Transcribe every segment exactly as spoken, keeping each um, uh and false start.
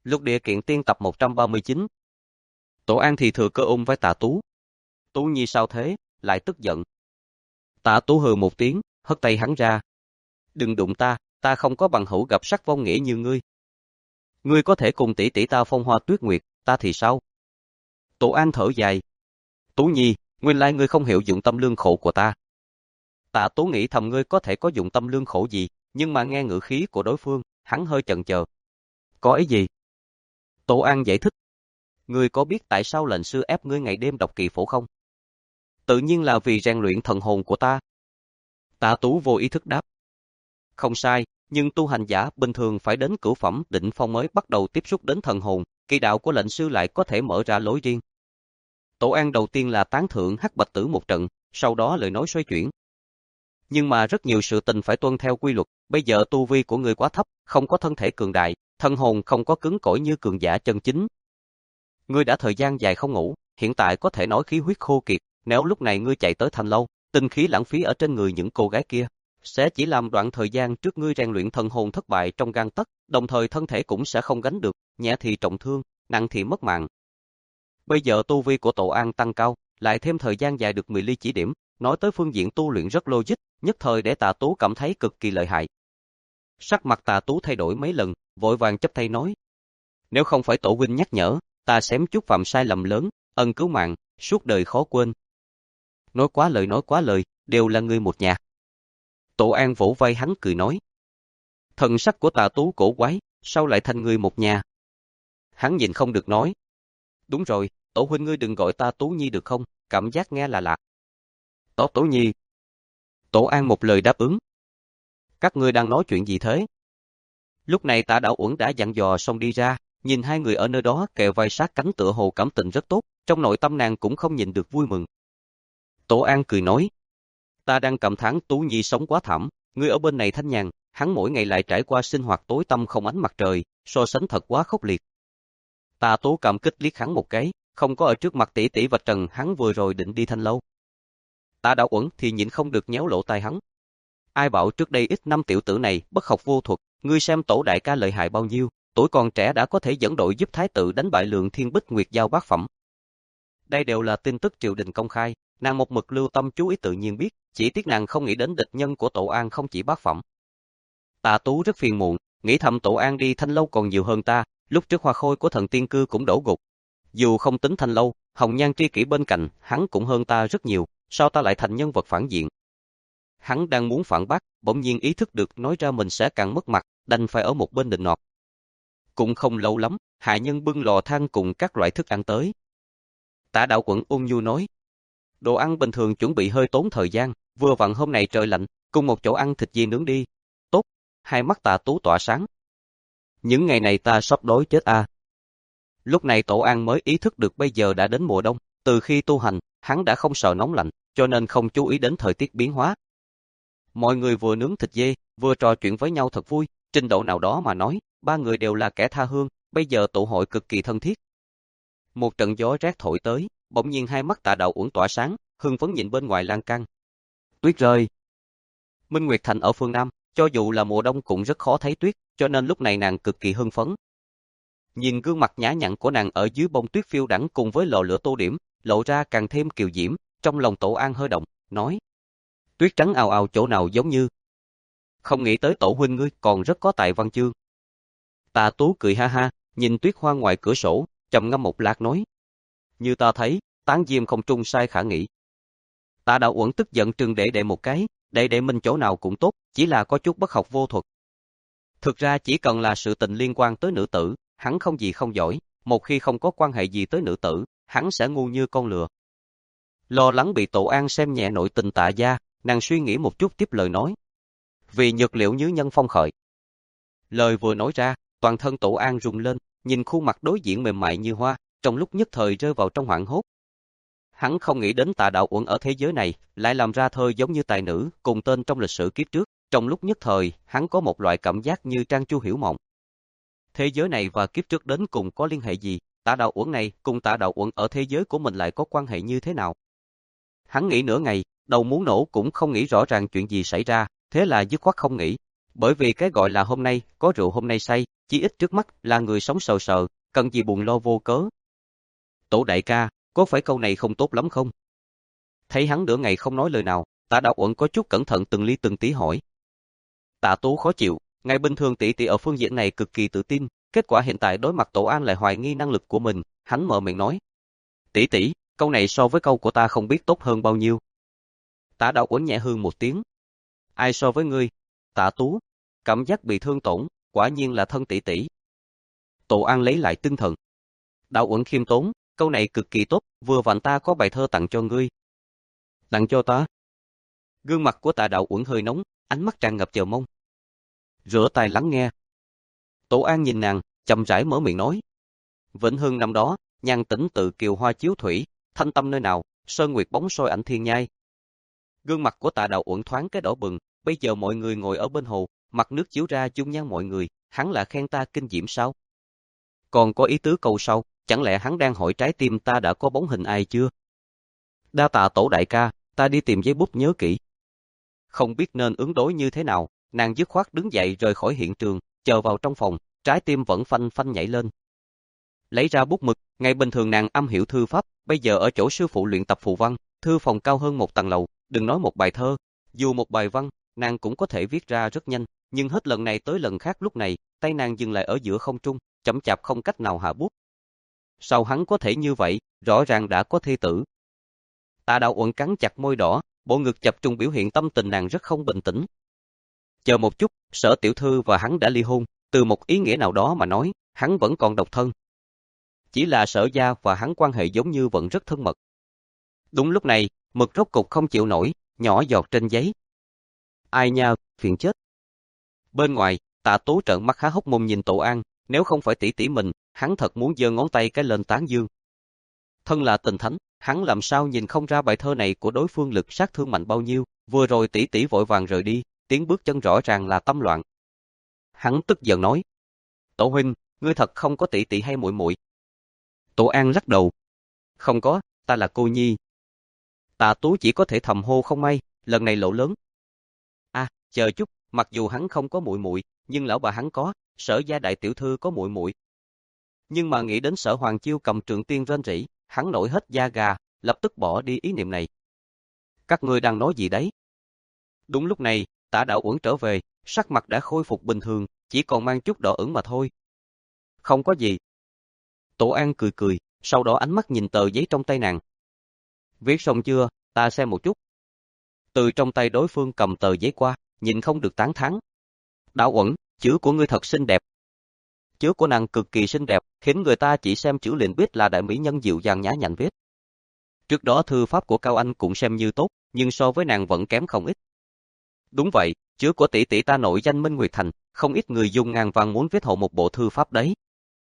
Lục Địa Kiện Tiên tập một trăm ba mươi chín. Tổ An thì thừa cơ ôm vai Tạ Tú. Tú Nhi sao thế, lại tức giận. Tạ Tú hừ một tiếng, hất tay hắn ra. Đừng đụng ta, ta không có bằng hữu gặp sắc vong nghĩa như ngươi. Ngươi có thể cùng tỷ tỷ ta phong hoa tuyết nguyệt, ta thì sao? Tổ An thở dài. Tú Nhi, nguyên lai ngươi không hiểu dụng tâm lương khổ của ta. Tạ Tú nghĩ thầm ngươi có thể có dụng tâm lương khổ gì, nhưng mà nghe ngữ khí của đối phương, hắn hơi chần chờ. Có ý gì? Tổ An giải thích. Ngươi có biết tại sao lệnh sư ép ngươi ngày đêm đọc kỳ phổ không? Tự nhiên là vì rèn luyện thần hồn của ta. Tạ Tú vô ý thức đáp. Không sai, nhưng tu hành giả bình thường phải đến cửu phẩm đỉnh phong mới bắt đầu tiếp xúc đến thần hồn, kỳ đạo của lệnh sư lại có thể mở ra lối riêng. Tổ An đầu tiên là tán thưởng Hắc Bạch Tử một trận, sau đó lời nói xoay chuyển. Nhưng mà rất nhiều sự tình phải tuân theo quy luật, bây giờ tu vi của ngươi quá thấp, không có thân thể cường đại, thần hồn không có cứng cỏi như cường giả chân chính. Ngươi đã thời gian dài không ngủ, hiện tại có thể nói khí huyết khô kiệt, nếu lúc này ngươi chạy tới Thanh Lâu, tinh khí lãng phí ở trên người những cô gái kia, sẽ chỉ làm đoạn thời gian trước ngươi rèn luyện thần hồn thất bại trong gang tấc, đồng thời thân thể cũng sẽ không gánh được, nhẹ thì trọng thương, nặng thì mất mạng. Bây giờ tu vi của Tổ An tăng cao, lại thêm thời gian dài được mười ly chỉ điểm, nói tới phương diện tu luyện rất logic, nhất thời để Tạ Tú cảm thấy cực kỳ lợi hại. Sắc mặt Tạ Tú thay đổi mấy lần, vội vàng chắp tay nói: Nếu không phải Tổ huynh nhắc nhở, ta xém chút phạm sai lầm lớn, ân cứu mạng, suốt đời khó quên. Nói quá lời nói quá lời, đều là người một nhà. Tổ An vỗ vai hắn cười nói. Thần sắc của Tạ Tú cổ quái, sao lại thành người một nhà? Hắn nhìn không được nói. Đúng rồi, Tổ huynh ngươi đừng gọi ta Tú Nhi được không, cảm giác nghe là lạ. Tổ Tú Nhi. Tổ An một lời đáp ứng. Các ngươi đang nói chuyện gì thế? Lúc này Tạ Đạo Uẩn đã dặn dò xong đi ra, nhìn hai người ở nơi đó kề vai sát cánh tựa hồ cảm tình rất tốt, trong nội tâm nàng cũng không nhìn được vui mừng. Tổ An cười nói. Ta đang cảm thán Tú Nhi sống quá thảm, ngươi ở bên này thanh nhàn, hắn mỗi ngày lại trải qua sinh hoạt tối tăm không ánh mặt trời, so sánh thật quá khốc liệt. Tạ Tú cảm kích liếc hắn một cái, không có ở trước mặt tỷ tỷ vạch trần hắn vừa rồi định đi Thanh Lâu. Tạ Đạo Uẩn thì nhịn không được nhéo lỗ tai hắn. Ai bảo trước đây ít năm tiểu tử này bất học vô thuật, ngươi xem Tổ đại ca lợi hại bao nhiêu, tuổi còn trẻ đã có thể dẫn đội giúp thái tử đánh bại Lượng Thiên Bích Nguyệt giao bát phẩm. Đây đều là tin tức triều đình công khai, nàng một mực lưu tâm chú ý tự nhiên biết, chỉ tiếc nàng không nghĩ đến địch nhân của Tổ An không chỉ bát phẩm. Tạ Tú rất phiền muộn, nghĩ thầm Tổ An đi Thanh Lâu còn nhiều hơn ta, lúc trước hoa khôi của thần tiên cư cũng đổ gục. Dù không tính Thanh Lâu, hồng nhan tri kỷ bên cạnh, hắn cũng hơn ta rất nhiều, sao ta lại thành nhân vật phản diện? Hắn đang muốn phản bác, bỗng nhiên ý thức được nói ra mình sẽ càng mất mặt, đành phải ở một bên định nọt. Cũng không lâu lắm, hạ nhân bưng lò than cùng các loại thức ăn tới. Tạ Đạo Uẩn ôn nhu nói. Đồ ăn bình thường chuẩn bị hơi tốn thời gian, vừa vặn hôm nay trời lạnh, cùng một chỗ ăn thịt dê nướng đi. Tốt, hai mắt Tạ Tú tỏa sáng. Những ngày này ta sắp đói chết a. À. Lúc này Tổ An mới ý thức được bây giờ đã đến mùa đông, từ khi tu hành, hắn đã không sợ nóng lạnh, cho nên không chú ý đến thời tiết biến hóa. Mọi người vừa nướng thịt dê, vừa trò chuyện với nhau thật vui, trình độ nào đó mà nói, ba người đều là kẻ tha hương, bây giờ tụ hội cực kỳ thân thiết. Một trận gió rét thổi tới, bỗng nhiên hai mắt Tạ Đạo Uẩn tỏa sáng, hưng phấn nhìn bên ngoài lan can. Tuyết rơi. Minh Nguyệt Thành ở phương Nam, cho dù là mùa đông cũng rất khó thấy tuyết, cho nên lúc này nàng cực kỳ hưng phấn. Nhìn gương mặt nhã nhặn của nàng ở dưới bông tuyết phiêu đãng cùng với lò lửa tô điểm, lộ ra càng thêm kiều diễm, trong lòng Tổ An hơi động, nói. Tuyết trắng ào ào chỗ nào giống như. Không nghĩ tới Tổ huynh ngươi còn rất có tài văn chương. Tạ Tú cười ha ha, nhìn tuyết hoa ngoài cửa sổ, trầm ngâm một lát nói. Như ta thấy, tán diêm không trung sai khả nghĩ. Tạ Đạo Uẩn tức giận trừng đệ đệ một cái, đệ đệ mình chỗ nào cũng tốt, chỉ là có chút bất học vô thuật. Thực ra chỉ cần là sự tình liên quan tới nữ tử, hắn không gì không giỏi, một khi không có quan hệ gì tới nữ tử, hắn sẽ ngu như con lừa. Lo lắng bị Tổ An xem nhẹ nội tình Tạ gia, nàng suy nghĩ một chút tiếp lời nói. Vì nhược liệu nhứ nhân phong khởi. Lời vừa nói ra, toàn thân Tổ An rung lên, nhìn khuôn mặt đối diện mềm mại như hoa, trong lúc nhất thời rơi vào trong hoảng hốt. Hắn không nghĩ đến Tạ Đạo Uẩn ở thế giới này, lại làm ra thơ giống như tài nữ, cùng tên trong lịch sử kiếp trước, trong lúc nhất thời, hắn có một loại cảm giác như Trang Chu hiểu mộng. Thế giới này và kiếp trước đến cùng có liên hệ gì, Tạ Đạo Uẩn này cùng Tạ Đạo Uẩn ở thế giới của mình lại có quan hệ như thế nào? Hắn nghĩ nửa ngày, đầu muốn nổ cũng không nghĩ rõ ràng chuyện gì xảy ra, thế là dứt khoát không nghĩ, bởi vì cái gọi là hôm nay, có rượu hôm nay say, chí ít trước mắt là người sống sờ sờ, cần gì buồn lo vô cớ. Tổ đại ca, có phải câu này không tốt lắm không? Thấy hắn nửa ngày không nói lời nào, Tạ Đạo Uẩn có chút cẩn thận từng ly từng tí hỏi. Tạ Tú khó chịu, ngày bình thường tỷ tỷ ở phương diện này cực kỳ tự tin, kết quả hiện tại đối mặt Tổ An lại hoài nghi năng lực của mình, hắn mở miệng nói. Tỷ tỷ, câu này so với câu của ta không biết tốt hơn bao nhiêu. Tạ Đạo Uẩn nhẹ hừ một tiếng. Ai so với ngươi? Tạ Tú, cảm giác bị thương tổn, quả nhiên là thân tỷ tỷ. Tổ An lấy lại tinh thần. Đạo Uẩn khiêm tốn, câu này cực kỳ tốt, vừa vặn ta có bài thơ tặng cho ngươi. Tặng cho ta? Gương mặt của Tạ Đạo Uẩn hơi nóng, ánh mắt tràn ngập chờ mong. Rửa tai lắng nghe. Tổ An nhìn nàng, chậm rãi mở miệng nói. Vĩnh Hưng năm đó, nhan tĩnh tự kiều hoa chiếu thủy, thanh tâm nơi nào, sơn nguyệt bóng soi ảnh thiên nhai. Gương mặt của Tạ Đạo Uẩn thoáng cái đỏ bừng, bây giờ mọi người ngồi ở bên hồ, mặt nước chiếu ra dung nhan mọi người, hắn là khen ta kinh diễm sao? Còn có ý tứ câu sau, chẳng lẽ hắn đang hỏi trái tim ta đã có bóng hình ai chưa? Đa tạ Tổ đại ca, ta đi tìm giấy bút nhớ kỹ. Không biết nên ứng đối như thế nào, nàng dứt khoát đứng dậy rời khỏi hiện trường, chờ vào trong phòng, trái tim vẫn phanh phanh nhảy lên. Lấy ra bút mực, ngày bình thường nàng am hiểu thư pháp, bây giờ ở chỗ sư phụ luyện tập phù văn, thư phòng cao hơn một tầng lầu, đừng nói một bài thơ, dù một bài văn, nàng cũng có thể viết ra rất nhanh, nhưng hết lần này tới lần khác lúc này, tay nàng dừng lại ở giữa không trung, chậm chạp không cách nào hạ bút. Sao hắn có thể như vậy, rõ ràng đã có thê tử. Tạ Đạo Uẩn cắn chặt môi đỏ, bộ ngực chập trùng biểu hiện tâm tình nàng rất không bình tĩnh. Chờ một chút, Sở tiểu thư và hắn đã ly hôn, từ một ý nghĩa nào đó mà nói, hắn vẫn còn độc thân. Chỉ là Sở gia và hắn quan hệ giống như vẫn rất thân mật. Đúng lúc này, mực rốt cục không chịu nổi, nhỏ giọt trên giấy. Ai nha, phiền chết. Bên ngoài, Tạ Tú trợn mắt há hốc mồm nhìn Tổ An, nếu không phải tỷ tỷ mình, hắn thật muốn giơ ngón tay cái lên tán dương. Thân là tình thánh, hắn làm sao nhìn không ra bài thơ này của đối phương lực sát thương mạnh bao nhiêu, vừa rồi tỷ tỷ vội vàng rời đi, tiếng bước chân rõ ràng là tâm loạn. Hắn tức giận nói, Tổ huynh, ngươi thật không có tỷ tỷ hay muội muội? Tổ An lắc đầu, không có, ta là cô nhi. Tạ Tú chỉ có thể thầm hô không may, lần này lộ lớn. À, chờ chút, mặc dù hắn không có muội muội, nhưng lão bà hắn có, Sở gia đại tiểu thư có muội muội. Nhưng mà nghĩ đến Sở Hoàng Chiêu cầm trượng tiên rên rỉ, hắn nổi hết da gà, lập tức bỏ đi ý niệm này. Các ngươi đang nói gì đấy? Đúng lúc này, Tạ Đạo Uẩn trở về, sắc mặt đã khôi phục bình thường, chỉ còn mang chút đỏ ửng mà thôi. Không có gì. Tổ An cười cười, sau đó ánh mắt nhìn tờ giấy trong tay nàng. Viết xong chưa, ta xem một chút. Từ trong tay đối phương cầm tờ giấy qua, nhìn không được tán thán. Đạo Uẩn, chữ của ngươi thật xinh đẹp. Chữ của nàng cực kỳ xinh đẹp, khiến người ta chỉ xem chữ liền biết là đại mỹ nhân dịu dàng nhã nhặn viết. Trước đó thư pháp của Cao Anh cũng xem như tốt, nhưng so với nàng vẫn kém không ít. Đúng vậy, chữ của tỷ tỷ ta nổi danh Minh Nguyệt Thành, không ít người dùng ngàn vàng muốn viết hộ một bộ thư pháp đấy.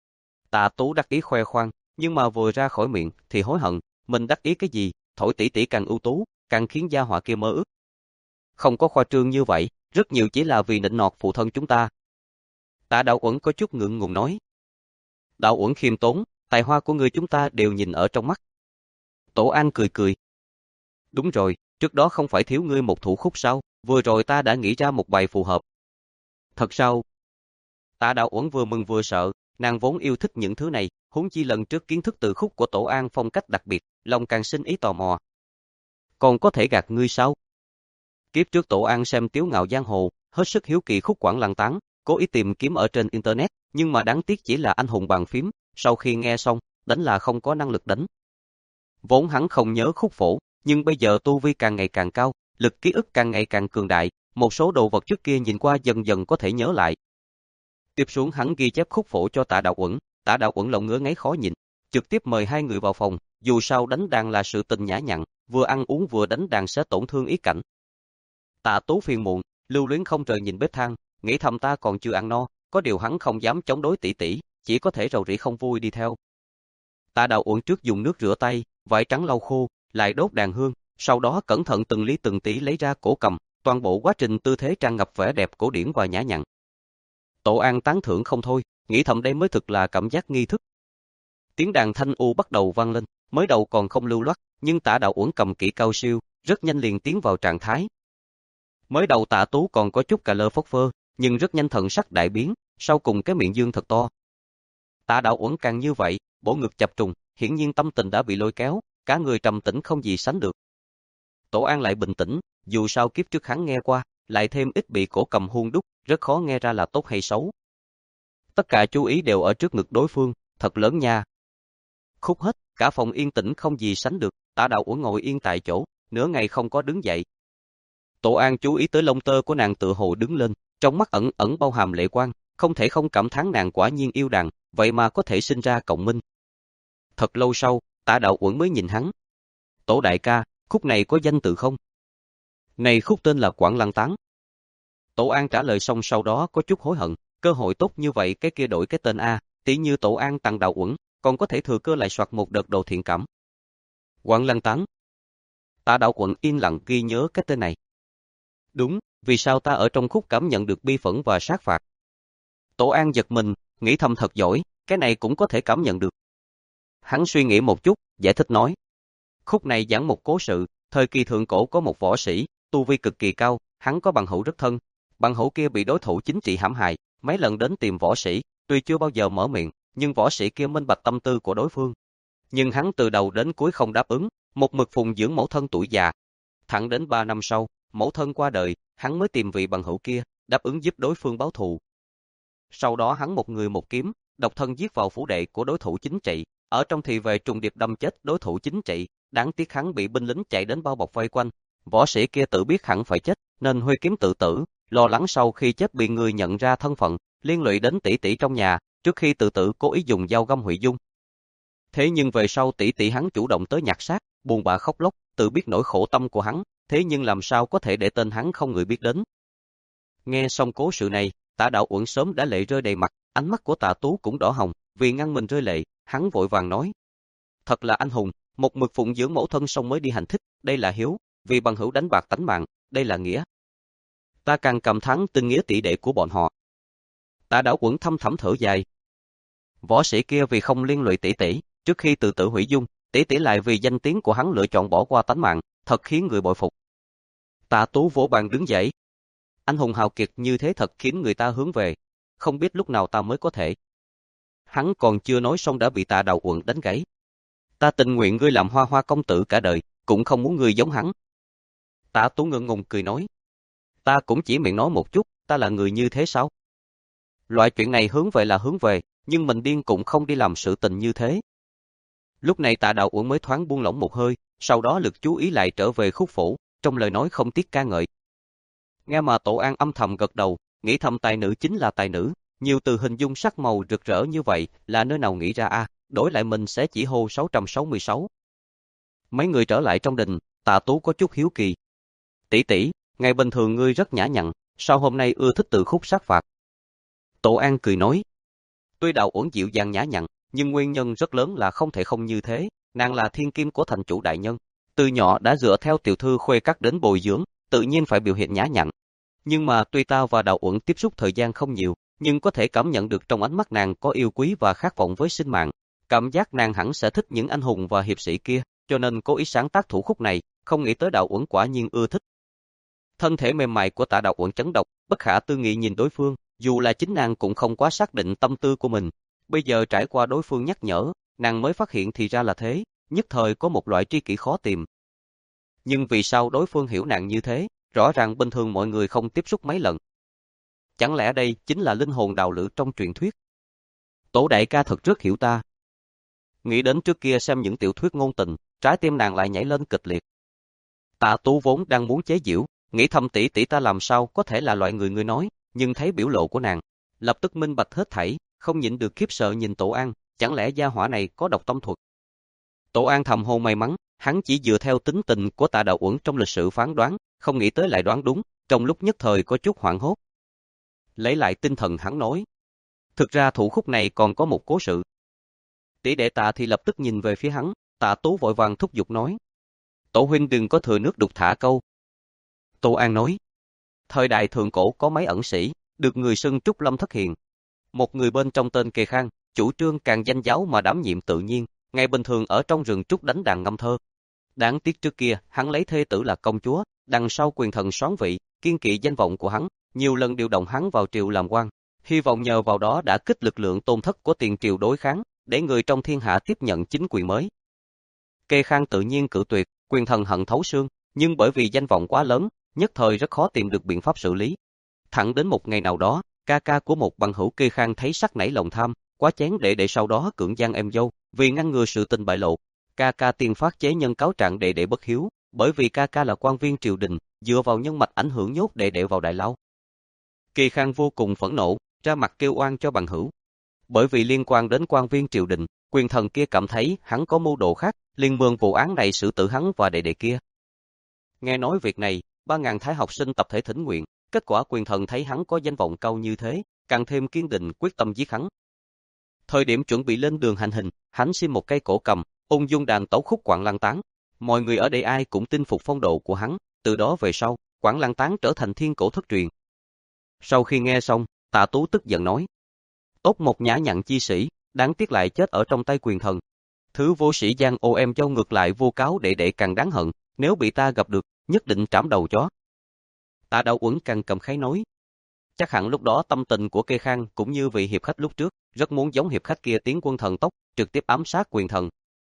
Tạ Tú đắc ý khoe khoang, nhưng mà vừa ra khỏi miệng thì hối hận, mình đắc ý cái gì, thổi tỷ tỷ càng ưu tú, càng khiến gia họa kia mơ ước. Không có khoa trương như vậy, rất nhiều chỉ là vì nịnh nọt phụ thân chúng ta. Tạ Đạo Uẩn có chút ngượng ngùng nói. Đạo Uẩn khiêm tốn, tài hoa của ngươi chúng ta đều nhìn ở trong mắt. Tổ An cười cười. Đúng rồi, trước đó không phải thiếu ngươi một thủ khúc sao, vừa rồi ta đã nghĩ ra một bài phù hợp. Thật sao? Tạ Đạo Uẩn vừa mừng vừa sợ, nàng vốn yêu thích những thứ này, huống chi lần trước kiến thức từ khúc của Tổ An phong cách đặc biệt, lòng càng sinh ý tò mò. Còn có thể gạt ngươi sao? Kiếp trước Tổ An xem Tiếu Ngạo Giang Hồ, hết sức hiếu kỳ khúc Quảng Lăng Tán, cố ý tìm kiếm ở trên internet, nhưng mà đáng tiếc chỉ là anh hùng bàn phím, sau khi nghe xong, đánh là không có năng lực đánh. Vốn hắn không nhớ khúc phổ, nhưng bây giờ tu vi càng ngày càng cao, lực ký ức càng ngày càng cường đại, một số đồ vật trước kia nhìn qua dần dần có thể nhớ lại. Tiếp xuống hắn ghi chép khúc phổ cho Tạ Đạo Uẩn, Tạ Đạo Uẩn lòng ngứa ngáy khó nhịn, trực tiếp mời hai người vào phòng, dù sao đánh đàn là sự tình nhã nhặn, vừa ăn uống vừa đánh đàn sẽ tổn thương ý cảnh. Tạ Tú phiền muộn, lưu luyến không rời nhìn bếp than, nghĩ thầm ta còn chưa ăn no, có điều hắn không dám chống đối tỷ tỷ, chỉ có thể rầu rĩ không vui đi theo. Tạ Đạo Uẩn trước dùng nước rửa tay, vải trắng lau khô, lại đốt đàn hương, sau đó cẩn thận từng lý từng tí lấy ra cổ cầm, toàn bộ quá trình tư thế tràn ngập vẻ đẹp cổ điển và nhã nhặn. Tổ An tán thưởng không thôi, nghĩ thầm đây mới thực là cảm giác nghi thức. Tiếng đàn thanh u bắt đầu vang lên, mới đầu còn không lưu loát, nhưng Tạ Đạo Uẩn cầm kỹ cao siêu, rất nhanh liền tiến vào trạng thái. Mới đầu Tạ Tú còn có chút cà lơ phất phơ, nhưng rất nhanh thần sắc đại biến, sau cùng cái miệng dương thật to. Tạ Đạo Uẩn càng như vậy, bổ ngực chập trùng, hiển nhiên tâm tình đã bị lôi kéo, cả người trầm tĩnh không gì sánh được. Tổ An lại bình tĩnh, dù sao kiếp trước hắn nghe qua, lại thêm ít bị cổ cầm hun đúc, rất khó nghe ra là tốt hay xấu. Tất cả chú ý đều ở trước ngực đối phương, thật lớn nha. Khúc hết, cả phòng yên tĩnh không gì sánh được, Tạ Đạo Uẩn ngồi yên tại chỗ, nửa ngày không có đứng dậy. Tổ An chú ý tới lông tơ của nàng tựa hồ đứng lên, trong mắt ẩn ẩn bao hàm lệ quang, không thể không cảm thán nàng quả nhiên yêu đàn, vậy mà có thể sinh ra cộng minh. Thật lâu sau, Tạ Đạo Uẩn mới nhìn hắn. Tổ đại ca, khúc này có danh tự không? Này khúc tên là Quảng Lăng Tán. Tổ An trả lời xong sau đó có chút hối hận, cơ hội tốt như vậy cái kia đổi cái tên A, tỷ như Tổ An tặng Đạo Uẩn, còn có thể thừa cơ lại soạt một đợt đồ thiện cảm. Quảng Lăng Tán. Tạ Đạo Uẩn yên lặng ghi nhớ cái tên này. Đúng, vì sao ta ở trong khúc cảm nhận được bi phẫn và sát phạt? Tổ An giật mình, nghĩ thầm thật giỏi, cái này cũng có thể cảm nhận được. Hắn suy nghĩ một chút, giải thích nói. Khúc này giảng một cố sự, thời kỳ thượng cổ có một võ sĩ, tu vi cực kỳ cao, hắn có bằng hữu rất thân. Bằng hữu kia bị đối thủ chính trị hãm hại, mấy lần đến tìm võ sĩ, tuy chưa bao giờ mở miệng, nhưng võ sĩ kia minh bạch tâm tư của đối phương. Nhưng hắn từ đầu đến cuối không đáp ứng, một mực phụng dưỡng mẫu thân tuổi già. Thẳng đến ba năm sau, mẫu thân qua đời, hắn mới tìm vị bằng hữu kia, đáp ứng giúp đối phương báo thù. Sau đó hắn một người một kiếm, độc thân giết vào phủ đệ của đối thủ chính trị, ở trong thì về trùng điệp đâm chết đối thủ chính trị, đáng tiếc hắn bị binh lính chạy đến bao bọc vây quanh. Võ sĩ kia tự biết hẳn phải chết, nên huy kiếm tự tử, lo lắng sau khi chết bị người nhận ra thân phận, liên lụy đến tỷ tỷ trong nhà, trước khi tự tử cố ý dùng dao găm hủy dung. Thế nhưng về sau tỷ tỷ hắn chủ động tới nhặt xác, buồn bã khóc lóc, tự biết nỗi khổ tâm của hắn, thế nhưng làm sao có thể để tên hắn không người biết đến. Nghe xong cố sự này, Tạ Đạo Uẩn sớm đã lệ rơi đầy mặt, ánh mắt của Tạ Tú cũng đỏ hồng, vì ngăn mình rơi lệ, hắn vội vàng nói: "Thật là anh hùng, một mực phụng dưỡng mẫu thân xong mới đi hành thích, đây là hiếu, vì bằng hữu đánh bạc tánh mạng, đây là nghĩa. Ta càng cảm thán tình nghĩa tỷ đệ của bọn họ." Tạ Đạo Uẩn thâm thẳm thở dài. Võ sĩ kia vì không liên lụy tỷ tỷ, trước khi tự tử hủy dung, tỷ tỷ lại vì danh tiếng của hắn lựa chọn bỏ qua tánh mạng, thật khiến người bội phục. Tạ Tú vỗ bàn đứng dậy. Anh hùng hào kiệt như thế thật khiến người ta hướng về, không biết lúc nào ta mới có thể. Hắn còn chưa nói xong đã bị Tạ Đạo Uẩn đánh gãy. Ta tình nguyện ngươi làm hoa hoa công tử cả đời, cũng không muốn ngươi giống hắn. Tạ Tú ngượng ngùng cười nói. Ta cũng chỉ miệng nói một chút, ta là người như thế sao? Loại chuyện này hướng về là hướng về, nhưng mình điên cũng không đi làm sự tình như thế. Lúc này Tạ Đạo Uẩn mới thoáng buông lỏng một hơi, sau đó lực chú ý lại trở về khúc phổ, trong lời nói không tiếc ca ngợi. Nghe mà Tổ An âm thầm gật đầu, nghĩ thầm tài nữ chính là tài nữ, nhiều từ hình dung sắc màu rực rỡ như vậy là nơi nào nghĩ ra a, à, đổi lại mình sẽ chỉ hô sáu trăm sáu mươi sáu. Mấy người trở lại trong đình, Tạ Tú có chút hiếu kỳ. Tỷ tỷ, ngày bình thường ngươi rất nhã nhặn, sao hôm nay ưa thích từ khúc sát phạt? Tổ An cười nói. Tuy Đạo Uẩn dịu dàng nhã nhặn, nhưng nguyên nhân rất lớn là không thể không như thế, nàng là thiên kim của thành chủ đại nhân, từ nhỏ đã dựa theo tiểu thư khuê các đến bồi dưỡng, tự nhiên phải biểu hiện nhã nhặn. Nhưng mà tuy ta và Đạo Uẩn tiếp xúc thời gian không nhiều, nhưng có thể cảm nhận được trong ánh mắt nàng có yêu quý và khát vọng với sinh mạng, cảm giác nàng hẳn sẽ thích những anh hùng và hiệp sĩ kia, cho nên cố ý sáng tác thủ khúc này, không nghĩ tới Đạo Uẩn quả nhiên ưa thích. Thân thể mềm mại của Tạ Đạo Uẩn chấn động, bất khả tư nghị nhìn đối phương, dù là chính nàng cũng không quá xác định tâm tư của mình. Bây giờ trải qua đối phương nhắc nhở, nàng mới phát hiện thì ra là thế, nhất thời có một loại tri kỷ khó tìm. Nhưng vì sao đối phương hiểu nàng như thế, rõ ràng bình thường mọi người không tiếp xúc mấy lần. Chẳng lẽ đây chính là linh hồn đào lữ trong truyền thuyết? Tổ đại ca thật rất hiểu ta. Nghĩ đến trước kia xem những tiểu thuyết ngôn tình, trái tim nàng lại nhảy lên kịch liệt. Tạ Tú vốn đang muốn chế giễu, nghĩ thầm tỷ tỷ ta làm sao có thể là loại người ngươi nói, nhưng thấy biểu lộ của nàng, lập tức minh bạch hết thảy, không nhịn được khiếp sợ nhìn Tổ An, chẳng lẽ gia hỏa này có độc tâm thuật? Tổ An thầm hô may mắn, hắn chỉ dựa theo tính tình của Tạ Đạo Uẩn trong lịch sử phán đoán, không nghĩ tới lại đoán đúng, trong lúc nhất thời có chút hoảng hốt. Lấy lại tinh thần hắn nói, thực ra thủ khúc này còn có một cố sự. Tỷ đệ Tạ thì lập tức nhìn về phía hắn, Tạ Tú vội vàng thúc giục nói, Tổ huynh đừng có thừa nước đục thả câu. Tổ An nói, thời đại thượng cổ có mấy ẩn sĩ, được người xưng Trúc Lâm Thất Hiền. Một người bên trong tên Kề Khang, chủ trương càng danh giáo mà đảm nhiệm tự nhiên, ngày bình thường ở trong rừng trúc đánh đàn ngâm thơ. Đáng tiếc trước kia, hắn lấy thê tử là công chúa, đằng sau quyền thần soán vị, kiên kỵ danh vọng của hắn, nhiều lần điều động hắn vào triều làm quan, hy vọng nhờ vào đó đã kích lực lượng tôn thất của tiền triều đối kháng, để người trong thiên hạ tiếp nhận chính quyền mới. Kê Khang tự nhiên cự tuyệt, quyền thần hận thấu xương, nhưng bởi vì danh vọng quá lớn, nhất thời rất khó tìm được biện pháp xử lý. Thẳng đến một ngày nào đó, ca ca của một bằng hữu Kê Khang thấy sắc nảy lòng tham, quá chén đệ đệ sau đó cưỡng gian em dâu, vì ngăn ngừa sự tình bại lộ, ca ca tiên phát chế nhân cáo trạng đệ đệ bất hiếu, bởi vì ca ca là quan viên triều đình, dựa vào nhân mạch ảnh hưởng nhốt đệ đệ vào đại lao. Kê Khang vô cùng phẫn nộ, ra mặt kêu oan cho bằng hữu. Bởi vì liên quan đến quan viên triều đình, quyền thần kia cảm thấy hắn có mưu đồ khác, liền mượn vụ án này xử tử hắn và đệ đệ kia. Nghe nói việc này, ba ngàn thái học sinh tập thể thỉnh nguyện, kết quả quyền thần thấy hắn có danh vọng cao như thế, càng thêm kiên định quyết tâm giết hắn. Thời điểm chuẩn bị lên đường hành hình, hắn xin một cây cổ cầm, ung dung đàn tấu khúc Quảng Lăng Tán. Mọi người ở đây ai cũng tin phục phong độ của hắn, từ đó về sau, Quảng Lăng Tán trở thành thiên cổ thất truyền. Sau khi nghe xong, Tạ Tú tức giận nói: tốt một nhã nhặn chi sĩ, đáng tiếc lại chết ở trong tay quyền thần. Thứ vô sĩ giang ô em châu ngược lại vô cáo đệ đệ càng đáng hận, nếu bị ta gặp được, nhất định trảm đầu chó. Tạ Đạo Uẩn càng cầm khái nói. Chắc hẳn lúc đó tâm tình của Kê Khang cũng như vị hiệp khách lúc trước, rất muốn giống hiệp khách kia tiến quân thần tốc, trực tiếp ám sát quyền thần.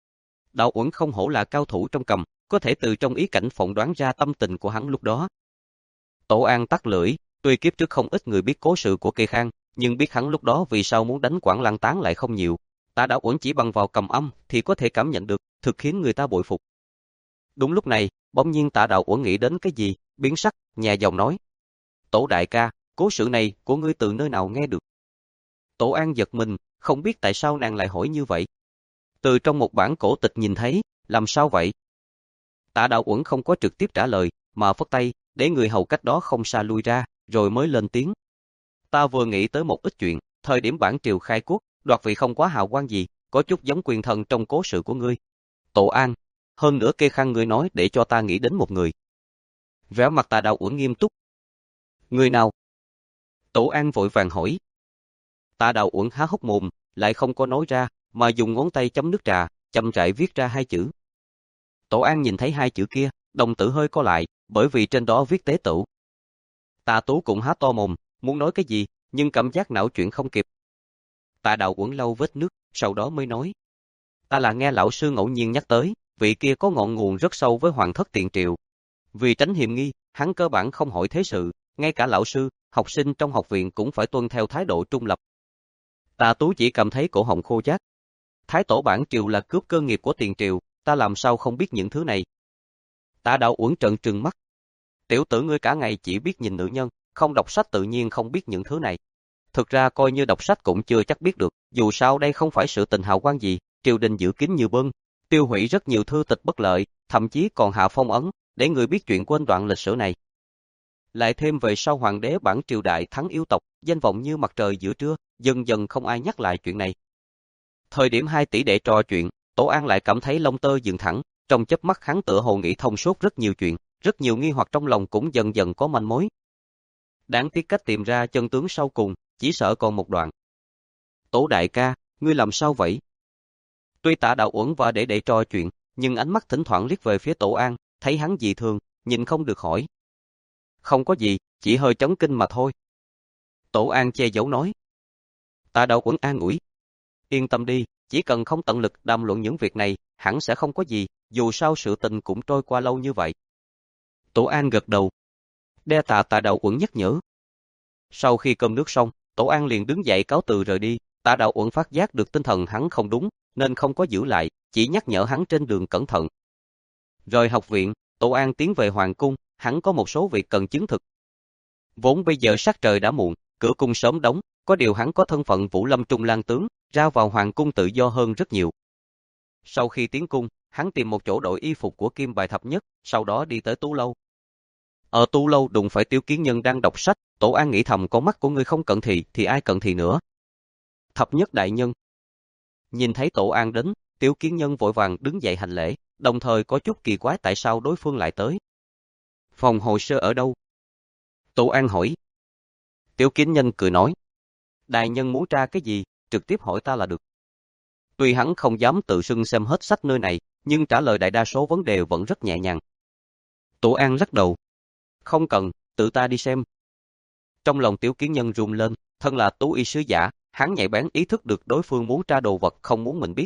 Đạo Uẩn không hổ là cao thủ trong cầm, có thể từ trong ý cảnh phỏng đoán ra tâm tình của hắn lúc đó. Tổ An tắt lưỡi, tuy kiếp trước không ít người biết cố sự của Kê Khang, nhưng biết hắn lúc đó vì sao muốn đánh Quảng Lăng Tán lại không nhiều. Tạ Đạo Uẩn chỉ bằng vào cầm âm thì có thể cảm nhận được, thực khiến người ta bội phục. Đúng lúc này, bỗng nhiên Tạ Đạo Uẩn nghĩ đến cái gì, biến sắc, nhà giọng nói: Tổ đại ca, cố sự này của ngươi từ nơi nào nghe được? Tổ An giật mình, không biết tại sao nàng lại hỏi như vậy. Từ trong một bản cổ tịch nhìn thấy, làm sao vậy? Tạ Đạo Uẩn không có trực tiếp trả lời, mà phất tay, để người hầu cách đó không xa lui ra, rồi mới lên tiếng. Ta vừa nghĩ tới một ít chuyện, thời điểm bản triều khai quốc, đoạt vị không quá hào quang gì, có chút giống quyền thần trong cố sự của ngươi. Tổ An, hơn nữa Kê Khang ngươi nói để cho ta nghĩ đến một người. Vẻ mặt Tạ Đạo Uẩn nghiêm túc. Người nào? Tổ An vội vàng hỏi. Tạ Đạo Uẩn há hốc mồm, lại không có nói ra, mà dùng ngón tay chấm nước trà, chậm rãi viết ra hai chữ. Tổ An nhìn thấy hai chữ kia, đồng tử hơi co lại, bởi vì trên đó viết tế tửu. Tạ Tú cũng há to mồm, muốn nói cái gì, nhưng cảm giác não chuyển không kịp. Tạ Đạo Uẩn lau vết nước, sau đó mới nói. Ta là nghe lão sư ngẫu nhiên nhắc tới, vị kia có ngọn nguồn rất sâu với hoàng thất tiền triều. Vì tránh hiểm nghi, hắn cơ bản không hỏi thế sự, ngay cả lão sư, học sinh trong học viện cũng phải tuân theo thái độ trung lập. Tạ Tú chỉ cảm thấy cổ họng khô chát. Thái tổ bản triều là cướp cơ nghiệp của tiền triều, ta làm sao không biết những thứ này? Tạ Đạo Uẩn trợn trừng mắt. Tiểu tử ngươi cả ngày chỉ biết nhìn nữ nhân, không đọc sách tự nhiên không biết những thứ này. Thực ra coi như đọc sách cũng chưa chắc biết được, dù sao đây không phải sự tình hào quang gì, triều đình giữ kín như bưng, tiêu hủy rất nhiều thư tịch bất lợi, thậm chí còn hạ phong ấn, để người biết chuyện quên đoạn lịch sử này. Lại thêm về sau hoàng đế bản triều đại thắng yêu tộc, danh vọng như mặt trời giữa trưa, dần dần không ai nhắc lại chuyện này. Thời điểm hai tỷ đệ trò chuyện, Tổ An lại cảm thấy lông tơ dựng thẳng, trong chớp mắt hắn tựa hồ nghĩ thông suốt rất nhiều chuyện, rất nhiều nghi hoặc trong lòng cũng dần dần có manh mối. Đáng tiếc cách tìm ra chân tướng sau cùng, chỉ sợ còn một đoạn. Tổ đại ca, ngươi làm sao vậy? Tuy Tạ Đạo Uẩn và đệ đệ trò chuyện, nhưng ánh mắt thỉnh thoảng liếc về phía Tổ An, thấy hắn dị thường, nhìn không được hỏi. Không có gì, chỉ hơi chấn kinh mà thôi. Tổ An che giấu nói. Tạ Đạo Uẩn an ủi. Yên tâm đi, chỉ cần không tận lực đàm luận những việc này, hẳn sẽ không có gì, dù sao sự tình cũng trôi qua lâu như vậy. Tổ An gật đầu. Đe tạ Tạ Đạo Uẩn nhắc nhở. Sau khi cơm nước xong, Tổ An liền đứng dậy cáo từ rời đi. Tạ Đạo Uẩn phát giác được tinh thần hắn không đúng, nên không có giữ lại, chỉ nhắc nhở hắn trên đường cẩn thận. Rời học viện, Tổ An tiến về hoàng cung, hắn có một số việc cần chứng thực. Vốn bây giờ sắc trời đã muộn, cửa cung sớm đóng, có điều hắn có thân phận Vũ Lâm Trung Lang tướng, ra vào hoàng cung tự do hơn rất nhiều. Sau khi tiến cung, hắn tìm một chỗ đổi y phục của Kim Bài Thập Nhất, sau đó đi tới Tú Lâu. Ở Tú Lâu đụng phải Tiểu Kiến Nhân đang đọc sách, Tổ An nghĩ thầm con mắt của ngươi không cận thị thì ai cận thị nữa. Thập Nhất đại nhân. Nhìn thấy Tổ An đến, Tiểu Kiến Nhân vội vàng đứng dậy hành lễ, đồng thời có chút kỳ quái tại sao đối phương lại tới. Phòng hồ sơ ở đâu? Tổ An hỏi. Tiểu Kiến Nhân cười nói. Đại nhân muốn tra cái gì, trực tiếp hỏi ta là được. Tuy hắn không dám tự xưng xem hết sách nơi này, nhưng trả lời đại đa số vấn đề vẫn rất nhẹ nhàng. Tổ An lắc đầu. Không cần, tự ta đi xem. Trong lòng Tiểu Kiến Nhân run lên, thân là tú y sứ giả, hắn nhạy bén ý thức được đối phương muốn tra đồ vật không muốn mình biết.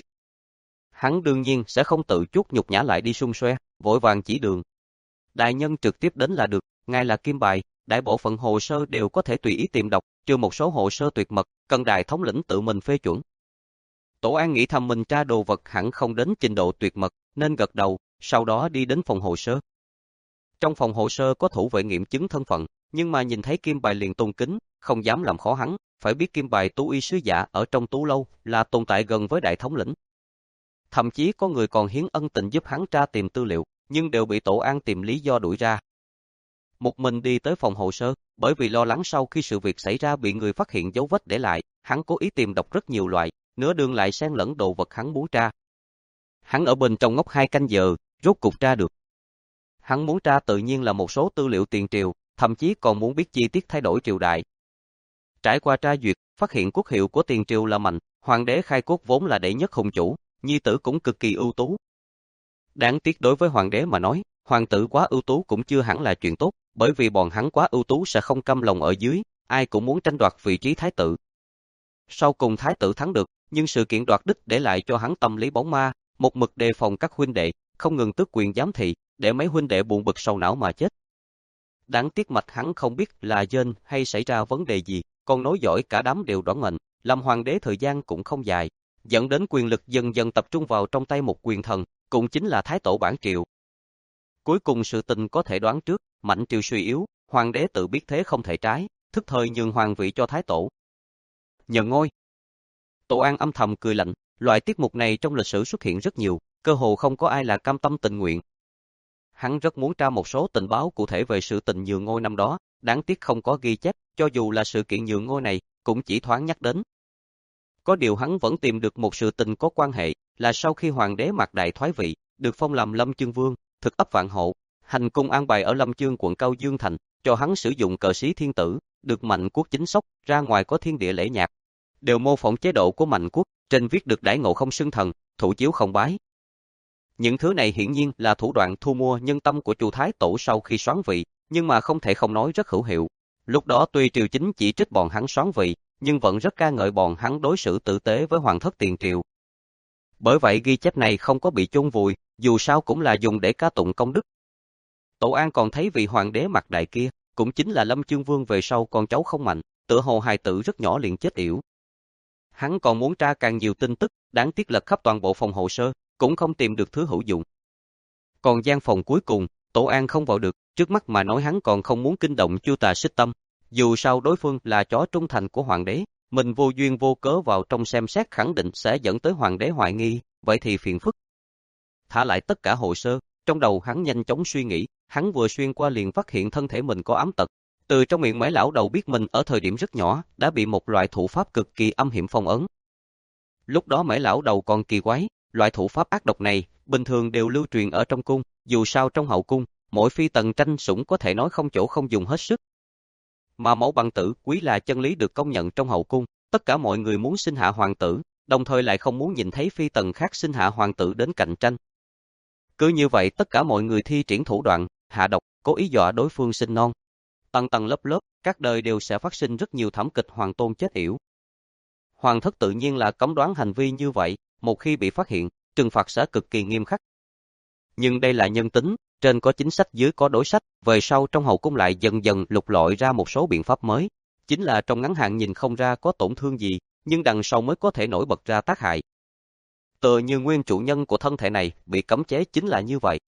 Hắn đương nhiên sẽ không tự chút nhục nhã lại đi xung xoe, vội vàng chỉ đường. Đại nhân trực tiếp đến là được, ngài là kim bài, đại bộ phận hồ sơ đều có thể tùy ý tìm đọc, trừ một số hồ sơ tuyệt mật, cần đại thống lĩnh tự mình phê chuẩn. Tổ An nghĩ thầm mình tra đồ vật hẳn không đến trình độ tuyệt mật, nên gật đầu, sau đó đi đến phòng hồ sơ. Trong phòng hồ sơ có thủ vệ nghiệm chứng thân phận, nhưng mà nhìn thấy kim bài liền tôn kính, không dám làm khó hắn, phải biết kim bài tú y sứ giả ở trong tú lâu là tồn tại gần với đại thống lĩnh. Thậm chí có người còn hiến ân tình giúp hắn tra tìm tư liệu, nhưng đều bị Tổ An tìm lý do đuổi ra. Một mình đi tới phòng hồ sơ, bởi vì lo lắng sau khi sự việc xảy ra bị người phát hiện dấu vết để lại, hắn cố ý tìm đọc rất nhiều loại, nửa đường lại xen lẫn đồ vật hắn muốn tra. Hắn ở bên trong ngốc hai canh giờ, rốt cục tra được. Hắn muốn tra tự nhiên là một số tư liệu tiền triều, thậm chí còn muốn biết chi tiết thay đổi triều đại. Trải qua tra duyệt, phát hiện quốc hiệu của tiền triều là Mạnh, hoàng đế Khai Quốc vốn là đệ nhất hùng chủ, nhi tử cũng cực kỳ ưu tú. Đáng tiếc đối với hoàng đế mà nói, hoàng tử quá ưu tú cũng chưa hẳn là chuyện tốt, bởi vì bọn hắn quá ưu tú sẽ không căm lòng ở dưới, ai cũng muốn tranh đoạt vị trí thái tử. Sau cùng thái tử thắng được, nhưng sự kiện đoạt đích để lại cho hắn tâm lý bóng ma, một mực đề phòng các huynh đệ, không ngừng tước quyền giám thị, để mấy huynh đệ buồn bực sầu não mà chết. Đáng tiếc mạch hắn không biết là dên hay xảy ra vấn đề gì, còn nói giỏi cả đám đều đoán mệnh, làm hoàng đế thời gian cũng không dài, dẫn đến quyền lực dần dần tập trung vào trong tay một quyền thần, cũng chính là thái tổ bản triều. Cuối cùng sự tình có thể đoán trước, Mạnh triều suy yếu, hoàng đế tự biết thế không thể trái, thức thời nhường hoàng vị cho thái tổ. Nhận ngôi. Tổ An âm thầm cười lạnh, loại tiết mục này trong lịch sử xuất hiện rất nhiều, cơ hồ không có ai là cam tâm tình nguyện. Hắn rất muốn tra một số tình báo cụ thể về sự tình nhường ngôi năm đó, đáng tiếc không có ghi chép, cho dù là sự kiện nhường ngôi này, cũng chỉ thoáng nhắc đến. Có điều hắn vẫn tìm được một sự tình có quan hệ, là sau khi hoàng đế Mạc Đại thoái vị, được phong làm Lâm Chương Vương, thực ấp Vạn Hộ, hành cung an bài ở Lâm Chương quận Cao Dương Thành, cho hắn sử dụng cờ sĩ thiên tử, được Mạnh Quốc chính sóc, ra ngoài có thiên địa lễ nhạc. Đều mô phỏng chế độ của Mạnh Quốc, trên viết được đãi ngộ không xưng thần, thủ chiếu không bái. Những thứ này hiển nhiên là thủ đoạn thu mua nhân tâm của Chu Thái Tổ sau khi soán vị, nhưng mà không thể không nói rất hữu hiệu. Lúc đó tuy triều chính chỉ trích bọn hắn soán vị, nhưng vẫn rất ca ngợi bọn hắn đối xử tử tế với hoàng thất tiền triều. Bởi vậy ghi chép này không có bị chôn vùi, dù sao cũng là dùng để ca tụng công đức. Tổ An còn thấy vị hoàng đế Mạc Đại kia, cũng chính là Lâm Chương Vương về sau con cháu không mạnh, tựa hồ hài tử rất nhỏ liền chết yểu. Hắn còn muốn tra càng nhiều tin tức, đáng tiếc lật khắp toàn bộ phòng hồ sơ, cũng không tìm được thứ hữu dụng. Còn gian phòng cuối cùng, Tổ An không vào được, trước mắt mà nói hắn còn không muốn kinh động Chu Tà Xích Tâm, dù sao đối phương là chó trung thành của hoàng đế, mình vô duyên vô cớ vào trong xem xét khẳng định sẽ dẫn tới hoàng đế hoài nghi, vậy thì phiền phức. Thả lại tất cả hồ sơ, trong đầu hắn nhanh chóng suy nghĩ, hắn vừa xuyên qua liền phát hiện thân thể mình có ám tật. Từ trong miệng mấy lão đầu biết mình ở thời điểm rất nhỏ, đã bị một loại thủ pháp cực kỳ âm hiểm phong ấn. Lúc đó mấy lão đầu còn kỳ quái, loại thủ pháp ác độc này, bình thường đều lưu truyền ở trong cung, dù sao trong hậu cung, mỗi phi tần tranh sủng có thể nói không chỗ không dùng hết sức. Mà mẫu bằng tử quý là chân lý được công nhận trong hậu cung, tất cả mọi người muốn sinh hạ hoàng tử, đồng thời lại không muốn nhìn thấy phi tần khác sinh hạ hoàng tử đến cạnh tranh. Cứ như vậy tất cả mọi người thi triển thủ đoạn, hạ độc, cố ý dọa đối phương sinh non. Tầng tầng lớp lớp, các đời đều sẽ phát sinh rất nhiều thảm kịch hoàng tôn chết yểu. Hoàng thất tự nhiên là cấm đoán hành vi như vậy, một khi bị phát hiện, trừng phạt sẽ cực kỳ nghiêm khắc. Nhưng đây là nhân tính, trên có chính sách dưới có đối sách, về sau trong hậu cung lại dần dần lục lọi ra một số biện pháp mới. Chính là trong ngắn hạn nhìn không ra có tổn thương gì, nhưng đằng sau mới có thể nổi bật ra tác hại. Tựa như nguyên chủ nhân của thân thể này bị cấm chế chính là như vậy.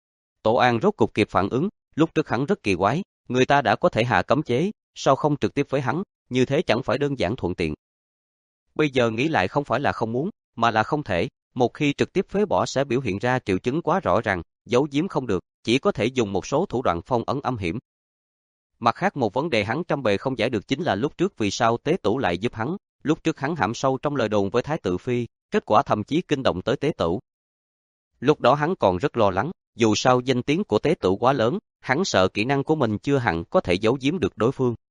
Tổ An rốt cục kịp phản ứng, lúc trước hắn rất kỳ quái, người ta đã có thể hạ cấm chế, sao không trực tiếp với hắn, như thế chẳng phải đơn giản thuận tiện. Bây giờ nghĩ lại không phải là không muốn, mà là không thể, một khi trực tiếp phế bỏ sẽ biểu hiện ra triệu chứng quá rõ ràng, giấu giếm không được, chỉ có thể dùng một số thủ đoạn phong ấn âm hiểm. Mặt khác một vấn đề hắn trăm bề không giải được chính là lúc trước vì sao Tế Tửu lại giúp hắn, lúc trước hắn hãm sâu trong lời đồn với Thái tử Phi, kết quả thậm chí kinh động tới Tế Tửu. Lúc đó hắn còn rất lo lắng, dù sao danh tiếng của Tế Tửu quá lớn, hắn sợ kỹ năng của mình chưa hẳn có thể giấu giếm được đối phương.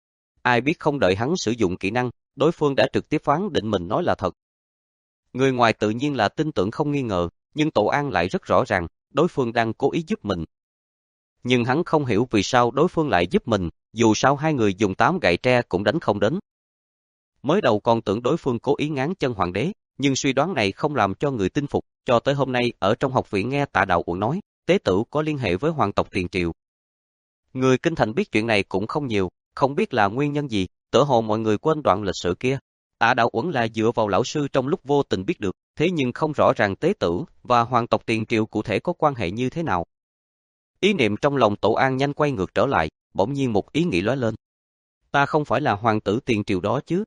Ai biết không đợi hắn sử dụng kỹ năng, đối phương đã trực tiếp phán định mình nói là thật. Người ngoài tự nhiên là tin tưởng không nghi ngờ, nhưng Tổ An lại rất rõ ràng, đối phương đang cố ý giúp mình. Nhưng hắn không hiểu vì sao đối phương lại giúp mình, dù sao hai người dùng tám gậy tre cũng đánh không đến. Mới đầu còn tưởng đối phương cố ý ngáng chân hoàng đế, nhưng suy đoán này không làm cho người tin phục, cho tới hôm nay ở trong học viện nghe Tạ Đạo Uẩn nói, Tế Tửu có liên hệ với hoàng tộc Tiền Triều. Người kinh thành biết chuyện này cũng không nhiều, không biết là nguyên nhân gì, tựa hồ mọi người quên đoạn lịch sử kia. Tạ Đạo Uẩn là dựa vào lão sư trong lúc vô tình biết được, thế nhưng không rõ ràng Tế Tửu và hoàng tộc Tiền Triều cụ thể có quan hệ như thế nào. Ý niệm trong lòng Tổ An nhanh quay ngược trở lại, bỗng nhiên một ý nghĩ lóe lên. Ta không phải là hoàng tử Tiền Triều đó chứ?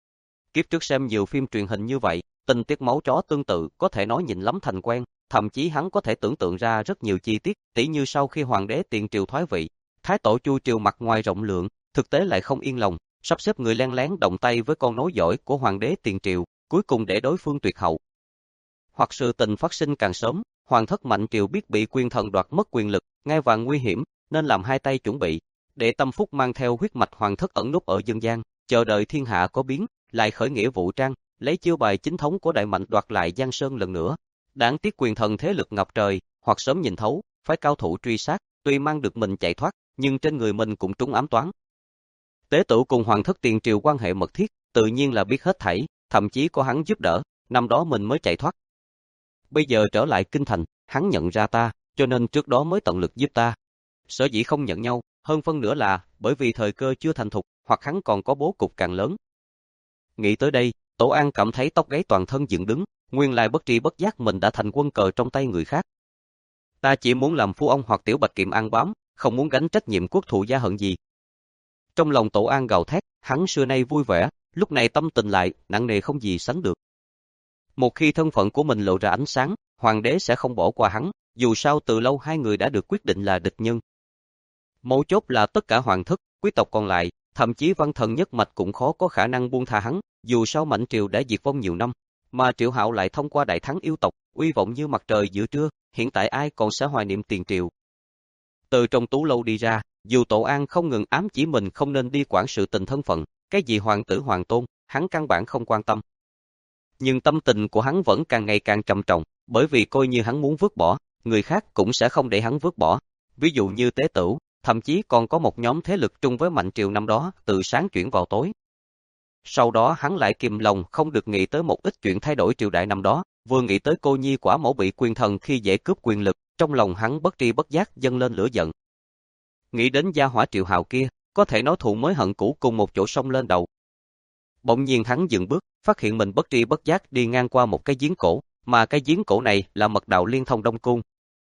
Kiếp trước xem nhiều phim truyền hình như vậy, tình tiết máu chó tương tự có thể nói nhìn lắm thành quen, thậm chí hắn có thể tưởng tượng ra rất nhiều chi tiết, tỉ như sau khi hoàng đế Tiền Triều thoái vị, thái tổ Chu Triều mặt ngoài rộng lượng, thực tế lại không yên lòng, sắp xếp người len lén động tay với con nối dõi của hoàng đế Tiền Triều, cuối cùng để đối phương tuyệt hậu. Hoặc sự tình phát sinh càng sớm, hoàng thất Mạnh Triều biết bị quyền thần đoạt mất quyền lực, ngai vàng nguy hiểm, nên làm hai tay chuẩn bị, để Tâm Phúc mang theo huyết mạch hoàng thất ẩn núp ở dân gian, chờ đợi thiên hạ có biến, lại khởi nghĩa vũ trang, lấy chiêu bài chính thống của Đại Mạnh đoạt lại Giang Sơn lần nữa. Đáng tiếc quyền thần thế lực ngập trời, hoặc sớm nhìn thấu, phải cao thủ truy sát, tuy mang được mình chạy thoát, nhưng trên người mình cũng trúng ám toán. Tế Tửu cùng hoàng thất Tiền Triều quan hệ mật thiết, tự nhiên là biết hết thảy, thậm chí có hắn giúp đỡ, năm đó mình mới chạy thoát. Bây giờ trở lại kinh thành, hắn nhận ra ta, cho nên trước đó mới tận lực giúp ta. Sở dĩ không nhận nhau, hơn phân nửa là bởi vì thời cơ chưa thành thục, hoặc hắn còn có bố cục càng lớn. Nghĩ tới đây, Tổ An cảm thấy tóc gáy toàn thân dựng đứng, nguyên lai bất tri bất giác mình đã thành quân cờ trong tay người khác. Ta chỉ muốn làm phu ông hoặc tiểu bạch kiệm ăn bám, không muốn gánh trách nhiệm quốc thù gia hận gì. Trong lòng Tổ An gào thét, hắn xưa nay vui vẻ, lúc này tâm tình lại nặng nề không gì sánh được. Một khi thân phận của mình lộ ra ánh sáng, hoàng đế sẽ không bỏ qua hắn, dù sao từ lâu hai người đã được quyết định là địch nhân. Mấu chốt là tất cả hoàng thất, quý tộc còn lại, thậm chí văn thần nhất mạch cũng khó có khả năng buông tha hắn, dù sao Mạnh Triều đã diệt vong nhiều năm, mà Triệu Hạo lại thông qua đại thắng yêu tộc, uy vọng như mặt trời giữa trưa, hiện tại ai còn sẽ hoài niệm Tiền Triều. Từ trong tú lâu đi ra, dù Tổ An không ngừng ám chỉ mình không nên đi quản sự tình thân phận, cái gì hoàng tử hoàng tôn, hắn căn bản không quan tâm. Nhưng tâm tình của hắn vẫn càng ngày càng trầm trọng, bởi vì coi như hắn muốn vứt bỏ, người khác cũng sẽ không để hắn vứt bỏ. Ví dụ như Tế Tửu, thậm chí còn có một nhóm thế lực chung với Mạnh Triều năm đó, từ sáng chuyển vào tối. Sau đó hắn lại kìm lòng không được nghĩ tới một ít chuyện thay đổi triều đại năm đó, vừa nghĩ tới cô nhi quả mẫu bị quyền thần khi dễ cướp quyền lực, trong lòng hắn bất tri bất giác dâng lên lửa giận. Nghĩ đến gia hỏa Triệu Hạo kia, có thể nói thù mới hận cũ cùng một chỗ xông lên đầu. Bỗng nhiên hắn dừng bước, phát hiện mình bất tri bất giác đi ngang qua một cái giếng cổ, mà cái giếng cổ này là mật đạo liên thông Đông Cung.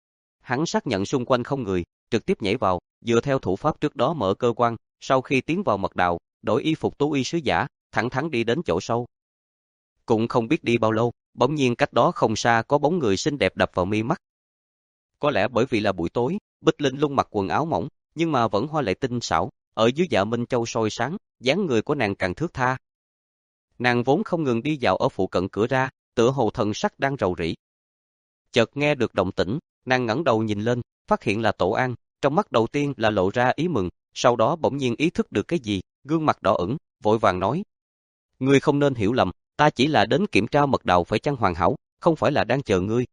Hắn xác nhận xung quanh không người, trực tiếp nhảy vào, dựa theo thủ pháp trước đó mở cơ quan, sau khi tiến vào mật đạo, đổi y phục tú y sứ giả, thẳng thắn đi đến chỗ sâu. Cũng không biết đi bao lâu, bỗng nhiên cách đó không xa có bóng người xinh đẹp đập vào mi mắt. Có lẽ bởi vì là buổi tối, Bích Linh Lung mặc quần áo mỏng, nhưng mà vẫn hoa lệ tinh xảo, ở dưới dạ minh châu soi sáng, dáng người của nàng càng thướt tha. Nàng vốn không ngừng đi dạo ở phụ cận cửa ra, tựa hồ thần sắc đang rầu rĩ. Chợt nghe được động tĩnh, nàng ngẩng đầu nhìn lên, phát hiện là Tổ An, trong mắt đầu tiên là lộ ra ý mừng, sau đó bỗng nhiên ý thức được cái gì, gương mặt đỏ ửng, vội vàng nói: "Ngươi không nên hiểu lầm, ta chỉ là đến kiểm tra mật đạo phải chăng hoàn hảo, không phải là đang chờ ngươi."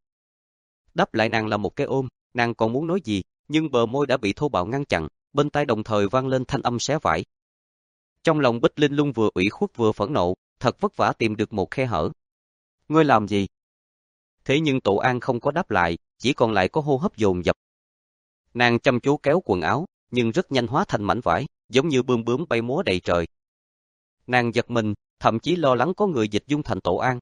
Đáp lại nàng là một cái ôm, nàng còn muốn nói gì, nhưng bờ môi đã bị thô bạo ngăn chặn, bên tai đồng thời vang lên thanh âm xé vải. Trong lòng Bích Linh Lung vừa ủy khuất vừa phẫn nộ, thật vất vả tìm được một khe hở. "Ngươi làm gì?" Thế nhưng Tổ An không có đáp lại, chỉ còn lại có hô hấp dồn dập. Nàng chăm chú kéo quần áo, nhưng rất nhanh hóa thành mảnh vải, giống như bươm bướm bay múa đầy trời. Nàng giật mình, thậm chí lo lắng có người dịch dung thành Tổ An.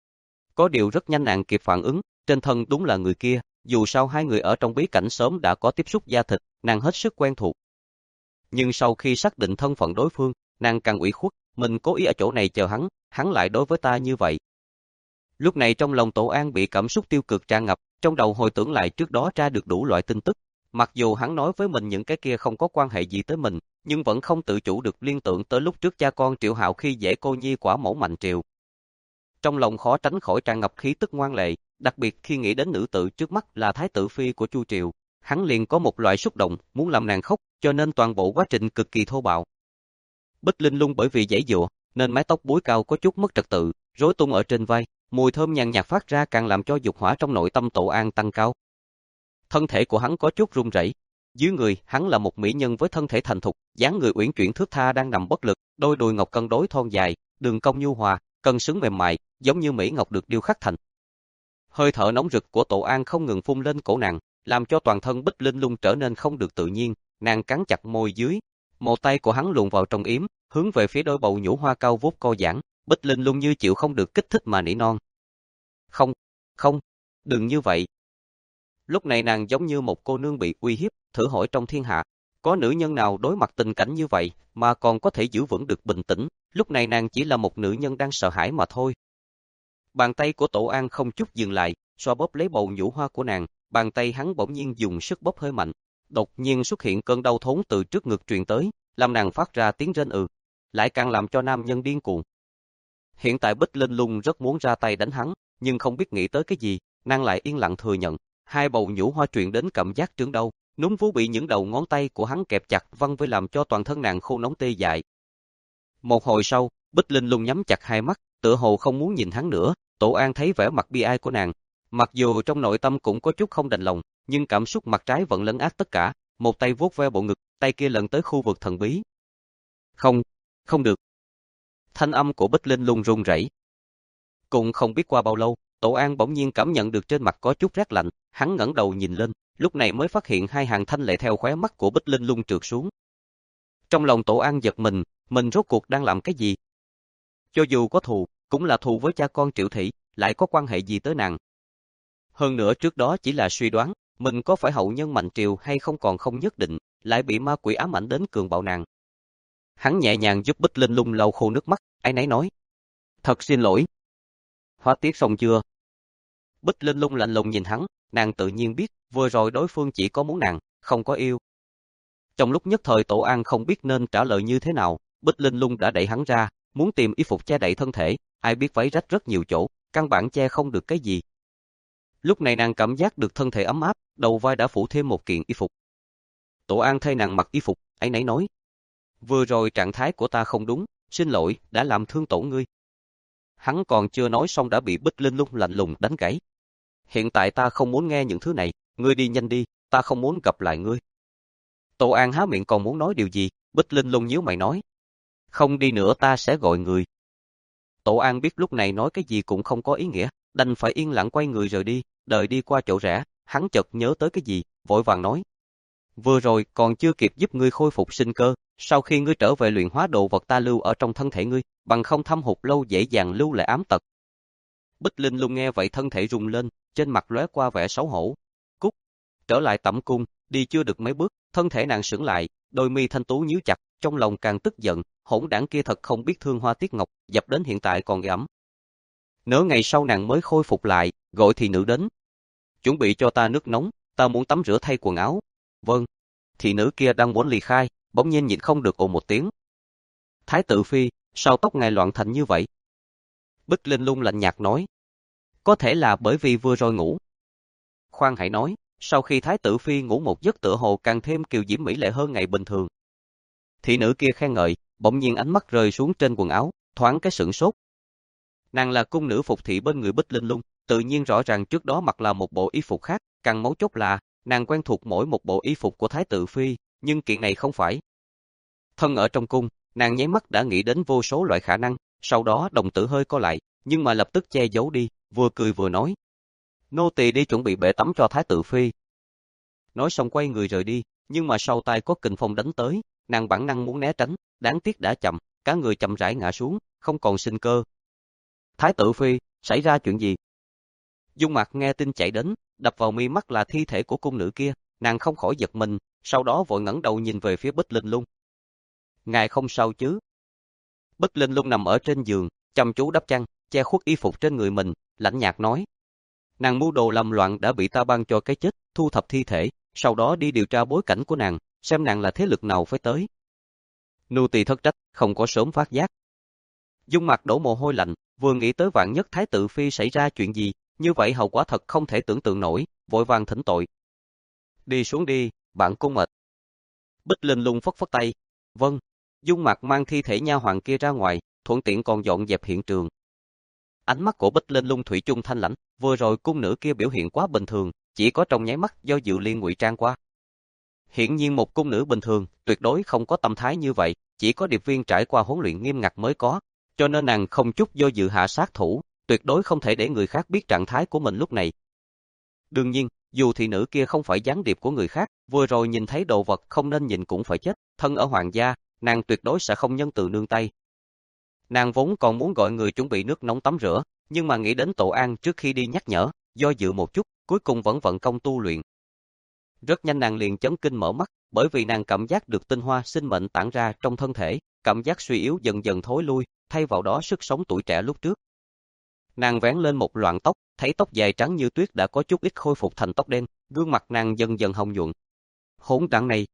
Có điều rất nhanh nàng kịp phản ứng, trên thân đúng là người kia, dù sao hai người ở trong bí cảnh sớm đã có tiếp xúc da thịt, nàng hết sức quen thuộc. Nhưng sau khi xác định thân phận đối phương, nàng càng ủy khuất, mình cố ý ở chỗ này chờ hắn, hắn lại đối với ta như vậy. Lúc này trong lòng Tổ An bị cảm xúc tiêu cực tràn ngập, trong đầu hồi tưởng lại trước đó tra được đủ loại tin tức. Mặc dù hắn nói với mình những cái kia không có quan hệ gì tới mình, nhưng vẫn không tự chủ được liên tưởng tới lúc trước cha con Triệu Hạo khi dễ cô nhi quả mẫu Mạnh Triều. Trong lòng khó tránh khỏi tràn ngập khí tức ngoan lệ, đặc biệt khi nghĩ đến nữ tử trước mắt là thái tử phi của Chu Triều, hắn liền có một loại xúc động, muốn làm nàng khóc, cho nên toàn bộ quá trình cực kỳ thô bạo. Bích Linh Lung bởi vì giãy giụa, nên mái tóc búi cao có chút mất trật tự, rối tung ở trên vai, mùi thơm nhàn nhạt phát ra càng làm cho dục hỏa trong nội tâm Tổ An tăng cao. Thân thể của hắn có chút run rẩy. Dưới người, hắn là một mỹ nhân với thân thể thành thục, dáng người uyển chuyển thướt tha đang nằm bất lực, đôi đùi ngọc cân đối thon dài, đường cong nhu hòa, cân xứng mềm mại, giống như mỹ ngọc được điêu khắc thành. Hơi thở nóng rực của Tổ An không ngừng phun lên cổ nàng, làm cho toàn thân Bích Linh Lung trở nên không được tự nhiên, nàng cắn chặt môi dưới. Một tay của hắn luồn vào trong yếm, hướng về phía đôi bầu nhũ hoa cao vút co giãn, Bích Linh Lung như chịu không được kích thích mà nỉ non. Không, không, đừng như vậy. Lúc này nàng giống như một cô nương bị uy hiếp, thử hỏi trong thiên hạ, có nữ nhân nào đối mặt tình cảnh như vậy mà còn có thể giữ vững được bình tĩnh, lúc này nàng chỉ là một nữ nhân đang sợ hãi mà thôi. Bàn tay của Tổ An không chút dừng lại, xoa bóp lấy bầu nhũ hoa của nàng, bàn tay hắn bỗng nhiên dùng sức bóp hơi mạnh, đột nhiên xuất hiện cơn đau thốn từ trước ngực truyền tới, làm nàng phát ra tiếng rên ừ, lại càng làm cho nam nhân điên cuồng. Hiện tại Bích Linh Lung rất muốn ra tay đánh hắn, nhưng không biết nghĩ tới cái gì, nàng lại yên lặng thừa nhận, hai bầu nhũ hoa truyền đến cảm giác trướng đau, núm vú bị những đầu ngón tay của hắn kẹp chặt văng với làm cho toàn thân nàng khô nóng tê dại. Một hồi sau, Bích Linh Lung nhắm chặt hai mắt, tựa hồ không muốn nhìn hắn nữa. Tổ An thấy vẻ mặt bi ai của nàng, mặc dù trong nội tâm cũng có chút không đành lòng, nhưng cảm xúc mặt trái vẫn lấn át tất cả, một tay vuốt ve bộ ngực, tay kia lần tới khu vực thần bí. Không, không được. Thanh âm của Bích Linh Lung run rẩy. Cũng không biết qua bao lâu, Tổ An bỗng nhiên cảm nhận được trên mặt có chút rét lạnh, hắn ngẩng đầu nhìn lên, lúc này mới phát hiện hai hàng thanh lệ theo khóe mắt của Bích Linh Lung trượt xuống. Trong lòng Tổ An giật mình, mình rốt cuộc đang làm cái gì? Cho dù có thù, cũng là thù với cha con Triệu Thị, lại có quan hệ gì tới nàng? Hơn nữa trước đó chỉ là suy đoán, mình có phải hậu nhân Mạnh Triều hay không còn không nhất định, lại bị ma quỷ ám ảnh đến cường bạo nàng. Hắn nhẹ nhàng giúp Bích Linh Lung lau khô nước mắt, áy náy nói. Thật xin lỗi. Hóa tiết xong chưa? Bích Linh Lung lạnh lùng nhìn hắn, nàng tự nhiên biết, vừa rồi đối phương chỉ có muốn nàng, không có yêu. Trong lúc nhất thời Tổ An không biết nên trả lời như thế nào, Bích Linh Lung đã đẩy hắn ra, muốn tìm y phục che đậy thân thể, ai biết váy rách rất nhiều chỗ, căn bản che không được cái gì. Lúc này nàng cảm giác được thân thể ấm áp, đầu vai đã phủ thêm một kiện y phục. Tổ An thay nàng mặc y phục, áy náy nói. Vừa rồi trạng thái của ta không đúng, xin lỗi, đã làm thương tổn ngươi. Hắn còn chưa nói xong đã bị Bích Linh Lung lạnh lùng đánh gãy. Hiện tại ta không muốn nghe những thứ này, ngươi đi nhanh đi, ta không muốn gặp lại ngươi. Tổ An há miệng còn muốn nói điều gì, Bích Linh Lung nhíu mày nói. Không đi nữa ta sẽ gọi người. Tổ An biết lúc này nói cái gì cũng không có ý nghĩa, đành phải yên lặng quay người rời đi, đợi đi qua chỗ rẽ, hắn chợt nhớ tới cái gì, vội vàng nói. Vừa rồi còn chưa kịp giúp ngươi khôi phục sinh cơ, sau khi ngươi trở về luyện hóa đồ vật ta lưu ở trong thân thể ngươi, bằng không thâm hụt lâu dễ dàng lưu lại ám tật. Bích Linh Lung nghe vậy thân thể rung lên, trên mặt lóe qua vẻ xấu hổ. Cút, trở lại tẩm cung, đi chưa được mấy bước, thân thể nàng sững lại, đôi mi thanh tú nhíu chặt, trong lòng càng tức giận, hỗn đảng kia thật không biết thương Hoa Tiết Ngọc, dập đến hiện tại còn ẩm. Nửa ngày sau nàng mới khôi phục lại, gọi thị nữ đến. Chuẩn bị cho ta nước nóng, ta muốn tắm rửa thay quần áo. Vâng. Thị nữ kia đang muốn ly khai, bỗng nhiên nhịn không được ồ một tiếng. Thái tử phi, sao tóc ngài loạn thành như vậy? Bích Linh Lung lạnh nhạt nói. Có thể là bởi vì vừa rồi ngủ. Khoan hãy nói, sau khi thái tử phi ngủ một giấc tựa hồ càng thêm kiều diễm mỹ lệ hơn ngày bình thường. Thị nữ kia khen ngợi, bỗng nhiên ánh mắt rơi xuống trên quần áo, thoáng cái sửng sốt. Nàng là cung nữ phục thị bên người Bích Linh Lung, tự nhiên rõ ràng trước đó mặc là một bộ y phục khác, càng mấu chốt là, nàng quen thuộc mỗi một bộ y phục của thái tử phi, nhưng kiện này không phải. Thân ở trong cung, nàng nháy mắt đã nghĩ đến vô số loại khả năng, sau đó đồng tử hơi co lại, nhưng mà lập tức che giấu đi, vừa cười vừa nói. Nô tỳ đi chuẩn bị bể tắm cho thái tử phi. Nói xong quay người rời đi, nhưng mà sau tai có kình phong đánh tới, nàng bản năng muốn né tránh, đáng tiếc đã chậm, cả người chậm rãi ngã xuống, không còn sinh cơ. Thái tử phi, xảy ra chuyện gì? Dung Mạc nghe tin chạy đến, đập vào mi mắt là thi thể của cung nữ kia, nàng không khỏi giật mình, sau đó vội ngẩng đầu nhìn về phía Bích Linh Lung. Ngài không sao chứ? Bích Linh Lung nằm ở trên giường, chăm chú đắp chăn, che khuất y phục trên người mình, lạnh nhạt nói. Nàng mưu đồ làm loạn đã bị ta ban cho cái chết, thu thập thi thể, sau đó đi điều tra bối cảnh của nàng, xem nàng là thế lực nào phải tới. Nô tỳ thất trách, không có sớm phát giác. Dung Mạc đổ mồ hôi lạnh, vừa nghĩ tới vạn nhất thái tử phi xảy ra chuyện gì, như vậy hậu quả thật không thể tưởng tượng nổi, vội vàng thỉnh tội. Đi xuống đi, bạn cung mệt. Bích Linh Lung phất phất tay. Vâng. Dung Mạc mang thi thể nha hoàn kia ra ngoài, thuận tiện còn dọn dẹp hiện trường. Ánh mắt của Bích Linh Lung thủy chung thanh lãnh, vừa rồi cung nữ kia biểu hiện quá bình thường, chỉ có trong nháy mắt do Diệu Liên ngụy trang qua. Hiển nhiên một cung nữ bình thường, tuyệt đối không có tâm thái như vậy, chỉ có điệp viên trải qua huấn luyện nghiêm ngặt mới có, cho nên nàng không chút do dự hạ sát thủ, tuyệt đối không thể để người khác biết trạng thái của mình lúc này. Đương nhiên, dù thị nữ kia không phải gián điệp của người khác, vừa rồi nhìn thấy đồ vật không nên nhìn cũng phải chết, thân ở hoàng gia, nàng tuyệt đối sẽ không nhân từ nương tay. Nàng vốn còn muốn gọi người chuẩn bị nước nóng tắm rửa, nhưng mà nghĩ đến Tổ An trước khi đi nhắc nhở, do dự một chút, cuối cùng vẫn vận công tu luyện. Rất nhanh nàng liền chấn kinh mở mắt, bởi vì nàng cảm giác được tinh hoa sinh mệnh tản ra trong thân thể, cảm giác suy yếu dần dần thối lui, thay vào đó sức sống tuổi trẻ lúc trước. Nàng vén lên một loạn tóc, thấy tóc dài trắng như tuyết đã có chút ít khôi phục thành tóc đen, gương mặt nàng dần dần hồng nhuận. Hỗn đản này.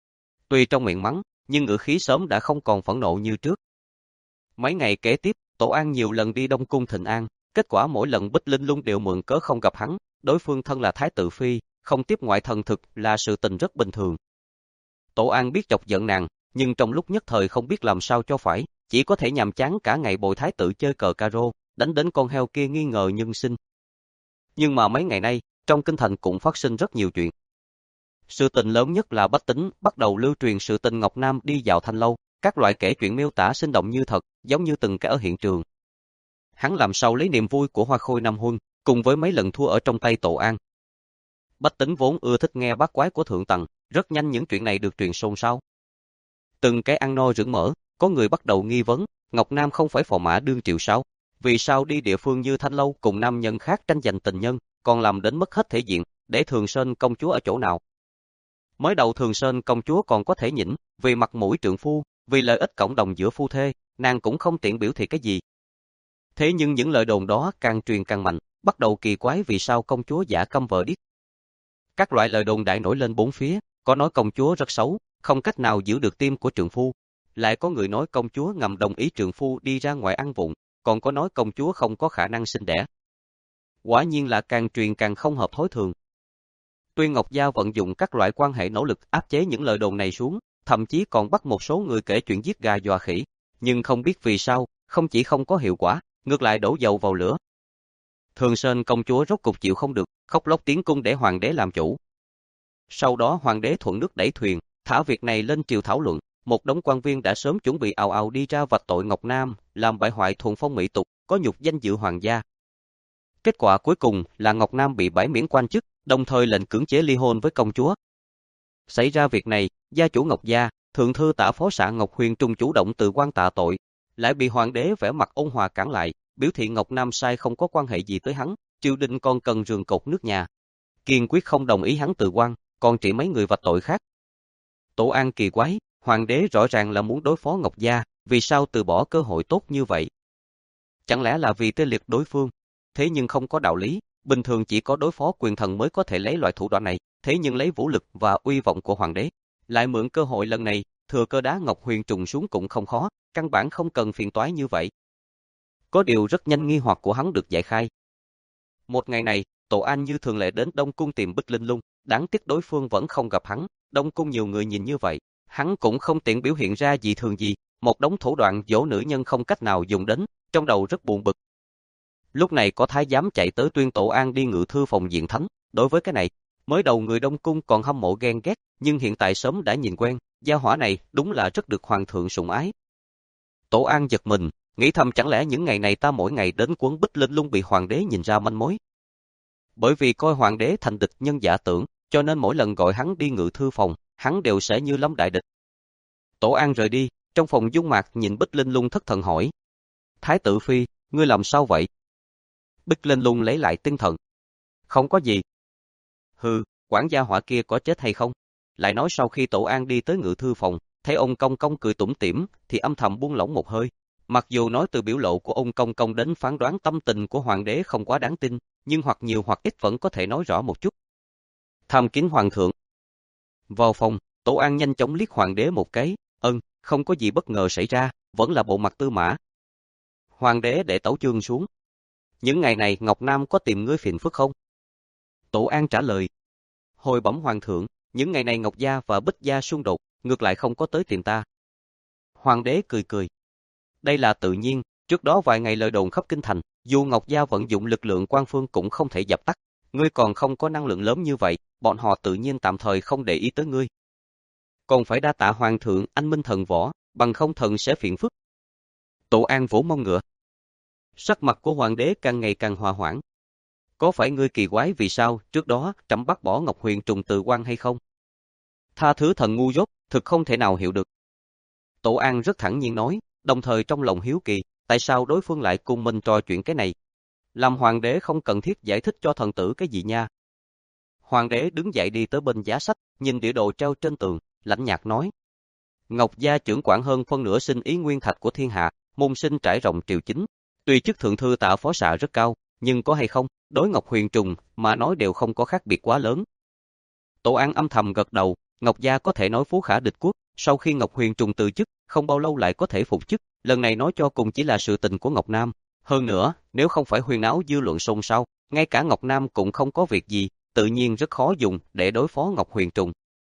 Tuy trong miệng mắng, nhưng ngữ khí sớm đã không còn phẫn nộ như trước. Mấy ngày kế tiếp, Tổ An nhiều lần đi Đông Cung thịnh an, kết quả mỗi lần Bích Linh Lung đều mượn cớ không gặp hắn, đối phương thân là Thái tử Phi, không tiếp ngoại thần thực là sự tình rất bình thường. Tổ An biết chọc giận nàng, nhưng trong lúc nhất thời không biết làm sao cho phải, chỉ có thể nhàm chán cả ngày bồi Thái tử chơi cờ caro, đánh đến con heo kia nghi ngờ nhân sinh. Nhưng mà mấy ngày nay, trong kinh thành cũng phát sinh rất nhiều chuyện. Sự tình lớn nhất là Bách Tính bắt đầu lưu truyền sự tình Ngọc Nam đi dạo thanh lâu, các loại kể chuyện miêu tả sinh động như thật, giống như từng cái ở hiện trường. Hắn làm sao lấy niềm vui của Hoa Khôi Nam Huân, cùng với mấy lần thua ở trong tay Tổ An. Bách Tính vốn ưa thích nghe bát quái của Thượng Tầng, rất nhanh những chuyện này được truyền xôn xao. Từng cái ăn no rửng mỡ, có người bắt đầu nghi vấn, Ngọc Nam không phải phò mã đương triệu sao? Vì sao đi địa phương như Thanh Lâu cùng nam nhân khác tranh giành tình nhân, còn làm đến mất hết thể diện, để Thường Sơn công chúa ở chỗ nào? Mới đầu Thường Sơn công chúa còn có thể nhịn, vì mặt mũi trượng phu, vì lợi ích cộng đồng giữa phu thê, nàng cũng không tiện biểu thị cái gì. Thế nhưng những lời đồn đó càng truyền càng mạnh, bắt đầu kỳ quái vì sao công chúa giả câm vờ điếc. Các loại lời đồn đại nổi lên bốn phía, có nói công chúa rất xấu, không cách nào giữ được tim của trượng phu. Lại có người nói công chúa ngầm đồng ý trượng phu đi ra ngoài ăn vụng, còn có nói công chúa không có khả năng sinh đẻ. Quả nhiên là càng truyền càng không hợp thói thường. Tuy Ngọc Gia vận dụng các loại quan hệ nỗ lực áp chế những lời đồn này xuống, thậm chí còn bắt một số người kể chuyện giết gà dọa khỉ, nhưng không biết vì sao, không chỉ không có hiệu quả, ngược lại đổ dầu vào lửa. Thường Sơn công chúa rốt cục chịu không được, khóc lóc tiến cung để hoàng đế làm chủ. Sau đó hoàng đế thuận nước đẩy thuyền, thả việc này lên triều thảo luận, một đống quan viên đã sớm chuẩn bị ào ào đi ra vạch tội Ngọc Nam, làm bại hoại thuần phong mỹ tục, có nhục danh dự hoàng gia. Kết quả cuối cùng là Ngọc Nam bị bãi miễn quan chức, đồng thời lệnh cưỡng chế ly hôn với công chúa. Xảy ra việc này, gia chủ Ngọc Gia, thượng thư tả phó xã Ngọc Huyền Trung chủ động tự quan tạ tội, lại bị hoàng đế vẻ mặt ôn hòa cản lại, biểu thị Ngọc Nam sai không có quan hệ gì tới hắn, triều đình còn cần rường cột nước nhà. Kiên quyết không đồng ý hắn tự quan, còn chỉ mấy người vạch tội khác. Tổ An kỳ quái, hoàng đế rõ ràng là muốn đối phó Ngọc Gia, vì sao từ bỏ cơ hội tốt như vậy? Chẳng lẽ là vì tê liệt đối phương? Thế nhưng không có đạo lý, bình thường chỉ có đối phó quyền thần mới có thể lấy loại thủ đoạn này, thế nhưng lấy vũ lực và uy vọng của hoàng đế, lại mượn cơ hội lần này, thừa cơ đá Ngọc Huyền trùng xuống cũng không khó, căn bản không cần phiền toái như vậy. Có điều rất nhanh nghi hoặc của hắn được giải khai. Một ngày này, Tổ An như thường lệ đến Đông Cung tìm Bích Linh Lung, đáng tiếc đối phương vẫn không gặp hắn, Đông Cung nhiều người nhìn như vậy, hắn cũng không tiện biểu hiện ra gì thường gì, một đống thủ đoạn dỗ nữ nhân không cách nào dùng đến, trong đầu rất buồn bực. Lúc này có thái giám chạy tới tuyên Tổ An đi ngự thư phòng diện thánh, đối với cái này, mới đầu người Đông Cung còn hâm mộ ghen ghét, nhưng hiện tại sớm đã nhìn quen, gia hỏa này đúng là rất được hoàng thượng sủng ái. Tổ An giật mình, nghĩ thầm chẳng lẽ những ngày này ta mỗi ngày đến quấn Bích Linh Lung bị hoàng đế nhìn ra manh mối. Bởi vì coi hoàng đế thành địch nhân giả tưởng, cho nên mỗi lần gọi hắn đi ngự thư phòng, hắn đều sẽ như lâm đại địch. Tổ An rời đi, trong phòng Dung Mạc nhìn Bích Linh Lung thất thần hỏi. Thái tử Phi, ngươi làm sao vậy? Bích Linh Lung lấy lại tinh thần. Không có gì. Hừ, quản gia hỏa kia có chết hay không? Lại nói sau khi Tổ An đi tới ngự thư phòng, thấy ông Công Công cười tủm tỉm, thì âm thầm buông lỏng một hơi. Mặc dù nói từ biểu lộ của ông Công Công đến phán đoán tâm tình của hoàng đế không quá đáng tin, nhưng hoặc nhiều hoặc ít vẫn có thể nói rõ một chút. Tham kiến hoàng thượng. Vào phòng, Tổ An nhanh chóng liếc hoàng đế một cái, ân, không có gì bất ngờ xảy ra, vẫn là bộ mặt tư mã. Hoàng đế để tấu chương xuống. Những ngày này Ngọc Nam có tìm ngươi phiền phức không? Tổ An trả lời. Hồi bẩm hoàng thượng, những ngày này Ngọc Gia và Bích Gia xung đột, ngược lại không có tới tìm ta. Hoàng đế cười cười. Đây là tự nhiên, trước đó vài ngày lời đồn khắp kinh thành, dù Ngọc Gia vận dụng lực lượng quan phương cũng không thể dập tắt. Ngươi còn không có năng lượng lớn như vậy, bọn họ tự nhiên tạm thời không để ý tới ngươi, Còn phải đa tạ hoàng thượng anh minh thần võ, bằng không thần sẽ phiền phức. Tổ An vỗ mông ngựa. Sắc mặt của hoàng đế càng ngày càng hòa hoãn. Có phải ngươi kỳ quái vì sao trước đó trẫm bắt bỏ Ngọc Huyền Trùng từ quan hay không? Tha thứ thần ngu dốt, thực không thể nào hiểu được. Tổ An rất thẳng nhiên nói, đồng thời trong lòng hiếu kỳ, tại sao đối phương lại cùng mình trò chuyện cái này? Làm hoàng đế không cần thiết giải thích cho thần tử cái gì nha. Hoàng đế đứng dậy đi tới bên giá sách, nhìn địa đồ treo trên tường, lạnh nhạt nói. Ngọc gia trưởng quản hơn phân nửa sinh ý nguyên thạch của thiên hạ, môn sinh trải rộng triều chính. Tuy chức thượng thư tạ phó xạ rất cao, nhưng có hay không, đối Ngọc Huyền Trùng mà nói đều không có khác biệt quá lớn. Tổ An âm thầm gật đầu, Ngọc gia có thể nói phú khả địch quốc, sau khi Ngọc Huyền Trùng từ chức, không bao lâu lại có thể phục chức, lần này nói cho cùng chỉ là sự tình của Ngọc Nam. Hơn nữa, nếu không phải huyên náo dư luận xôn xao, ngay cả Ngọc Nam cũng không có việc gì, tự nhiên rất khó dùng để đối phó Ngọc Huyền Trùng.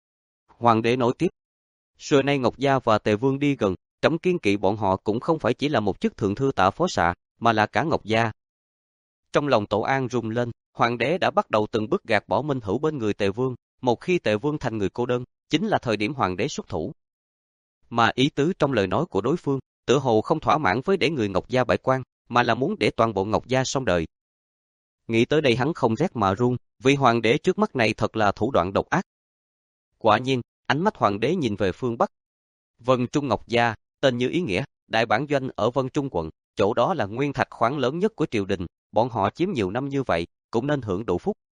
Hoàng đế nói tiếp, xưa nay Ngọc gia và Tề Vương đi gần, trẫm kiên kỵ bọn họ cũng không phải chỉ là một chức thượng thư tạ phó xạ, mà là cả Ngọc gia. Trong lòng Tổ An rung lên, hoàng đế đã bắt đầu từng bước gạt bỏ minh hữu bên người Tề Vương, một khi Tề Vương thành người cô đơn, chính là thời điểm hoàng đế xuất thủ. Mà ý tứ trong lời nói của đối phương, tựa hồ không thỏa mãn với để người Ngọc gia bãi quan, mà là muốn để toàn bộ Ngọc gia xong đời. Nghĩ tới đây hắn không rét mà run, vì hoàng đế trước mắt này thật là thủ đoạn độc ác. Quả nhiên, ánh mắt hoàng đế nhìn về phương Bắc. Vân Trung Ngọc gia, tên như ý nghĩa, đại bản doanh ở Vân Trung quận, chỗ đó là nguyên thạch khoáng lớn nhất của triều đình, bọn họ chiếm nhiều năm như vậy, cũng nên hưởng đủ phúc.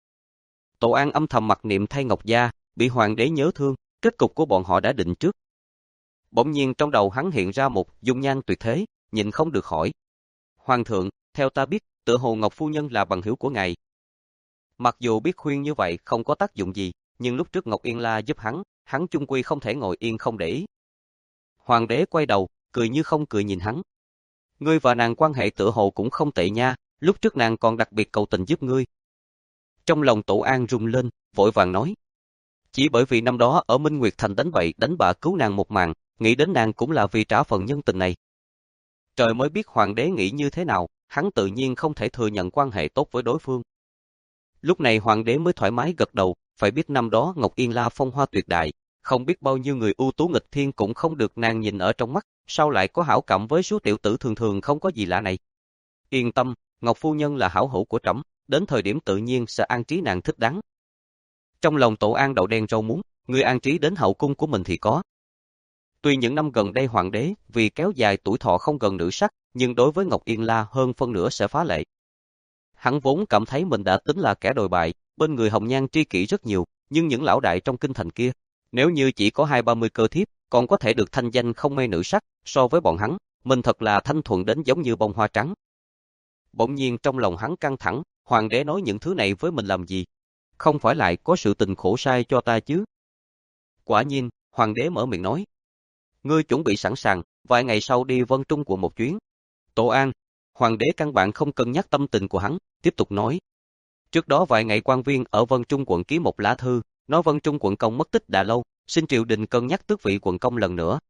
Tổ An âm thầm mặc niệm thay Ngọc gia, bị hoàng đế nhớ thương, kết cục của bọn họ đã định trước. Bỗng nhiên trong đầu hắn hiện ra một dung nhan tuyệt thế, nhịn không được hỏi. Hoàng thượng, theo ta biết, tựa hồ Ngọc phu nhân là bằng hữu của ngài. Mặc dù biết khuyên như vậy không có tác dụng gì, nhưng lúc trước Ngọc Yên La giúp hắn, hắn chung quy không thể ngồi yên không để ý. Hoàng đế quay đầu, cười như không cười nhìn hắn. Ngươi và nàng quan hệ tựa hồ cũng không tệ nha, lúc trước nàng còn đặc biệt cầu tình giúp ngươi. Trong lòng Tổ An rung lên, vội vàng nói. Chỉ bởi vì năm đó ở Minh Nguyệt Thành đánh bậy đánh bạ cứu nàng một mạng, nghĩ đến nàng cũng là vì trả phần nhân tình này. Trời mới biết hoàng đế nghĩ như thế nào, hắn tự nhiên không thể thừa nhận quan hệ tốt với đối phương. Lúc này hoàng đế mới thoải mái gật đầu, phải biết năm đó Ngọc Yên La phong hoa tuyệt đại, không biết bao nhiêu người ưu tú nghịch thiên cũng không được nàng nhìn ở trong mắt, sao lại có hảo cảm với số tiểu tử thường thường không có gì lạ này. Yên tâm, Ngọc phu nhân là hảo hữu của trẫm, đến thời điểm tự nhiên sẽ an trí nàng thích đáng. Trong lòng Tổ An đậu đen rau muống, người an trí đến hậu cung của mình thì có. Tuy những năm gần đây hoàng đế vì kéo dài tuổi thọ không gần nữ sắc, nhưng đối với Ngọc Yên La hơn phân nửa sẽ phá lệ. Hắn vốn cảm thấy mình đã tính là kẻ đồi bại, bên người hồng nhan tri kỷ rất nhiều, nhưng những lão đại trong kinh thành kia, nếu như chỉ có hai ba mươi cơ thiếp, còn có thể được thanh danh không mê nữ sắc, so với bọn hắn, mình thật là thanh thuần đến giống như bông hoa trắng. Bỗng nhiên trong lòng hắn căng thẳng, hoàng đế nói những thứ này với mình làm gì? Không phải lại có sự tình khổ sai cho ta chứ? Quả nhiên, hoàng đế mở miệng nói. Ngươi chuẩn bị sẵn sàng, vài ngày sau đi Vân Trung quận một chuyến. Tổ An, hoàng đế căn bản không cân nhắc tâm tình của hắn, tiếp tục nói. Trước đó vài ngày quan viên ở Vân Trung quận ký một lá thư, nói Vân Trung quận công mất tích đã lâu, xin triều đình cân nhắc tước vị quận công lần nữa.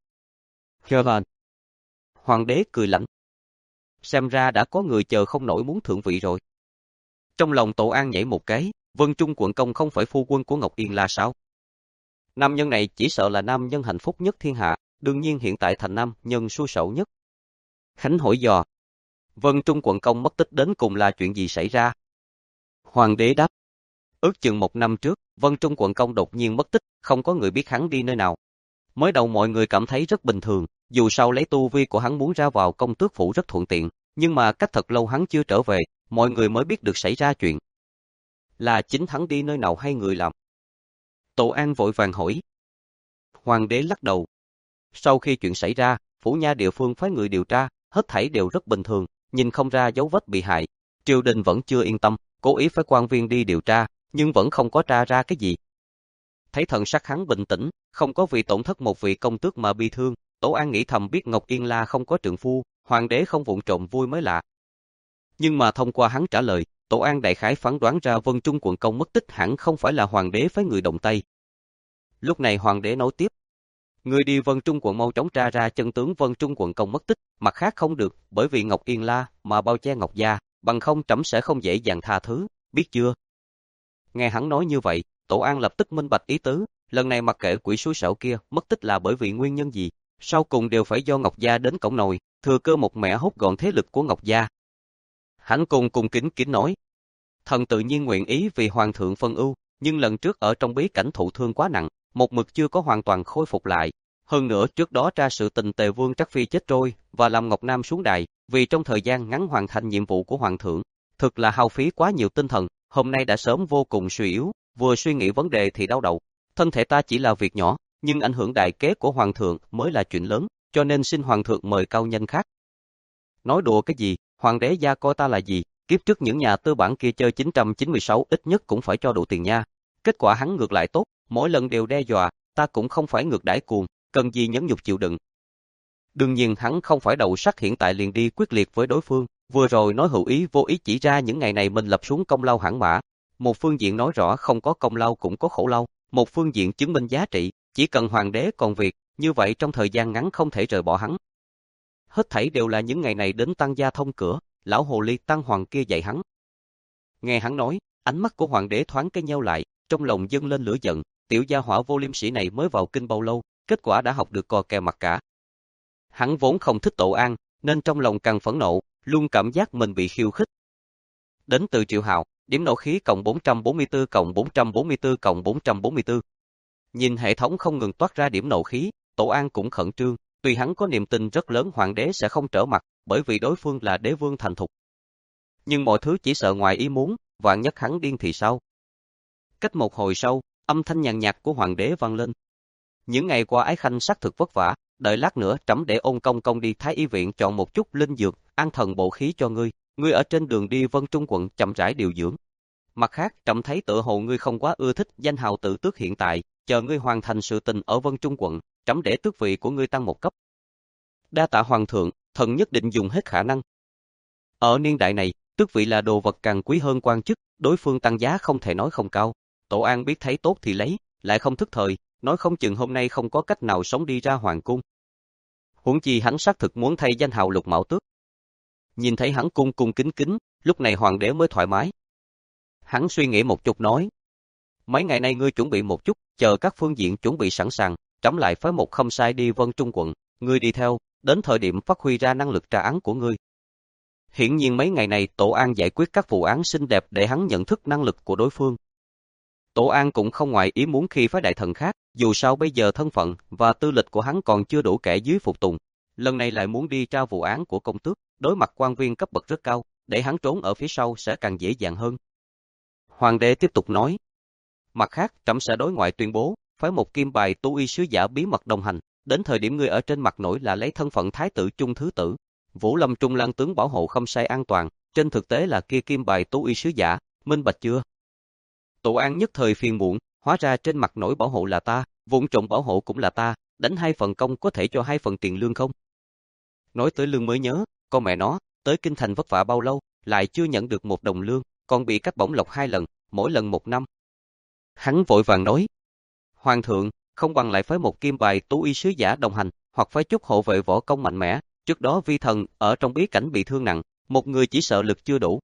Hờ. Hoàng đế cười lạnh. Xem ra đã có người chờ không nổi muốn thượng vị rồi. Trong lòng Tổ An nhảy một cái, Vân Trung quận công không phải phu quân của Ngọc Yên là sao? Nam nhân này chỉ sợ là nam nhân hạnh phúc nhất thiên hạ, đương nhiên hiện tại thành nam nhân xui xẻo nhất. Khánh hỏi dò. Vân Trung quận công mất tích đến cùng là chuyện gì xảy ra? Hoàng đế đáp. Ước chừng một năm trước, Vân Trung quận công đột nhiên mất tích, không có người biết hắn đi nơi nào. Mới đầu mọi người cảm thấy rất bình thường, dù sao lấy tu vi của hắn muốn ra vào công tước phủ rất thuận tiện, nhưng mà cách thật lâu hắn chưa trở về, mọi người mới biết được xảy ra chuyện. Là chính hắn đi nơi nào hay người làm? Tổ An vội vàng hỏi. Hoàng đế lắc đầu. Sau khi chuyện xảy ra, phủ nha địa phương phái người điều tra, hết thảy đều rất bình thường, nhìn không ra dấu vết bị hại. Triều đình vẫn chưa yên tâm, cố ý phái quan viên đi điều tra, nhưng vẫn không có tra ra cái gì. Thấy thần sắc hắn bình tĩnh, không có vì tổn thất một vị công tước mà bi thương, Tổ An nghĩ thầm biết Ngọc Yên La không có trượng phu, hoàng đế không vụng trộm vui mới lạ. Nhưng mà thông qua hắn trả lời, Tổ An đại khái phán đoán ra Vân Trung quận công mất tích hẳn không phải là hoàng đế phái người động tay. Lúc này hoàng đế nói tiếp. Người đi Vân Trung quận mau chóng tra ra chân tướng Vân Trung quận công mất tích, mặt khác không được, bởi vì Ngọc Yên La mà bao che Ngọc gia, bằng không trẫm sẽ không dễ dàng tha thứ, biết chưa? Nghe hắn nói như vậy, Tổ An lập tức minh bạch ý tứ, lần này mặc kệ quỷ xui xẻo kia mất tích là bởi vì nguyên nhân gì, sau cùng đều phải do Ngọc gia đến cổng nồi, thừa cơ một mẻ hốt gọn thế lực của Ngọc gia. Hắn cùng cùng kính kính nói, thần tự nhiên nguyện ý vì hoàng thượng phân ưu, nhưng lần trước ở trong bí cảnh thụ thương quá nặng, một mực chưa có hoàn toàn khôi phục lại. Hơn nữa trước đó tra sự tình Tề Vương Trắc Phi chết trôi và làm Ngọc Nam xuống đài, vì trong thời gian ngắn hoàn thành nhiệm vụ của hoàng thượng, thực là hao phí quá nhiều tinh thần, hôm nay đã sớm vô cùng suy yếu, vừa suy nghĩ vấn đề thì đau đầu. Thân thể ta chỉ là việc nhỏ, nhưng ảnh hưởng đại kế của hoàng thượng mới là chuyện lớn, cho nên xin hoàng thượng mời cao nhân khác. Nói đùa cái gì, hoàng đế gia coi ta là gì, kiếp trước những nhà tư bản kia chơi chín trăm chín mươi sáu ít nhất cũng phải cho đủ tiền nha. Kết quả hắn ngược lại tốt, mỗi lần đều đe dọa, ta cũng không phải ngược đãi cuồng, cần gì nhẫn nhục chịu đựng. Đương nhiên hắn không phải đầu sắt hiện tại liền đi quyết liệt với đối phương, vừa rồi nói hữu ý vô ý chỉ ra những ngày này mình lập xuống công lao hãn mã. Một phương diện nói rõ không có công lao cũng có khổ lao, một phương diện chứng minh giá trị, chỉ cần hoàng đế còn việc, như vậy trong thời gian ngắn không thể rời bỏ hắn. Hết thảy đều là những ngày này đến tăng gia thông cửa, lão hồ ly tăng hoàng kia dạy hắn. Nghe hắn nói, ánh mắt của hoàng đế thoáng cái nheo lại, trong lòng dâng lên lửa giận, tiểu gia hỏa vô liêm sỉ này mới vào kinh bao lâu, kết quả đã học được cò kè mặt cả. Hắn vốn không thích Tổ An, nên trong lòng càng phẫn nộ, luôn cảm giác mình bị khiêu khích. Đến từ Triệu Hạo, điểm nộ khí cộng bốn trăm bốn mươi tư cộng bốn trăm bốn mươi tư cộng bốn trăm bốn mươi tư. Nhìn hệ thống không ngừng toát ra điểm nộ khí, Tổ An cũng khẩn trương, tuy hắn có niềm tin rất lớn hoàng đế sẽ không trở mặt, bởi vì đối phương là đế vương thành thục. Nhưng mọi thứ chỉ sợ ngoài ý muốn, vạn nhất hắn điên thì sao? Cách một hồi sau, âm thanh nhàn nhạt của hoàng đế vang lên. Những ngày qua Ái Khanh xác thực vất vả, đợi lát nữa trẫm để Ôn công công đi Thái y viện chọn một chút linh dược, an thần bổ khí cho ngươi, ngươi ở trên đường đi Vân Trung quận chậm rãi điều dưỡng. Mặt khác, trẫm thấy tựa hồ ngươi không quá ưa thích danh hào tự tước hiện tại, chờ ngươi hoàn thành sự tình ở Vân Trung quận, trẫm để tước vị của ngươi tăng một cấp. Đa tạ hoàng thượng, thần nhất định dùng hết khả năng. Ở niên đại này, tước vị là đồ vật càng quý hơn quan chức, đối phương tăng giá không thể nói không cao. Tổ An biết thấy tốt thì lấy, lại không thức thời, nói không chừng hôm nay không có cách nào sống đi ra hoàng cung. Huống chi hắn xác thực muốn thay danh hào Lục Mão Tước. Nhìn thấy hắn cung cung kính kính, lúc này hoàng đế mới thoải mái. Hắn suy nghĩ một chút nói, mấy ngày nay ngươi chuẩn bị một chút, chờ các phương diện chuẩn bị sẵn sàng, trẫm lại phái một khâm sai đi Vân Trung quận, ngươi đi theo, đến thời điểm phát huy ra năng lực tra án của ngươi. Hiển nhiên mấy ngày này Tổ An giải quyết các vụ án xinh đẹp để hắn nhận thức năng lực của đối phương. Tổ An cũng không ngoài ý muốn khi phái đại thần khác, dù sao bây giờ thân phận và tư lịch của hắn còn chưa đủ kẻ dưới phục tùng. Lần này lại muốn đi tra vụ án của công tước, đối mặt quan viên cấp bậc rất cao, để hắn trốn ở phía sau sẽ càng dễ dàng hơn. Hoàng đế tiếp tục nói, mặt khác trẫm sẽ đối ngoại tuyên bố, phái một kim bài tu y sứ giả bí mật đồng hành, đến thời điểm ngươi ở trên mặt nổi là lấy thân phận thái tử Trung thứ tử, Vũ Lâm Trung Lang tướng bảo hộ khâm sai an toàn, trên thực tế là kia kim bài tu y sứ giả, minh bạch chưa? Tổ An nhất thời phiền muộn, hóa ra trên mặt nổi bảo hộ là ta, vụng trộm bảo hộ cũng là ta, đánh hai phần công có thể cho hai phần tiền lương không? Nói tới lương mới nhớ, con mẹ nó, tới kinh thành vất vả bao lâu, lại chưa nhận được một đồng lương, còn bị cắt bổng lộc hai lần, mỗi lần một năm. Hắn vội vàng nói, hoàng thượng, không bằng lại phái một kim bài tú y sứ giả đồng hành, hoặc phái chút hộ vệ võ công mạnh mẽ, trước đó vi thần ở trong bí cảnh bị thương nặng, một người chỉ sợ lực chưa đủ.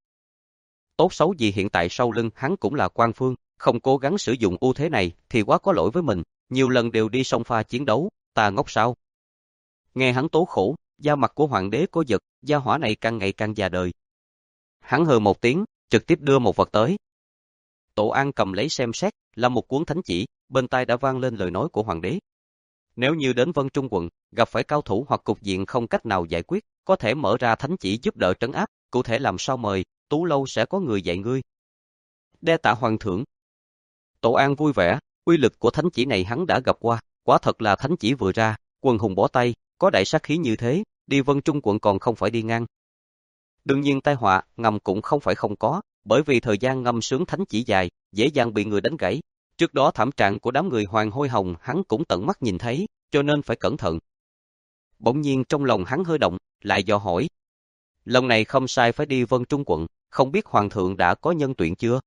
Tốt xấu gì hiện tại sau lưng hắn cũng là quan phương, không cố gắng sử dụng ưu thế này thì quá có lỗi với mình, nhiều lần đều đi sông pha chiến đấu, ta ngốc sao? Nghe hắn tố khổ, da mặt của hoàng đế cố giật, gia hỏa này càng ngày càng già đời. Hắn hừ một tiếng, trực tiếp đưa một vật tới. Tổ An cầm lấy xem xét, là một cuốn thánh chỉ, bên tai đã vang lên lời nói của hoàng đế. Nếu như đến Vân Trung quận, gặp phải cao thủ hoặc cục diện không cách nào giải quyết, có thể mở ra thánh chỉ giúp đỡ trấn áp, cụ thể làm sao mời, Tú lâu sẽ có người dạy ngươi. Đa tạ hoàng thượng. Tổ An vui vẻ, uy lực của thánh chỉ này hắn đã gặp qua, quả thật là thánh chỉ vừa ra, quần hùng bỏ tay, có đại sát khí như thế, đi Vân Trung quận còn không phải đi ngang. Đương nhiên tai họa ngầm cũng không phải không có, bởi vì thời gian ngâm sướng thánh chỉ dài, dễ dàng bị người đánh gãy. Trước đó thảm trạng của đám người Hoàng Hôi Hồng hắn cũng tận mắt nhìn thấy, cho nên phải cẩn thận. Bỗng nhiên trong lòng hắn hơi động, lại dò hỏi. Lần này không sai phải đi Vân Trung quận, không biết Hoàng thượng đã có nhân tuyển chưa?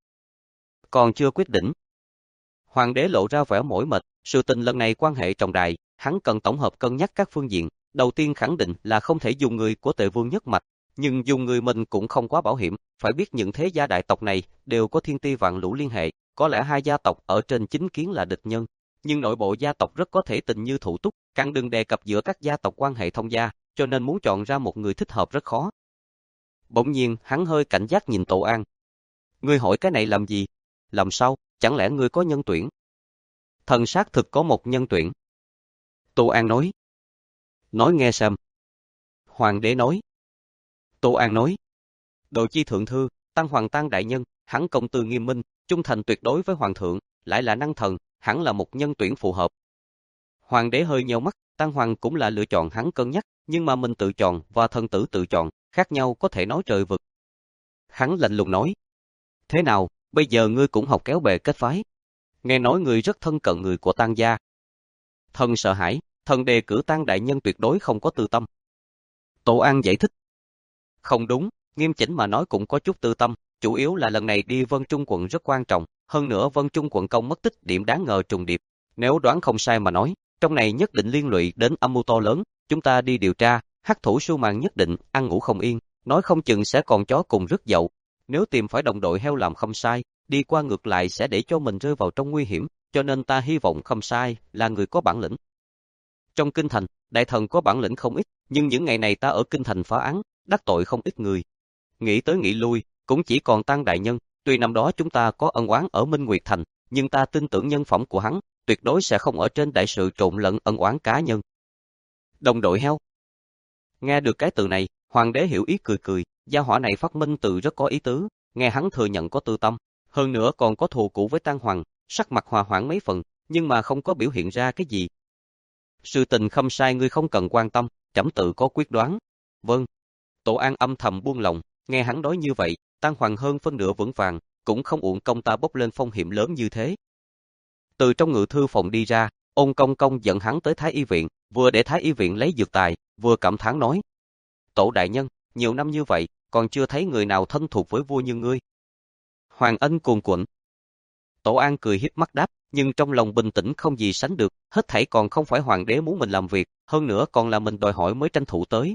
Còn chưa quyết định. Hoàng đế lộ ra vẻ mỏi mệt, sự tình lần này quan hệ trọng đại, hắn cần tổng hợp cân nhắc các phương diện. Đầu tiên khẳng định là không thể dùng người của Tề Vương nhất mạch, nhưng dùng người mình cũng không quá bảo hiểm, phải biết những thế gia đại tộc này đều có thiên ti vạn lũ liên hệ, có lẽ hai gia tộc ở trên chính kiến là địch nhân, nhưng nội bộ gia tộc rất có thể tình như thủ túc, càng đừng đề cập giữa các gia tộc quan hệ thông gia, cho nên muốn chọn ra một người thích hợp rất khó. Bỗng nhiên, hắn hơi cảnh giác nhìn Tổ An. Ngươi hỏi cái này làm gì? Làm sao? Chẳng lẽ ngươi có nhân tuyển? Thần xác thực có một nhân tuyển. Tổ An nói. Nói nghe xem. Hoàng đế nói. Tổ An nói. Độ chi thượng thư, Tăng Hoàng Tăng đại nhân, hắn công tư nghiêm minh, trung thành tuyệt đối với hoàng thượng, lại là năng thần, hẳn là một nhân tuyển phù hợp. Hoàng đế hơi nheo mắt, Tăng Hoàng cũng là lựa chọn hắn cân nhắc, nhưng mà mình tự chọn và thần tử tự chọn, khác nhau có thể nói trời vực. Hắn lạnh lùng nói. Thế nào, bây giờ ngươi cũng học kéo bè kết phái. Nghe nói ngươi rất thân cận người của Tăng gia. Thần sợ hãi, thần đề cử Tăng đại nhân tuyệt đối không có tư tâm. Tổ An giải thích. Không đúng, nghiêm chỉnh mà nói cũng có chút tư tâm, chủ yếu là lần này đi Vân Trung quận rất quan trọng, hơn nữa Vân Trung quận công mất tích điểm đáng ngờ trùng điệp. Nếu đoán không sai mà nói, trong này nhất định liên lụy đến âm mưu to lớn, chúng ta đi điều tra, hắc thủ sưu màn nhất định ăn ngủ không yên, nói không chừng sẽ còn chó cùng rứt dậu. Nếu tìm phải đồng đội heo làm không sai, đi qua ngược lại sẽ để cho mình rơi vào trong nguy hiểm, cho nên ta hy vọng không sai là người có bản lĩnh. Trong kinh thành, đại thần có bản lĩnh không ít, nhưng những ngày này ta ở kinh thành phá án, đắc tội không ít người. Nghĩ tới nghĩ lui, cũng chỉ còn Tăng đại nhân, tuy năm đó chúng ta có ân oán ở Minh Nguyệt Thành, nhưng ta tin tưởng nhân phẩm của hắn, tuyệt đối sẽ không ở trên đại sự trộn lẫn ân oán cá nhân. Đồng đội heo. Nghe được cái từ này, hoàng đế hiểu ý cười cười, gia hỏa này phát minh từ rất có ý tứ, nghe hắn thừa nhận có tư tâm, hơn nữa còn có thù cũ với Tăng Hoàng, sắc mặt hòa hoãn mấy phần, nhưng mà không có biểu hiện ra cái gì. Sự tình không sai ngươi không cần quan tâm, trẫm tự có quyết đoán. Vâng. Tổ An âm thầm buông lòng, nghe hắn nói như vậy, Tăng Hoàng hơn phân nửa vững vàng, cũng không uổng công ta bốc lên phong hiểm lớn như thế. Từ trong ngự thư phòng đi ra, Ôn Công Công dẫn hắn tới Thái Y viện, vừa để Thái Y viện lấy dược tài, vừa cảm thán nói: Tổ đại nhân, nhiều năm như vậy, còn chưa thấy người nào thân thuộc với vua như ngươi. Hoàng Ân cuồn cuộn. Tổ An cười hiếp mắt đáp, nhưng trong lòng bình tĩnh không gì sánh được, hết thảy còn không phải hoàng đế muốn mình làm việc, hơn nữa còn là mình đòi hỏi mới tranh thủ tới.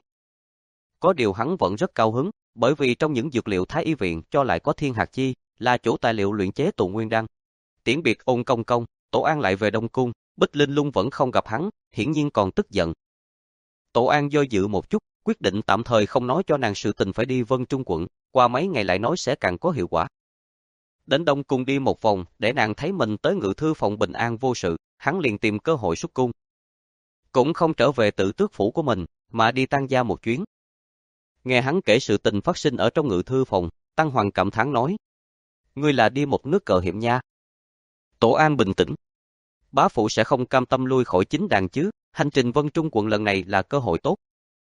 Có điều hắn vẫn rất cao hứng, bởi vì trong những dược liệu Thái Y viện cho lại có thiên hạt chi, là chủ tài liệu luyện chế tụ nguyên đan. Tiễn biệt Ôn Công Công, Tổ An lại về Đông Cung, Bích Linh Lung vẫn không gặp hắn, hiển nhiên còn tức giận. Tổ An do dự một chút, quyết định tạm thời không nói cho nàng sự tình phải đi Vân Trung quận, qua mấy ngày lại nói sẽ càng có hiệu quả. Đến Đông Cung đi một vòng, để nàng thấy mình tới ngự thư phòng bình an vô sự, hắn liền tìm cơ hội xuất cung. Cũng không trở về tự tước phủ của mình, mà đi Tăng gia một chuyến. Nghe hắn kể sự tình phát sinh ở trong ngự thư phòng, Tăng Hoàng cảm thán nói: Ngươi là đi một nước cờ hiểm nha. Tổ An bình tĩnh. Bá phụ sẽ không cam tâm lui khỏi chính đàn chứ, hành trình Vân Trung quận lần này là cơ hội tốt.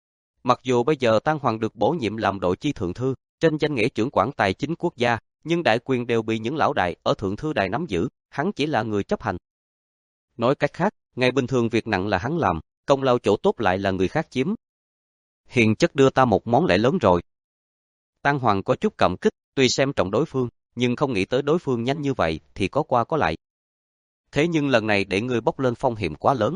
Mặc dù bây giờ Tăng Hoàng được bổ nhiệm làm đội chi thượng thư, trên danh nghĩa trưởng quản tài chính quốc gia, nhưng đại quyền đều bị những lão đại ở thượng thư đài nắm giữ, hắn chỉ là người chấp hành. Nói cách khác, ngày bình thường việc nặng là hắn làm, công lao chỗ tốt lại là người khác chiếm. Hiền chất đưa ta một món lễ lớn rồi. Tăng Hoàng có chút cảm kích, tuy xem trọng đối phương, nhưng không nghĩ tới đối phương nhanh như vậy thì có qua có lại. Thế nhưng lần này để ngươi bốc lên phong hiểm quá lớn.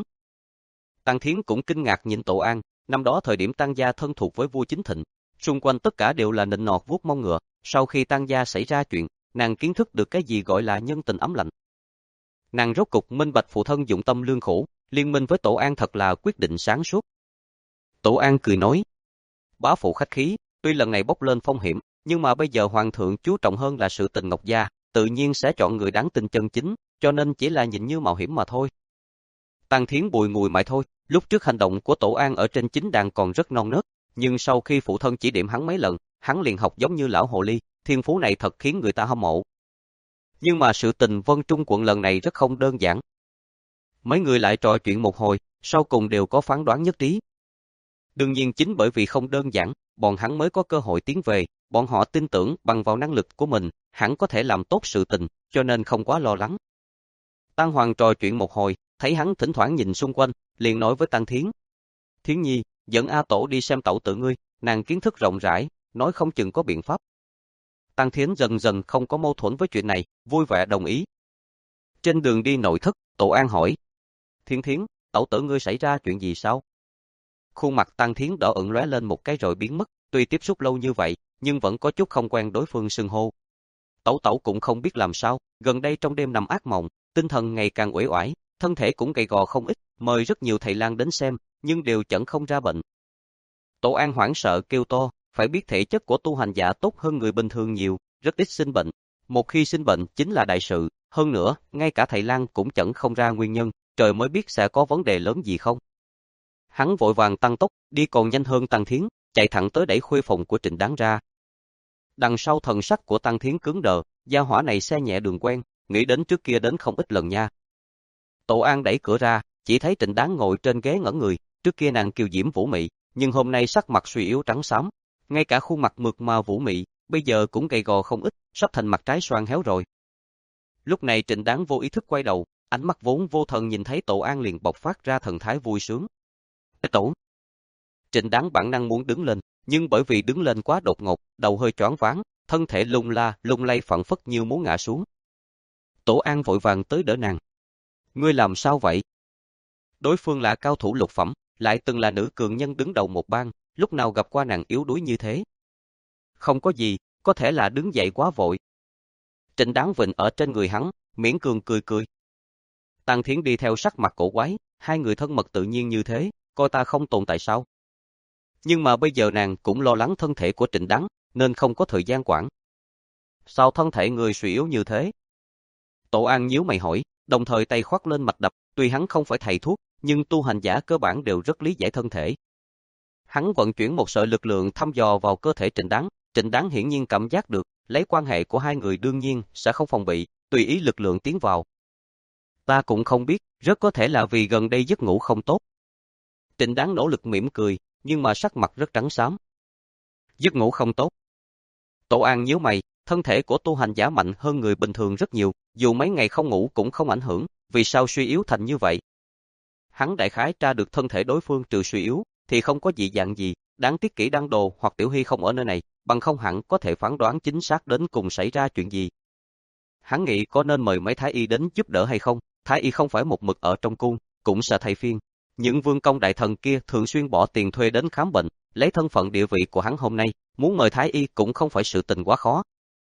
Tăng Thiến cũng kinh ngạc nhìn Tổ An, năm đó thời điểm Tăng gia thân thuộc với vua Chính Thịnh, xung quanh tất cả đều là nịnh nọt vuốt mông ngựa, sau khi Tăng gia xảy ra chuyện, nàng kiến thức được cái gì gọi là nhân tình ấm lạnh. Nàng rốt cục minh bạch phụ thân dụng tâm lương khổ, liên minh với Tổ An thật là quyết định sáng suốt. Tổ An cười nói: Bá phụ khách khí, tuy lần này bốc lên phong hiểm, nhưng mà bây giờ hoàng thượng chú trọng hơn là sự tình Ngọc gia, tự nhiên sẽ chọn người đáng tin chân chính, cho nên chỉ là nhìn như mạo hiểm mà thôi. Tăng Thiến bùi ngùi mãi thôi, lúc trước hành động của Tổ An ở trên chính đàn còn rất non nớt, nhưng sau khi phụ thân chỉ điểm hắn mấy lần, hắn liền học giống như lão hồ ly, thiên phú này thật khiến người ta hâm mộ. Nhưng mà sự tình Vân Trung quận lần này rất không đơn giản. Mấy người lại trò chuyện một hồi, sau cùng đều có phán đoán nhất trí. Đương nhiên chính bởi vì không đơn giản, bọn hắn mới có cơ hội tiến về, bọn họ tin tưởng bằng vào năng lực của mình, hắn có thể làm tốt sự tình, cho nên không quá lo lắng. Tăng Hoàng trò chuyện một hồi, thấy hắn thỉnh thoảng nhìn xung quanh, liền nói với Tăng Thiến: Thiến Nhi, dẫn A Tổ đi xem tẩu tử ngươi, nàng kiến thức rộng rãi, nói không chừng có biện pháp. Tăng Thiến dần dần không có mâu thuẫn với chuyện này, vui vẻ đồng ý. Trên đường đi nội thất, Tổ An hỏi: Thiến Thiến, tẩu tử ngươi xảy ra chuyện gì sao? Khuôn mặt Tăng Thiến đỏ ửng lóe lên một cái rồi biến mất, tuy tiếp xúc lâu như vậy, nhưng vẫn có chút không quen đối phương xưng hô. Tẩu tẩu cũng không biết làm sao, gần đây trong đêm nằm ác mộng, tinh thần ngày càng uể oải, thân thể cũng gầy gò không ít, mời rất nhiều thầy lang đến xem, nhưng đều chẩn không ra bệnh. Tổ An hoảng sợ kêu to, phải biết thể chất của tu hành giả tốt hơn người bình thường nhiều, rất ít sinh bệnh. Một khi sinh bệnh chính là đại sự, hơn nữa, ngay cả thầy lang cũng chẩn không ra nguyên nhân, trời mới biết sẽ có vấn đề lớn gì không. Hắn vội vàng tăng tốc, đi còn nhanh hơn Tăng Thiến, chạy thẳng tới đẩy khuê phòng của Trịnh Đáng ra. Đằng sau thần sắc của Tăng Thiến cứng đờ, gia hỏa này xe nhẹ đường quen, nghĩ đến trước kia đến không ít lần nha. Tổ An đẩy cửa ra, chỉ thấy Trịnh Đáng ngồi trên ghế ngẩn người, trước kia nàng kiều diễm vũ mị, nhưng hôm nay sắc mặt suy yếu trắng xám, ngay cả khuôn mặt mượt mà vũ mị, bây giờ cũng gầy gò không ít, sắp thành mặt trái xoan héo rồi. Lúc này Trịnh Đáng vô ý thức quay đầu, ánh mắt vốn vô thần nhìn thấy Tổ An liền bộc phát ra thần thái vui sướng. Tổ. Trịnh Đáng bản năng muốn đứng lên, nhưng bởi vì đứng lên quá đột ngột, đầu hơi choáng váng, thân thể lung la, lung lay phẳng phất như muốn ngã xuống. Tổ An vội vàng tới đỡ nàng. Ngươi làm sao vậy? Đối phương là cao thủ lục phẩm, lại từng là nữ cường nhân đứng đầu một bang, lúc nào gặp qua nàng yếu đuối như thế? Không có gì, có thể là đứng dậy quá vội. Trịnh Đáng vịnh ở trên người hắn, miễn cường cười cười. Tăng Thiến đi theo sắc mặt cổ quái, hai người thân mật tự nhiên như thế, coi ta không tồn tại sao? Nhưng mà bây giờ nàng cũng lo lắng thân thể của Trịnh Đáng, nên không có thời gian quản. Sao thân thể người suy yếu như thế? Tổ An nhíu mày hỏi, đồng thời tay khoác lên mạch đập, tuy hắn không phải thầy thuốc, nhưng tu hành giả cơ bản đều rất lý giải thân thể. Hắn vận chuyển một sợi lực lượng thăm dò vào cơ thể Trịnh Đáng, Trịnh Đáng hiển nhiên cảm giác được, lấy quan hệ của hai người đương nhiên sẽ không phòng bị, tùy ý lực lượng tiến vào. Ta cũng không biết, rất có thể là vì gần đây giấc ngủ không tốt. Trịnh Đáng nỗ lực mỉm cười, nhưng mà sắc mặt rất trắng xám. Giấc ngủ không tốt. Tổ An nhíu mày, thân thể của tu hành giả mạnh hơn người bình thường rất nhiều, dù mấy ngày không ngủ cũng không ảnh hưởng, vì sao suy yếu thành như vậy? Hắn đại khái tra được thân thể đối phương trừ suy yếu, thì không có dị dạng gì, đáng tiếc Kỷ Đăng Đồ hoặc Tiểu Hy không ở nơi này, bằng không hẳn có thể phán đoán chính xác đến cùng xảy ra chuyện gì. Hắn nghĩ có nên mời mấy thái y đến giúp đỡ hay không, thái y không phải một mực ở trong cung, cũng sẽ thay phiên. Những vương công đại thần kia thường xuyên bỏ tiền thuê đến khám bệnh, lấy thân phận địa vị của hắn hôm nay, muốn mời thái y cũng không phải sự tình quá khó.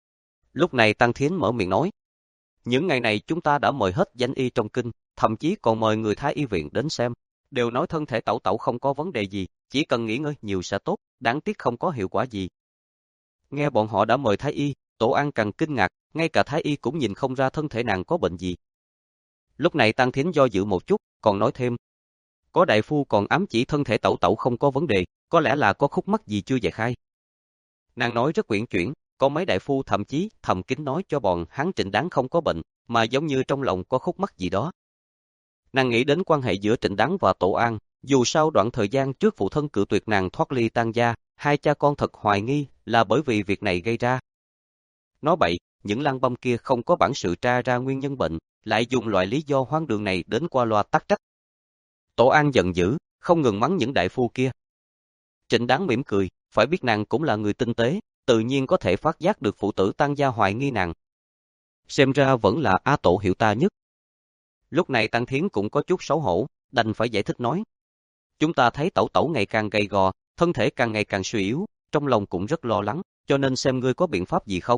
Lúc này Tăng Thiến mở miệng nói, những ngày này chúng ta đã mời hết danh y trong kinh, thậm chí còn mời người thái y viện đến xem, đều nói thân thể tẩu tẩu không có vấn đề gì, chỉ cần nghỉ ngơi nhiều sẽ tốt, đáng tiếc không có hiệu quả gì. Nghe bọn họ đã mời thái y, Tổ An càng kinh ngạc, ngay cả thái y cũng nhìn không ra thân thể nàng có bệnh gì. Lúc này Tăng Thiến do dự một chút, còn nói thêm, có đại phu còn ám chỉ thân thể tẩu tẩu không có vấn đề, có lẽ là có khúc mắc gì chưa giải khai. Nàng nói rất uyển chuyển, có mấy đại phu thậm chí thầm kín nói cho bọn hắn Trịnh Đáng không có bệnh, mà giống như trong lòng có khúc mắc gì đó. Nàng nghĩ đến quan hệ giữa Trịnh Đáng và Tổ An, dù sao đoạn thời gian trước phụ thân cự tuyệt nàng thoát ly Tang gia, hai cha con thật hoài nghi là bởi vì việc này gây ra. Nói bậy, những lăng băm kia không có bản sự tra ra nguyên nhân bệnh, lại dùng loại lý do hoang đường này đến qua loa tắc trách. Tổ An giận dữ, không ngừng mắng những đại phu kia. Trịnh Đáng mỉm cười, phải biết nàng cũng là người tinh tế, tự nhiên có thể phát giác được phụ tử Tang gia hoài nghi nàng. Xem ra vẫn là A Tổ hiểu ta nhất. Lúc này Tăng Thiến cũng có chút xấu hổ, đành phải giải thích nói. Chúng ta thấy tẩu tẩu ngày càng gầy gò, thân thể càng ngày càng suy yếu, trong lòng cũng rất lo lắng, cho nên xem ngươi có biện pháp gì không.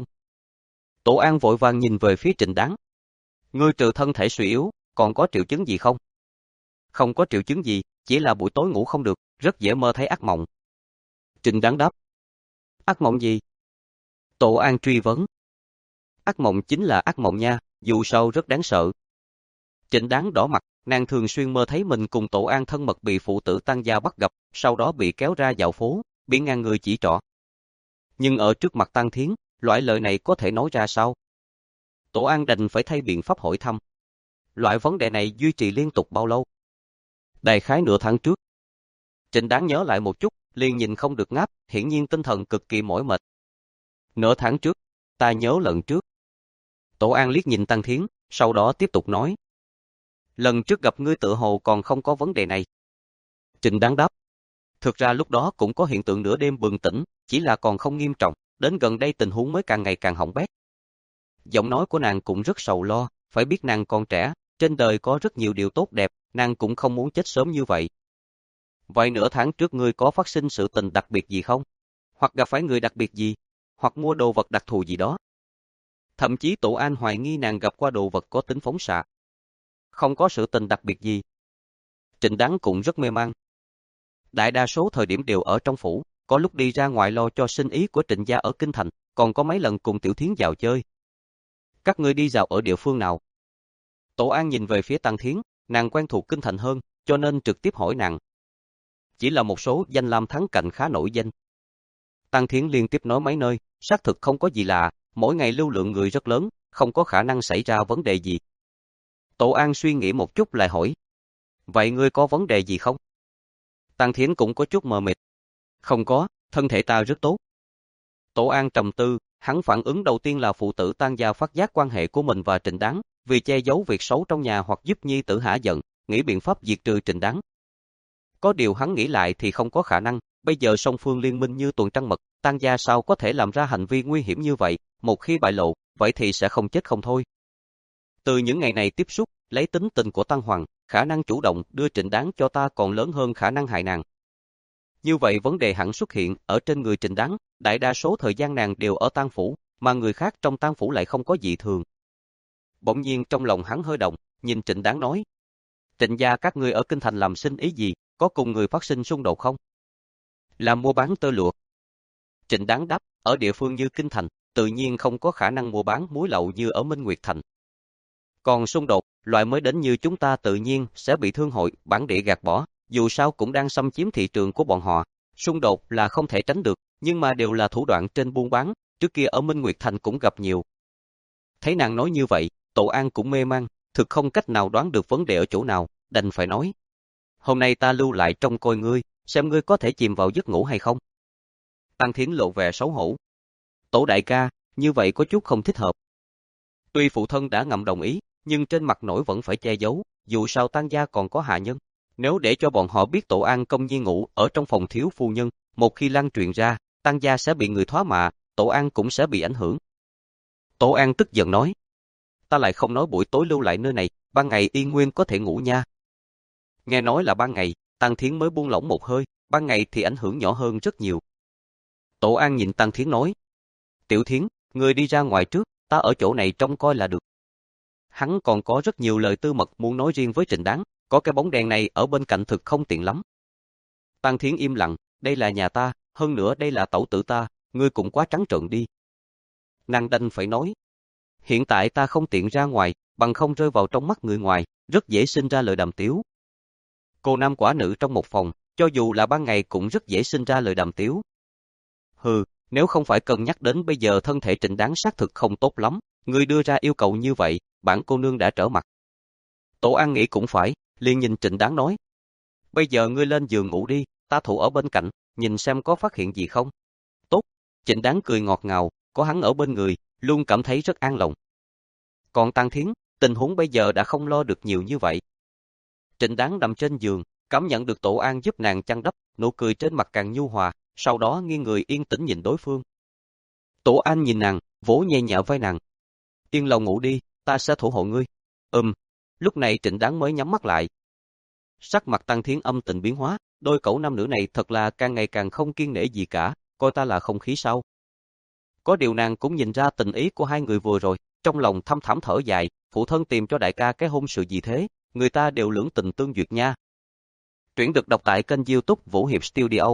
Tổ An vội vàng nhìn về phía Trịnh Đáng. Ngươi trừ thân thể suy yếu, còn có triệu chứng gì không? Không có triệu chứng gì, chỉ là buổi tối ngủ không được, rất dễ mơ thấy ác mộng. Trịnh Đáng đáp. Ác mộng gì? Tổ An truy vấn. Ác mộng chính là ác mộng nha, dù sao rất đáng sợ. Trịnh Đáng đỏ mặt, nàng thường xuyên mơ thấy mình cùng Tổ An thân mật bị phụ tử Tang gia bắt gặp, sau đó bị kéo ra dạo phố, bị ngàn người chỉ trỏ. Nhưng ở trước mặt Tăng Thiến, loại lời này có thể nói ra sao? Tổ An đành phải thay biện pháp hỏi thăm. Loại vấn đề này duy trì liên tục bao lâu? Đại khái nửa tháng trước. Trịnh Đáng nhớ lại một chút, liền nhìn không được ngáp, hiển nhiên tinh thần cực kỳ mỏi mệt. Nửa tháng trước, ta nhớ lần trước. Tổ An liếc nhìn Tăng Thiến, sau đó tiếp tục nói. Lần trước gặp ngươi tự hồ còn không có vấn đề này. Trịnh Đáng đáp. Thực ra lúc đó cũng có hiện tượng nửa đêm bừng tỉnh, chỉ là còn không nghiêm trọng, đến gần đây tình huống mới càng ngày càng hỏng bét. Giọng nói của nàng cũng rất sầu lo, phải biết nàng còn trẻ, trên đời có rất nhiều điều tốt đẹp, nàng cũng không muốn chết sớm như vậy. Vậy nửa tháng trước ngươi có phát sinh sự tình đặc biệt gì không? Hoặc gặp phải người đặc biệt gì? Hoặc mua đồ vật đặc thù gì đó? Thậm chí Tổ An hoài nghi nàng gặp qua đồ vật có tính phóng xạ. Không có sự tình đặc biệt gì. Trịnh Đán cũng rất mê man. Đại đa số thời điểm đều ở trong phủ, có lúc đi ra ngoài lo cho sinh ý của Trịnh gia ở Kinh Thành, còn có mấy lần cùng Tiểu Thiến vào chơi. Các ngươi đi dạo ở địa phương nào? Tổ An nhìn về phía Tăng Thiến, nàng quen thuộc Kinh Thành hơn, cho nên trực tiếp hỏi nàng. Chỉ là một số danh lam thắng cảnh khá nổi danh. Tăng Thiến liên tiếp nói mấy nơi, xác thực không có gì lạ, mỗi ngày lưu lượng người rất lớn, không có khả năng xảy ra vấn đề gì. Tổ An suy nghĩ một chút lại hỏi. Vậy ngươi có vấn đề gì không? Tăng Thiến cũng có chút mờ mịt. Không có, thân thể ta rất tốt. Tổ An trầm tư, hắn phản ứng đầu tiên là phụ tử Tang gia phát giác quan hệ của mình và Trịnh Đán, vì che giấu việc xấu trong nhà hoặc giúp nhi tử hả giận, nghĩ biện pháp diệt trừ Trịnh Đán. Có điều hắn nghĩ lại thì không có khả năng, bây giờ song phương liên minh như tuần trăng mật, Tang gia sao có thể làm ra hành vi nguy hiểm như vậy, một khi bại lộ, vậy thì sẽ không chết không thôi. Từ những ngày này tiếp xúc, lấy tính tình của Tăng Hoàng, khả năng chủ động đưa Trịnh Đán cho ta còn lớn hơn khả năng hại nàng. Như vậy vấn đề hẳn xuất hiện ở trên người Trịnh Đán, đại đa số thời gian nàng đều ở Tang phủ, mà người khác trong Tang phủ lại không có dị thường. Bỗng nhiên trong lòng hắn hơi động, nhìn Trịnh Đán nói: Trịnh gia các ngươi ở Kinh Thành làm sinh ý gì, có cùng người phát sinh xung đột không? Làm mua bán tơ lụa. Trịnh Đán đáp, ở địa phương như Kinh Thành, tự nhiên không có khả năng mua bán muối lậu như ở Minh Nguyệt Thành. Còn xung đột, loại mới đến như chúng ta tự nhiên sẽ bị thương hội, bản địa gạt bỏ, dù sao cũng đang xâm chiếm thị trường của bọn họ. Xung đột là không thể tránh được, nhưng mà đều là thủ đoạn trên buôn bán, trước kia ở Minh Nguyệt Thành cũng gặp nhiều. Thấy nàng nói như vậy, Tổ An cũng mê man, thực không cách nào đoán được vấn đề ở chỗ nào, đành phải nói. Hôm nay ta lưu lại trông coi ngươi, xem ngươi có thể chìm vào giấc ngủ hay không. Tăng Thiến lộ vẻ xấu hổ. Tổ đại ca, như vậy có chút không thích hợp. Tuy phụ thân đã ngầm đồng ý, nhưng trên mặt nổi vẫn phải che giấu, dù sao Tang gia còn có hạ nhân. Nếu để cho bọn họ biết Tổ An công nhiên ngủ ở trong phòng thiếu phu nhân, một khi lan truyền ra, Tang gia sẽ bị người thoá mạ, Tổ An cũng sẽ bị ảnh hưởng. Tổ An tức giận nói. Ta lại không nói buổi tối lưu lại nơi này, ban ngày yên nguyên có thể ngủ nha. Nghe nói là ban ngày, Tăng Thiến mới buông lỏng một hơi, ban ngày thì ảnh hưởng nhỏ hơn rất nhiều. Tổ An nhìn Tăng Thiến nói. Tiểu Thiến, ngươi đi ra ngoài trước, ta ở chỗ này trông coi là được. Hắn còn có rất nhiều lời tư mật muốn nói riêng với Trịnh Đán, có cái bóng đèn này ở bên cạnh thực không tiện lắm. Tăng Thiến im lặng, đây là nhà ta, hơn nữa đây là tẩu tử ta, ngươi cũng quá trắng trợn đi. Nàng đành phải nói. Hiện tại ta không tiện ra ngoài, bằng không rơi vào trong mắt người ngoài, rất dễ sinh ra lời đàm tiếu. Cô nam quả nữ trong một phòng, cho dù là ban ngày cũng rất dễ sinh ra lời đàm tiếu. Hừ, nếu không phải cân nhắc đến bây giờ thân thể Trịnh Đán xác thực không tốt lắm, ngươi đưa ra yêu cầu như vậy, bản cô nương đã trở mặt. Tổ An nghĩ cũng phải, liền nhìn Trịnh Đán nói. Bây giờ ngươi lên giường ngủ đi, ta thủ ở bên cạnh, nhìn xem có phát hiện gì không. Tốt, Trịnh Đán cười ngọt ngào, có hắn ở bên người, luôn cảm thấy rất an lòng. Còn Tăng Thiến, tình huống bây giờ đã không lo được nhiều như vậy. Trịnh Đán nằm trên giường, cảm nhận được Tổ An giúp nàng chăn đắp, nụ cười trên mặt càng nhu hòa, sau đó nghiêng người yên tĩnh nhìn đối phương. Tổ An nhìn nàng, vỗ nhẹ nhẹ vai nàng. Yên lòng ngủ đi, ta sẽ thủ hộ ngươi. Ừm, lúc này Trịnh Đán mới nhắm mắt lại. Sắc mặt Tăng Thiến âm tình biến hóa, đôi cẩu nam nữ này thật là càng ngày càng không kiêng nể gì cả, coi ta là không khí sao. Có điều nàng cũng nhìn ra tình ý của hai người vừa rồi, trong lòng thâm thẳm thở dài, phụ thân tìm cho đại ca cái hôn sự gì thế, người ta đều lưỡng tình tương duyệt nha. Truyện được đọc tại kênh YouTube Vũ Hiệp Studio.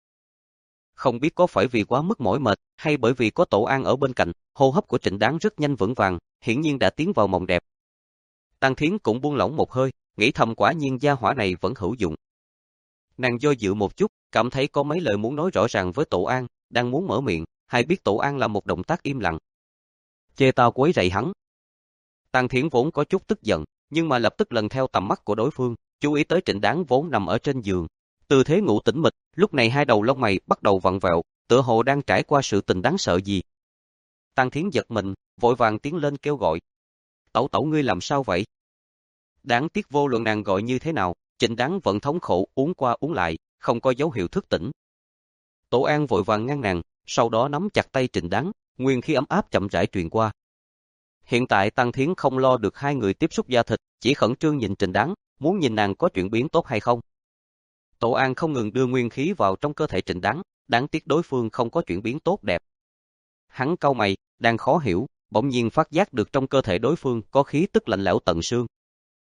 Không biết có phải vì quá mức mỏi mệt, hay bởi vì có Tổ An ở bên cạnh, hô hấp của Trịnh Đán rất nhanh vững vàng, hiển nhiên đã tiến vào mộng đẹp. Tăng Thiến cũng buông lỏng một hơi, nghĩ thầm quả nhiên gia hỏa này vẫn hữu dụng. Nàng do dự một chút, cảm thấy có mấy lời muốn nói rõ ràng với Tổ An, đang muốn mở miệng, hay biết Tổ An là một động tác im lặng. Chê tao quấy rầy hắn. Tăng Thiến vốn có chút tức giận, nhưng mà lập tức lần theo tầm mắt của đối phương, chú ý tới Trịnh Đán vốn nằm ở trên giường. Tư thế ngủ tĩnh mịch, lúc này hai đầu lông mày bắt đầu vặn vẹo, tựa hồ đang trải qua sự tình đáng sợ gì. Tăng Thiến giật mình, vội vàng tiến lên kêu gọi. Tẩu tẩu ngươi làm sao vậy? Đáng tiếc vô luận nàng gọi như thế nào, Trịnh Đán vẫn thống khổ uống qua uống lại, không có dấu hiệu thức tỉnh. Tổ An vội vàng ngăn nàng, sau đó nắm chặt tay Trịnh Đán, nguyên khí ấm áp chậm rãi truyền qua. Hiện tại Tăng Thiến không lo được hai người tiếp xúc da thịt, chỉ khẩn trương nhìn Trịnh Đán, muốn nhìn nàng có chuyển biến tốt hay không. Tổ An không ngừng đưa nguyên khí vào trong cơ thể Trịnh Đán, đáng tiếc đối phương không có chuyển biến tốt đẹp. Hắn cau mày, đang khó hiểu, bỗng nhiên phát giác được trong cơ thể đối phương có khí tức lạnh lẽo tận xương.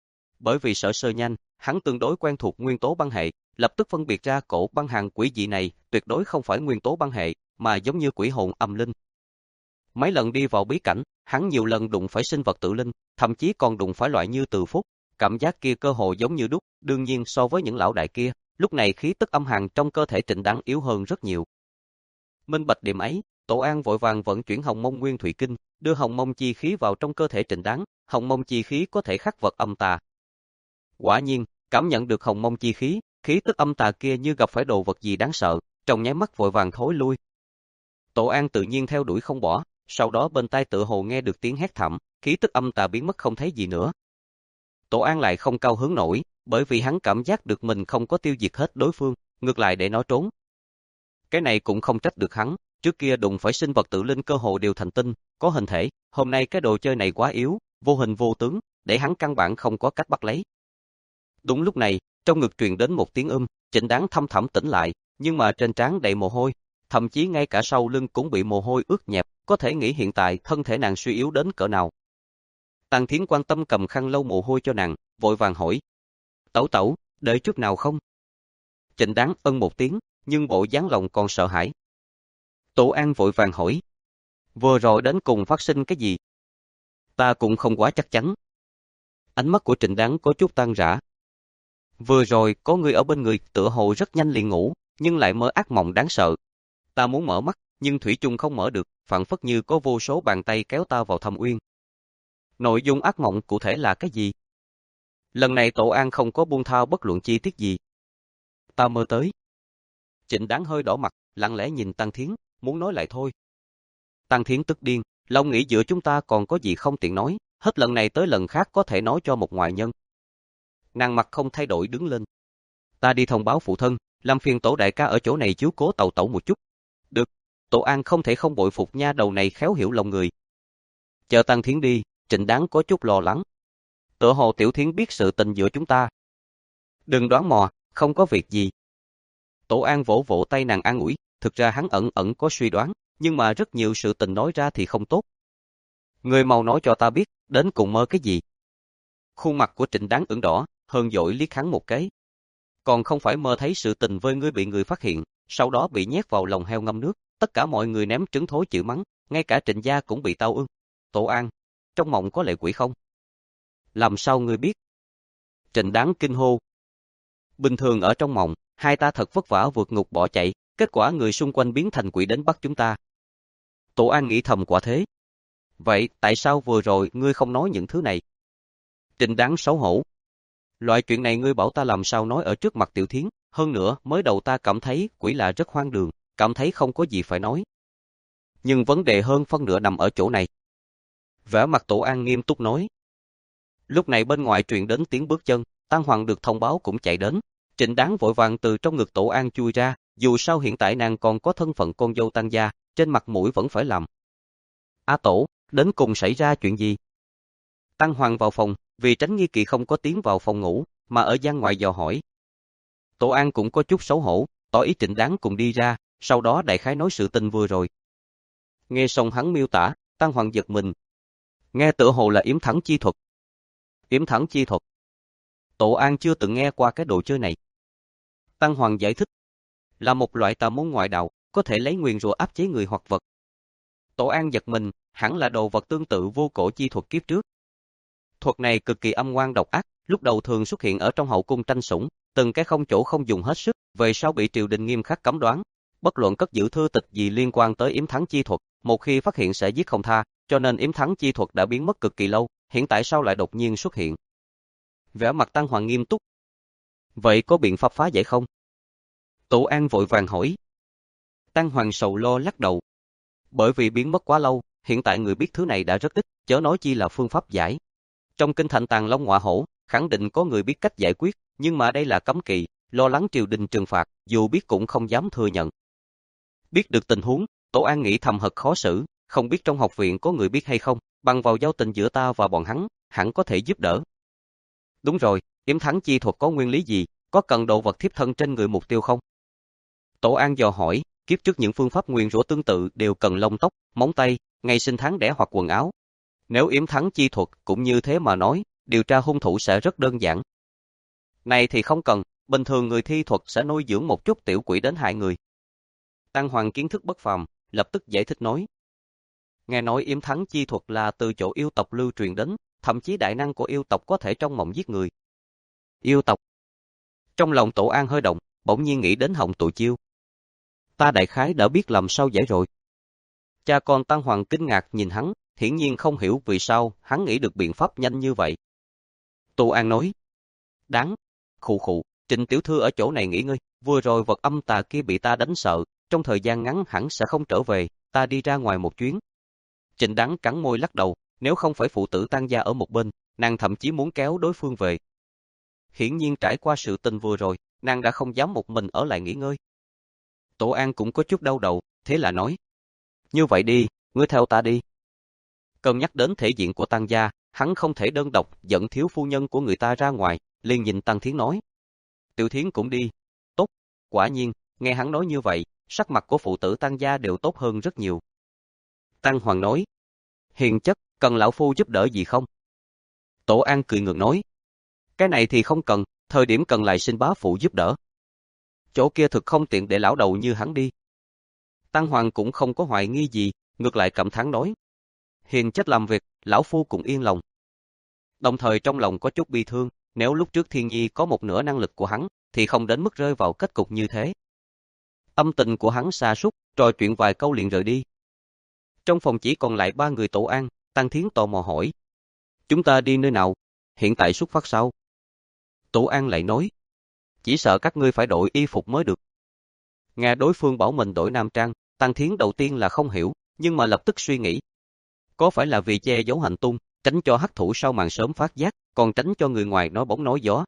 Bởi vì Sở Sơ nhanh, hắn tương đối quen thuộc nguyên tố băng hệ, lập tức phân biệt ra cổ băng hàng quỷ dị này tuyệt đối không phải nguyên tố băng hệ, mà giống như quỷ hồn âm linh. Mấy lần đi vào bí cảnh, hắn nhiều lần đụng phải sinh vật tự linh, thậm chí còn đụng phải loại như Từ Phúc, cảm giác kia cơ hồ giống như đúc, đương nhiên so với những lão đại kia, lúc này khí tức âm hàn trong cơ thể Trịnh Đán yếu hơn rất nhiều. Minh bạch điểm ấy, Tổ An vội vàng vận chuyển Hồng Mông Nguyên Thủy Kinh, đưa Hồng Mông chi khí vào trong cơ thể Trịnh Đán, Hồng Mông chi khí có thể khắc vật âm tà. Quả nhiên, cảm nhận được Hồng Mông chi khí, khí tức âm tà kia như gặp phải đồ vật gì đáng sợ, trong nháy mắt vội vàng thối lui. Tổ An tự nhiên theo đuổi không bỏ, sau đó bên tai tự hồ nghe được tiếng hét thảm, khí tức âm tà biến mất không thấy gì nữa. Tổ An lại không cao hứng nổi, bởi vì hắn cảm giác được mình không có tiêu diệt hết đối phương, ngược lại để nó trốn. Cái này cũng không trách được hắn, trước kia đụng phải sinh vật tự linh cơ hồ đều thành tinh, có hình thể, hôm nay cái đồ chơi này quá yếu, vô hình vô tướng, để hắn căn bản không có cách bắt lấy. Đúng lúc này, trong ngực truyền đến một tiếng um, Trịnh Đán thâm thẳm tỉnh lại, nhưng mà trên trán đầy mồ hôi, thậm chí ngay cả sau lưng cũng bị mồ hôi ướt nhẹp, có thể nghĩ hiện tại thân thể nàng suy yếu đến cỡ nào. Tang Thiến quan tâm cầm khăn lau mồ hôi cho nàng, vội vàng hỏi: "Tẩu tẩu, đợi chút nào không?" Trịnh Đán ân một tiếng, nhưng bộ dáng lòng còn sợ hãi. Tổ An vội vàng hỏi: "Vừa rồi đến cùng phát sinh cái gì?" "Ta cũng không quá chắc chắn." Ánh mắt của Trịnh Đán có chút tan rã. "Vừa rồi có người ở bên người, tựa hồ rất nhanh liền ngủ, nhưng lại mơ ác mộng đáng sợ. Ta muốn mở mắt, nhưng thủy chung không mở được, phảng phất như có vô số bàn tay kéo ta vào thâm uyên." "Nội dung ác mộng cụ thể là cái gì?" Lần này Tổ An không có buông tha bất luận chi tiết gì. "Ta mơ tới." Trịnh Đán hơi đỏ mặt, lặng lẽ nhìn Tang Thiến, muốn nói lại thôi. Tang Thiến tức điên, lòng nghĩ giữa chúng ta còn có gì không tiện nói, hết lần này tới lần khác có thể nói cho một ngoại nhân. Nàng mặt không thay đổi đứng lên. "Ta đi thông báo phụ thân, làm phiền Tổ đại ca ở chỗ này chiếu cố Tẩu tẩu một chút." "Được." Tổ An không thể không bội phục nha đầu này khéo hiểu lòng người. Chờ Tang Thiến đi, Trịnh Đán có chút lo lắng. "Tựa hồ Tiểu Thiến biết sự tình giữa chúng ta." "Đừng đoán mò, không có việc gì." Tổ An vỗ vỗ tay nàng an ủi, thực ra hắn ẩn ẩn có suy đoán, nhưng mà rất nhiều sự tình nói ra thì không tốt. "Ngươi mau nói cho ta biết, đến cùng mơ cái gì?" Khuôn mặt của Trịnh Đán ửng đỏ, hờn dỗi liếc hắn một cái. "Còn không phải mơ thấy sự tình với ngươi bị người phát hiện, sau đó bị nhét vào lồng heo ngâm nước, tất cả mọi người ném trứng thối chịu mắng, ngay cả Trịnh gia cũng bị tao ương." "Tổ An, trong mộng có lệ quỷ không?" "Làm sao ngươi biết?" Trịnh Đán kinh hô. "Bình thường ở trong mộng, hai ta thật vất vả vượt ngục bỏ chạy, kết quả người xung quanh biến thành quỷ đến bắt chúng ta." Tổ An nghĩ thầm quả thế. "Vậy tại sao vừa rồi ngươi không nói những thứ này?" Trịnh Đán xấu hổ. "Loại chuyện này ngươi bảo ta làm sao nói ở trước mặt Tiểu Thiến, hơn nữa mới đầu ta cảm thấy quỷ là rất hoang đường, cảm thấy không có gì phải nói. Nhưng vấn đề hơn phân nửa nằm ở chỗ này." Vẻ mặt Tổ An nghiêm túc nói. Lúc này bên ngoài truyền đến tiếng bước chân, Tăng Hoàng được thông báo cũng chạy đến. Trịnh Đán vội vàng từ trong ngực Tổ An chui ra, dù sao hiện tại nàng còn có thân phận con dâu Tăng gia, trên mặt mũi vẫn phải làm. "A Tổ, đến cùng xảy ra chuyện gì?" Tăng Hoàng vào phòng, vì tránh nghi kỵ không có tiến vào phòng ngủ, mà ở gian ngoài dò hỏi. Tổ An cũng có chút xấu hổ, tỏ ý Trịnh Đán cùng đi ra, sau đó đại khái nói sự tình vừa rồi. Nghe xong hắn miêu tả, Tăng Hoàng giật mình. Nghe tựa hồ là yếm thẳng chi thuật. Yếm thẳng chi thuật. Tổ An chưa từng nghe qua cái đồ chơi này. Tăng Hoàng giải thích. Là một loại tà môn ngoại đạo, có thể lấy nguyền rủa áp chế người hoặc vật. Tổ An giật mình, hẳn là đồ vật tương tự vô cổ chi thuật kiếp trước. Thuật này cực kỳ âm ngoan độc ác, lúc đầu thường xuất hiện ở trong hậu cung tranh sủng, từng cái không chỗ không dùng hết sức, về sau bị triều đình nghiêm khắc cấm đoán. Bất luận cất giữ thư tịch gì liên quan tới yếm thắng chi thuật, một khi phát hiện sẽ giết không tha, cho nên yếm thắng chi thuật đã biến mất cực kỳ lâu, hiện tại sao lại đột nhiên xuất hiện? Vẻ mặt Tăng Hoàng nghiêm túc. Vậy có biện pháp phá giải không? Tổ An vội vàng hỏi. Tăng Hoàng sầu lo lắc đầu. Bởi vì biến mất quá lâu, hiện tại người biết thứ này đã rất ít, chớ nói chi là phương pháp giải. Trong kinh thành Tàng Long Ngọa Hổ, khẳng định có người biết cách giải quyết, nhưng mà đây là cấm kỵ, lo lắng triều đình trừng phạt, dù biết cũng không dám thừa nhận. Biết được tình huống, Tổ An nghĩ thầm thật khó xử, không biết trong học viện có người biết hay không, bằng vào giao tình giữa ta và bọn hắn, hẳn có thể giúp đỡ. Đúng rồi, yếm thắng chi thuật có nguyên lý gì, có cần đồ vật thiếp thân trên người mục tiêu không? Tổ An dò hỏi, kiếp trước những phương pháp nguyền rủa tương tự đều cần lông tóc, móng tay, ngày sinh tháng đẻ hoặc quần áo. Nếu yếm thắng chi thuật cũng như thế mà nói, điều tra hung thủ sẽ rất đơn giản. Này thì không cần, bình thường người thi thuật sẽ nuôi dưỡng một chút tiểu quỷ đến hại người. Tăng Hoàng kiến thức bất phàm, lập tức giải thích nói. Nghe nói yếm thắng chi thuật là từ chỗ yêu tộc lưu truyền đến, thậm chí đại năng của yêu tộc có thể trong mộng giết người. Yêu tộc. Trong lòng Tổ An hơi động, bỗng nhiên nghĩ đến Hồng Tụ Chiêu. Ta đại khái đã biết làm sao giải rồi. Cha con Tăng Hoàng kinh ngạc nhìn hắn, hiển nhiên không hiểu vì sao hắn nghĩ được biện pháp nhanh như vậy. Tổ An nói. Đáng. Khụ khụ, Trịnh tiểu thư ở chỗ này nghỉ ngơi, vừa rồi vật âm tà kia bị ta đánh sợ, trong thời gian ngắn hẳn sẽ không trở về, ta đi ra ngoài một chuyến. Trịnh Đáng cắn môi lắc đầu, nếu không phải phụ tử Tăng gia ở một bên, nàng thậm chí muốn kéo đối phương về. Hiển nhiên trải qua sự tình vừa rồi, nàng đã không dám một mình ở lại nghỉ ngơi. Tổ An cũng có chút đau đầu, thế là nói. Như vậy đi, ngươi theo ta đi. Cân nhắc đến thể diện của Tăng gia, hắn không thể đơn độc dẫn thiếu phu nhân của người ta ra ngoài, liền nhìn Tăng Thiến nói. Tiểu Thiến cũng đi. Tốt, quả nhiên, nghe hắn nói như vậy, sắc mặt của phụ tử Tăng gia đều tốt hơn rất nhiều. Tăng Hoàng nói. Hiền chất, cần lão phu giúp đỡ gì không? Tổ An cười ngược nói. Cái này thì không cần, thời điểm cần lại xin bá phụ giúp đỡ. Chỗ kia thực không tiện để lão đầu như hắn đi. Tăng Hoàng cũng không có hoài nghi gì, ngược lại cảm thán nói. Hiền chất làm việc, lão phu cũng yên lòng. Đồng thời trong lòng có chút bi thương, nếu lúc trước Thiên Nhi có một nửa năng lực của hắn, thì không đến mức rơi vào kết cục như thế. Tâm tình của hắn sa sút, trò chuyện vài câu liền rời đi. Trong phòng chỉ còn lại ba người Tổ An, Tăng Thiến tò mò hỏi. Chúng ta đi nơi nào? Hiện tại xuất phát sao? Tổ An lại nói. Chỉ sợ các ngươi phải đổi y phục mới được. Nghe đối phương bảo mình đổi nam trang, Tăng Thiến đầu tiên là không hiểu, nhưng mà lập tức suy nghĩ. Có phải là vì che giấu hành tung, tránh cho hắc thủ sau màn sớm phát giác, còn tránh cho người ngoài nói bóng nói gió.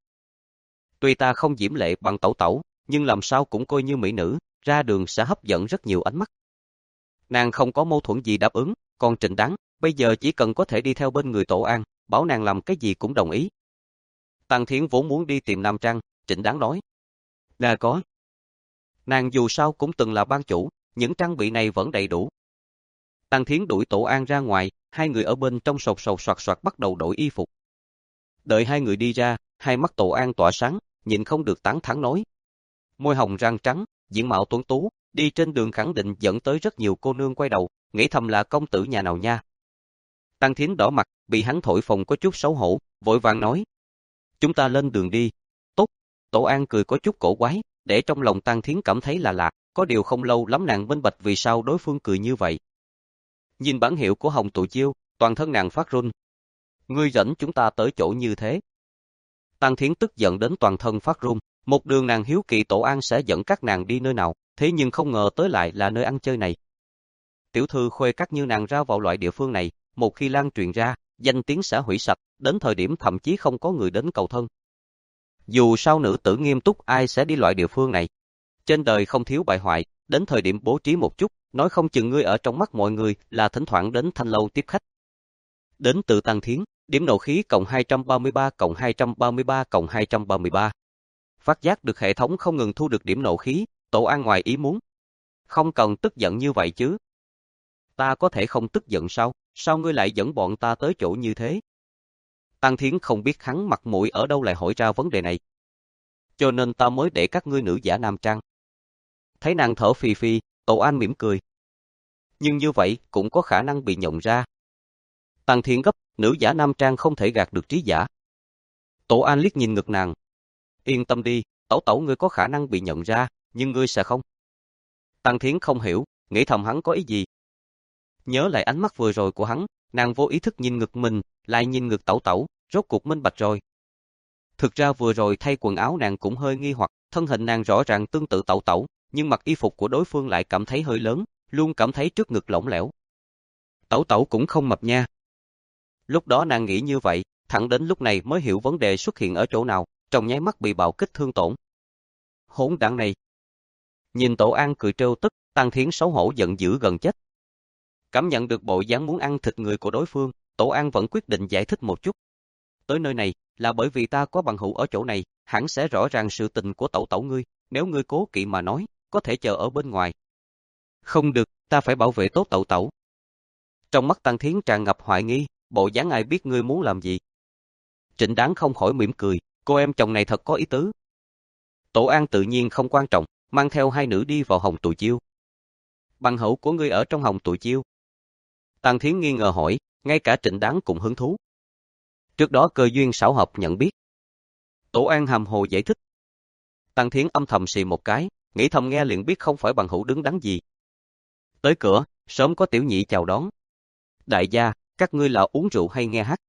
Tuy ta không diễm lệ bằng Tẩu Tẩu, nhưng làm sao cũng coi như mỹ nữ, ra đường sẽ hấp dẫn rất nhiều ánh mắt. Nàng không có mâu thuẫn gì đáp ứng, còn Trịnh Đáng, bây giờ chỉ cần có thể đi theo bên người Tổ An, bảo nàng làm cái gì cũng đồng ý. Tăng Thiến vốn muốn đi tìm nam trang, Trịnh Đáng nói. Đã có. Nàng dù sao cũng từng là ban chủ, những trang bị này vẫn đầy đủ. Tăng Thiến đuổi Tổ An ra ngoài, hai người ở bên trong sột sột soạt soạt bắt đầu đổi y phục. Đợi hai người đi ra, hai mắt Tổ An tỏa sáng, nhìn không được tán thán nói. Môi hồng răng trắng, diện mạo tuấn tú, đi trên đường khẳng định dẫn tới rất nhiều cô nương quay đầu, nghĩ thầm là công tử nhà nào nha. Tăng Thiến đỏ mặt, bị hắn thổi phồng có chút xấu hổ, vội vàng nói. Chúng ta lên đường đi. Tốt. Tổ An cười có chút cổ quái, để trong lòng Tăng Thiến cảm thấy là lạ, có điều không lâu lắm nàng minh bạch vì sao đối phương cười như vậy. Nhìn bản hiệu của Hồng Tụ Chiêu, toàn thân nàng phát run. Ngươi dẫn chúng ta tới chỗ như thế. Tăng Thiến tức giận đến toàn thân phát run, một đường nàng hiếu kỳ Tổ An sẽ dẫn các nàng đi nơi nào, thế nhưng không ngờ tới lại là nơi ăn chơi này. Tiểu thư khuê các như nàng ra vào loại địa phương này, một khi lan truyền ra, danh tiếng sẽ hủy sạch, đến thời điểm thậm chí không có người đến cầu thân. Dù sao nữ tử nghiêm túc ai sẽ đi loại địa phương này. Trên đời không thiếu bại hoại, đến thời điểm bố trí một chút, nói không chừng ngươi ở trong mắt mọi người là thỉnh thoảng đến thanh lâu tiếp khách. Đến từ Tăng Thiến, điểm nộ khí cộng hai trăm ba mươi ba cộng hai trăm ba mươi ba cộng hai trăm ba mươi ba. Phát giác được hệ thống không ngừng thu được điểm nộ khí, Tổ An ngoài ý muốn. Không cần tức giận như vậy chứ. Ta có thể không tức giận sao, sao ngươi lại dẫn bọn ta tới chỗ như thế? Tăng Thiến không biết hắn mặt mũi ở đâu lại hỏi ra vấn đề này. Cho nên ta mới để các ngươi nữ giả nam trang. Thấy nàng thở phì phì, Tổ An mỉm cười. Nhưng như vậy cũng có khả năng bị nhận ra. Tăng Thiến gấp, nữ giả nam trang không thể gạt được trí giả. Tổ An liếc nhìn ngực nàng. Yên tâm đi, Tẩu Tẩu ngươi có khả năng bị nhận ra, nhưng ngươi sẽ không. Tăng Thiến không hiểu, nghĩ thầm hắn có ý gì. Nhớ lại ánh mắt vừa rồi của hắn, nàng vô ý thức nhìn ngực mình, lại nhìn ngực Tẩu Tẩu, rốt cuộc minh bạch rồi. Thực ra vừa rồi thay quần áo nàng cũng hơi nghi hoặc, thân hình nàng rõ ràng tương tự Tẩu Tẩu, nhưng mặc y phục của đối phương lại cảm thấy hơi lớn, luôn cảm thấy trước ngực lỏng lẻo. Tẩu Tẩu cũng không mập nha. Lúc đó nàng nghĩ như vậy, thẳng đến lúc này mới hiểu vấn đề xuất hiện ở chỗ nào, trong nháy mắt bị bạo kích thương tổn. Hỗn đản này. Nhìn Tổ An cười trêu tức, Tăng Thiến xấu hổ giận dữ gần chết. Cảm nhận được bộ dáng muốn ăn thịt người của đối phương, Tổ An vẫn quyết định giải thích một chút. Tới nơi này, là bởi vì ta có bằng hữu ở chỗ này, hẳn sẽ rõ ràng sự tình của Tẩu Tẩu ngươi, nếu ngươi cố kỵ mà nói, có thể chờ ở bên ngoài. Không được, ta phải bảo vệ tốt Tẩu Tẩu. Trong mắt Tăng Thiến tràn ngập hoài nghi, bộ dáng ai biết ngươi muốn làm gì. Trịnh Đáng không khỏi mỉm cười, cô em chồng này thật có ý tứ. Tổ An tự nhiên không quan trọng, mang theo hai nữ đi vào Hồng Tụ Chiêu. Bằng hữu của ngươi ở trong Hồng Tụ Chiêu? Tàng Thiến nghi ngờ hỏi, ngay cả Trịnh Đáng cũng hứng thú. Trước đó cơ duyên xảo hợp nhận biết. Tổ An hàm hồ giải thích. Tàng Thiến âm thầm xì một cái, nghĩ thầm nghe liền biết không phải bằng hữu đứng đắn gì. Tới cửa, sớm có tiểu nhị chào đón. Đại gia, các ngươi là uống rượu hay nghe hát?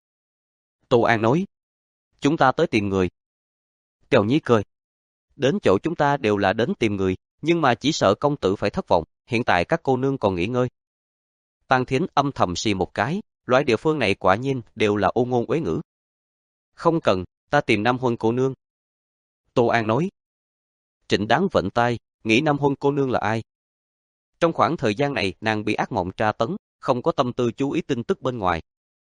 Tổ An nói. Chúng ta tới tìm người. Tiểu nhị cười. Đến chỗ chúng ta đều là đến tìm người, nhưng mà chỉ sợ công tử phải thất vọng, hiện tại các cô nương còn nghỉ ngơi. Tàng Thiến âm thầm xì một cái, loại địa phương này quả nhiên đều là ô ngôn uế ngữ. Không cần, ta tìm Nam Huân cô nương. Tô An nói. Trịnh Đáng vịnh tai, nghĩ Nam Huân cô nương là ai? Trong khoảng thời gian này nàng bị ác mộng tra tấn, không có tâm tư chú ý tin tức bên ngoài.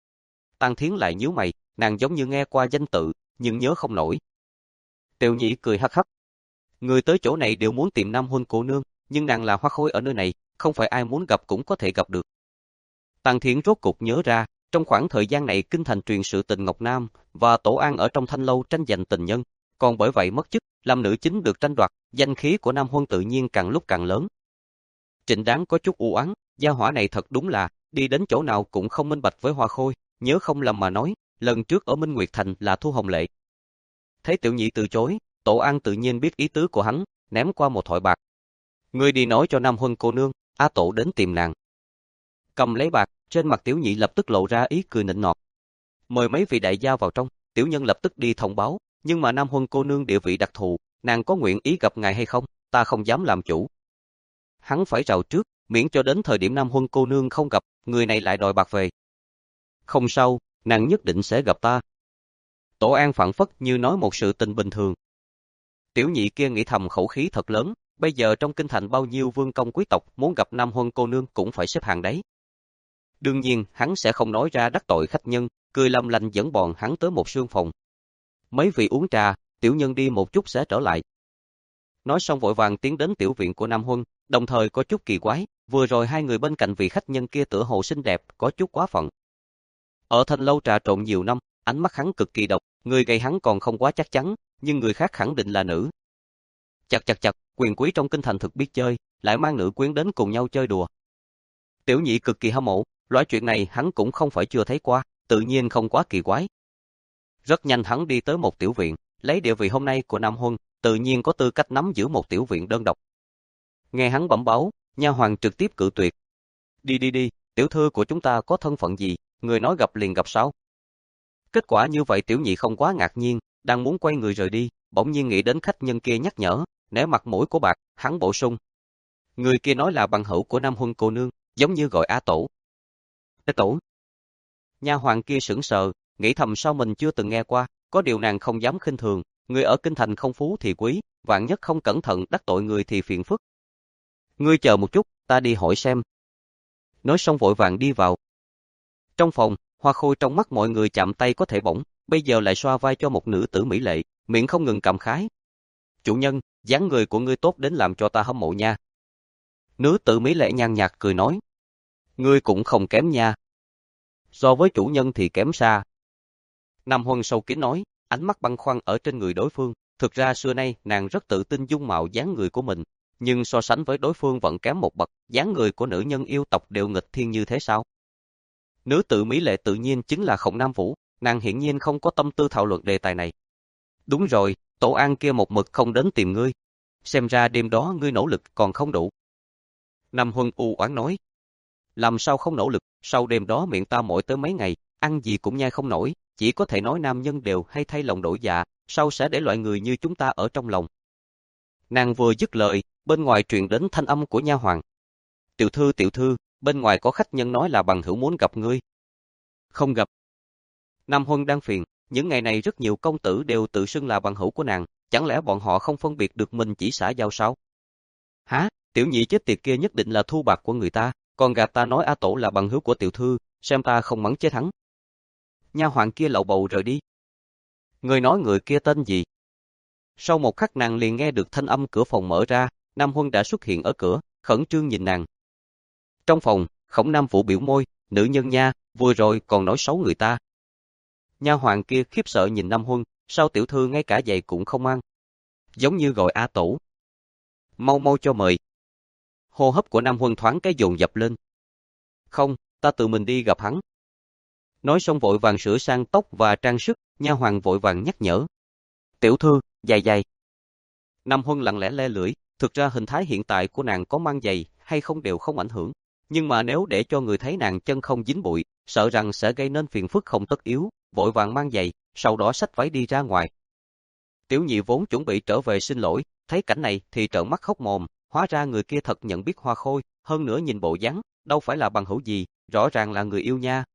Tàng Thiến lại nhíu mày, nàng giống như nghe qua danh tự, nhưng nhớ không nổi. Tiểu nhị cười hắc hắc. Người tới chỗ này đều muốn tìm Nam Huân cô nương, nhưng nàng là hoa khôi ở nơi này, không phải ai muốn gặp cũng có thể gặp được. Tàng Thiến rốt cục nhớ ra, trong khoảng thời gian này kinh thành truyền sự tình Ngọc Nam và Tổ An ở trong thanh lâu tranh giành tình nhân, còn bởi vậy mất chức, làm nữ chính được tranh đoạt, danh khí của Nam Huân tự nhiên càng lúc càng lớn. Trịnh Đáng có chút u oán, gia hỏa này thật đúng là, đi đến chỗ nào cũng không minh bạch với hoa khôi, nhớ không lầm mà nói, lần trước ở Minh Nguyệt Thành là Thu Hồng Lệ. Thấy tiểu nhị từ chối, Tổ An tự nhiên biết ý tứ của hắn, ném qua một thỏi bạc. Ngươi đi nói cho Nam Huân cô nương, A Tổ đến tìm nàng. Cầm lấy bạc, trên mặt tiểu nhị lập tức lộ ra ý cười nịnh nọt. Mời mấy vị đại gia vào trong, tiểu nhân lập tức đi thông báo, nhưng mà Nam Huân cô nương địa vị đặc thù, nàng có nguyện ý gặp ngài hay không, ta không dám làm chủ. Hắn phải rào trước, miễn cho đến thời điểm Nam Huân cô nương không gặp, người này lại đòi bạc về. Không sao, nàng nhất định sẽ gặp ta. Tổ An phảng phất như nói một sự tình bình thường. Tiểu nhị kia nghĩ thầm khẩu khí thật lớn, bây giờ trong kinh thành bao nhiêu vương công quý tộc muốn gặp Nam Huân cô nương cũng phải xếp hàng đấy. Đương nhiên, hắn sẽ không nói ra đắc tội khách nhân, cười lâm lanh dẫn bọn hắn tới một sương phòng. Mấy vị uống trà, tiểu nhân đi một chút sẽ trở lại. Nói xong vội vàng tiến đến tiểu viện của Nam Huân, đồng thời có chút kỳ quái, vừa rồi hai người bên cạnh vị khách nhân kia tựa hồ xinh đẹp, có chút quá phận. Ở thanh lâu trà trộn nhiều năm, ánh mắt hắn cực kỳ độc, người gây hắn còn không quá chắc chắn, nhưng người khác khẳng định là nữ. Chặt chặt chặt, quyền quý trong kinh thành thực biết chơi, lại mang nữ quyến đến cùng nhau chơi đùa. Tiểu nhị cực kỳ hâm mộ, loại chuyện này hắn cũng không phải chưa thấy qua, tự nhiên không quá kỳ quái. Rất nhanh hắn đi tới một tiểu viện, lấy địa vị hôm nay của Nam Huân, tự nhiên có tư cách nắm giữ một tiểu viện đơn độc. Nghe hắn bẩm báo, nha hoàn trực tiếp cự tuyệt. Đi đi đi, tiểu thư của chúng ta có thân phận gì, người nói gặp liền gặp sao? Kết quả như vậy tiểu nhị không quá ngạc nhiên, đang muốn quay người rời đi, bỗng nhiên nghĩ đến khách nhân kia nhắc nhở, nể mặt mũi của bạc, hắn bổ sung. Người kia nói là bằng hữu của Nam Huân cô nương, giống như gọi A Tổ. A Tổ. Nha hoàn kia sững sờ, nghĩ thầm sao mình chưa từng nghe qua, có điều nàng không dám khinh thường, người ở kinh thành không phú thì quý, vạn nhất không cẩn thận đắc tội người thì phiền phức. Ngươi chờ một chút, ta đi hỏi xem. Nói xong vội vàng đi vào. Trong phòng, hoa khôi trong mắt mọi người chạm tay có thể bỏng, bây giờ lại xoa vai cho một nữ tử mỹ lệ, miệng không ngừng cảm khái. Chủ nhân, dáng người của ngươi tốt đến làm cho ta hâm mộ nha. Nữ tử mỹ lệ nhàn nhạt cười nói. Ngươi cũng không kém nha. So với chủ nhân thì kém xa. Nam Huân sâu kín nói, ánh mắt băn khoăn ở trên người đối phương. Thực ra xưa nay nàng rất tự tin dung mạo dáng người của mình, nhưng so sánh với đối phương vẫn kém một bậc, dáng người của nữ nhân yêu tộc đều nghịch thiên như thế sao? Nữ tử mỹ lệ tự nhiên chính là Khổng Nam Vũ, nàng hiển nhiên không có tâm tư thảo luận đề tài này. Đúng rồi, Tổ An kia một mực không đến tìm ngươi. Xem ra đêm đó ngươi nỗ lực còn không đủ. Nam Huân u oán nói. Làm sao không nỗ lực, sau đêm đó miệng ta mỏi tới mấy ngày, ăn gì cũng nhai không nổi, chỉ có thể nói nam nhân đều hay thay lòng đổi dạ, sau sẽ để loại người như chúng ta ở trong lòng. Nàng vừa dứt lời, bên ngoài truyền đến thanh âm của nha hoàn. Tiểu thư tiểu thư, bên ngoài có khách nhân nói là bằng hữu muốn gặp ngươi. Không gặp. Nam Huân đang phiền, những ngày này rất nhiều công tử đều tự xưng là bằng hữu của nàng, chẳng lẽ bọn họ không phân biệt được mình chỉ xã giao sao? Hả, tiểu nhị chết tiệt kia nhất định là thu bạc của người ta, còn gạt ta nói A Tổ là bằng hữu của tiểu thư, xem ta không mắng chết hắn. Nha hoàn kia lậu bầu rời đi. Người nói người kia tên gì? Sau một khắc nàng liền nghe được thanh âm cửa phòng mở ra, Nam Huân đã xuất hiện ở cửa, khẩn trương nhìn nàng. Trong phòng, Khổng Nam Vũ biểu môi, nữ nhân nha, vừa rồi còn nói xấu người ta. Nha hoàn kia khiếp sợ nhìn Nam Huân, sao tiểu thư ngay cả giày cũng không mang? Giống như gọi A Tổ. Mau mau cho mời. Hô hấp của Nam Huân thoáng cái dồn dập lên. Không, ta tự mình đi gặp hắn. Nói xong vội vàng sửa sang tóc và trang sức, nha hoàn vội vàng nhắc nhở. Tiểu thư, giày giày. Nam Huân lặng lẽ le lưỡi, thực ra hình thái hiện tại của nàng có mang giày hay không đều không ảnh hưởng. Nhưng mà nếu để cho người thấy nàng chân không dính bụi, sợ rằng sẽ gây nên phiền phức không tất yếu, vội vàng mang giày, sau đó xách váy đi ra ngoài. Tiểu nhị vốn chuẩn bị trở về xin lỗi, thấy cảnh này thì trợn mắt khóc mồm, hóa ra người kia thật nhận biết Hoa Khôi, hơn nữa nhìn bộ dáng, đâu phải là bằng hữu gì, rõ ràng là người yêu nha.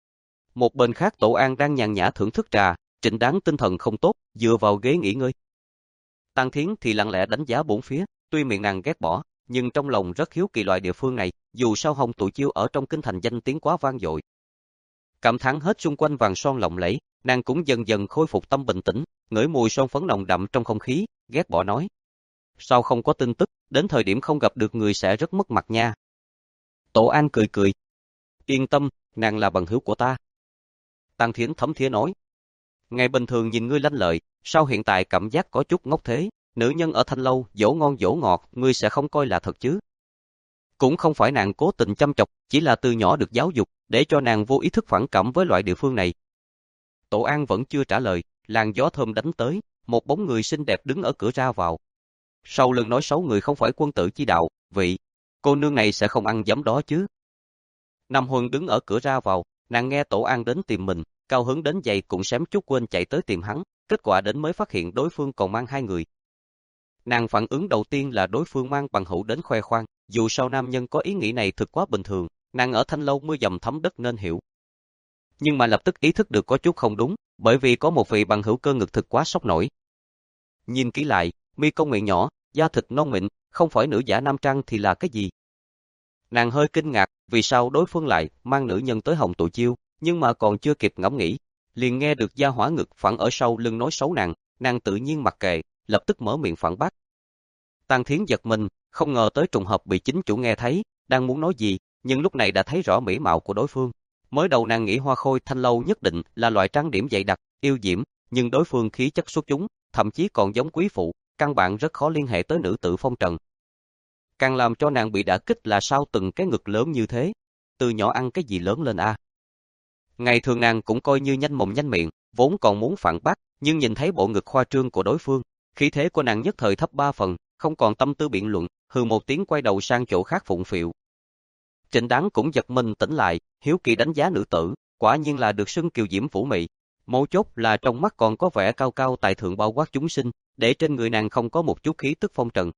Một bên khác Tổ An đang nhàn nhã thưởng thức trà, Trịnh Đáng tinh thần không tốt, dựa vào ghế nghỉ ngơi. Tăng Thiến thì lặng lẽ đánh giá bốn phía, tuy miệng nàng ghét bỏ, nhưng trong lòng rất hiếu kỳ loại địa phương này, dù sao Hồng Tụ Chiêu ở trong kinh thành danh tiếng quá vang dội. Cảm thán hết xung quanh vàng son lộng lẫy, nàng cũng dần dần khôi phục tâm bình tĩnh, ngửi mùi son phấn nồng đậm trong không khí, ghét bỏ nói. Sao không có tin tức, đến thời điểm không gặp được người sẽ rất mất mặt nha. Tổ An cười cười. Yên tâm, nàng là bằng hữu của ta. Tăng Thiến thấm thía nói. Ngày bình thường nhìn ngươi lanh lợi, sao hiện tại cảm giác có chút ngốc thế, nữ nhân ở Thanh Lâu, dỗ ngon dỗ ngọt, ngươi sẽ không coi là thật chứ. Cũng không phải nàng cố tình chăm chọc, chỉ là từ nhỏ được giáo dục, để cho nàng vô ý thức phản cảm với loại địa phương này. Tổ An vẫn chưa trả lời, làn gió thơm đánh tới, một bóng người xinh đẹp đứng ở cửa ra vào. Sau lưng nói xấu người không phải quân tử chi đạo, vị, cô nương này sẽ không ăn dấm đó chứ. Nam Huân đứng ở cửa ra vào, nàng nghe Tổ An đến tìm mình, cao hứng đến vậy cũng xém chút quên chạy tới tìm hắn, kết quả đến mới phát hiện đối phương còn mang hai người. Nàng phản ứng đầu tiên là đối phương mang bằng hữu đến khoe khoang, dù sao nam nhân có ý nghĩ này thực quá bình thường, nàng ở Thanh Lâu mưa dầm thấm đất nên hiểu. Nhưng mà lập tức ý thức được có chút không đúng, bởi vì có một vị bằng hữu cơ ngực thực quá sốc nổi. Nhìn kỹ lại, mi công miệng nhỏ, da thịt non mịn, không phải nữ giả nam trang thì là cái gì? Nàng hơi kinh ngạc, vì sao đối phương lại mang nữ nhân tới Hồng Tụ Chiêu, nhưng mà còn chưa kịp ngẫm nghĩ, liền nghe được gia hỏa ngực phản ở sau lưng nói xấu nàng, nàng tự nhiên mặc kệ, lập tức mở miệng phản bác. Tang Thiến giật mình, không ngờ tới trùng hợp bị chính chủ nghe thấy, đang muốn nói gì, nhưng lúc này đã thấy rõ mỹ mạo của đối phương. Mới đầu nàng nghĩ Hoa Khôi Thanh Lâu nhất định là loại trang điểm dày đặc, yêu diễm, nhưng đối phương khí chất xuất chúng, thậm chí còn giống quý phụ, căn bản rất khó liên hệ tới nữ tử phong trần. Càng làm cho nàng bị đả kích là sao từng cái ngực lớn như thế, từ nhỏ ăn cái gì lớn lên a. À. Ngày thường nàng cũng coi như nhanh mồm nhanh miệng, vốn còn muốn phản bác, nhưng nhìn thấy bộ ngực khoa trương của đối phương, khí thế của nàng nhất thời thấp ba phần, không còn tâm tư biện luận, hừ một tiếng quay đầu sang chỗ khác phụng phịu. Trịnh Đáng cũng giật mình tỉnh lại, hiếu kỳ đánh giá nữ tử, quả nhiên là được xưng kiều diễm vũ mị. Mấu chốt là trong mắt còn có vẻ cao cao tại thượng bao quát chúng sinh, để trên người nàng không có một chút khí tức phong trần.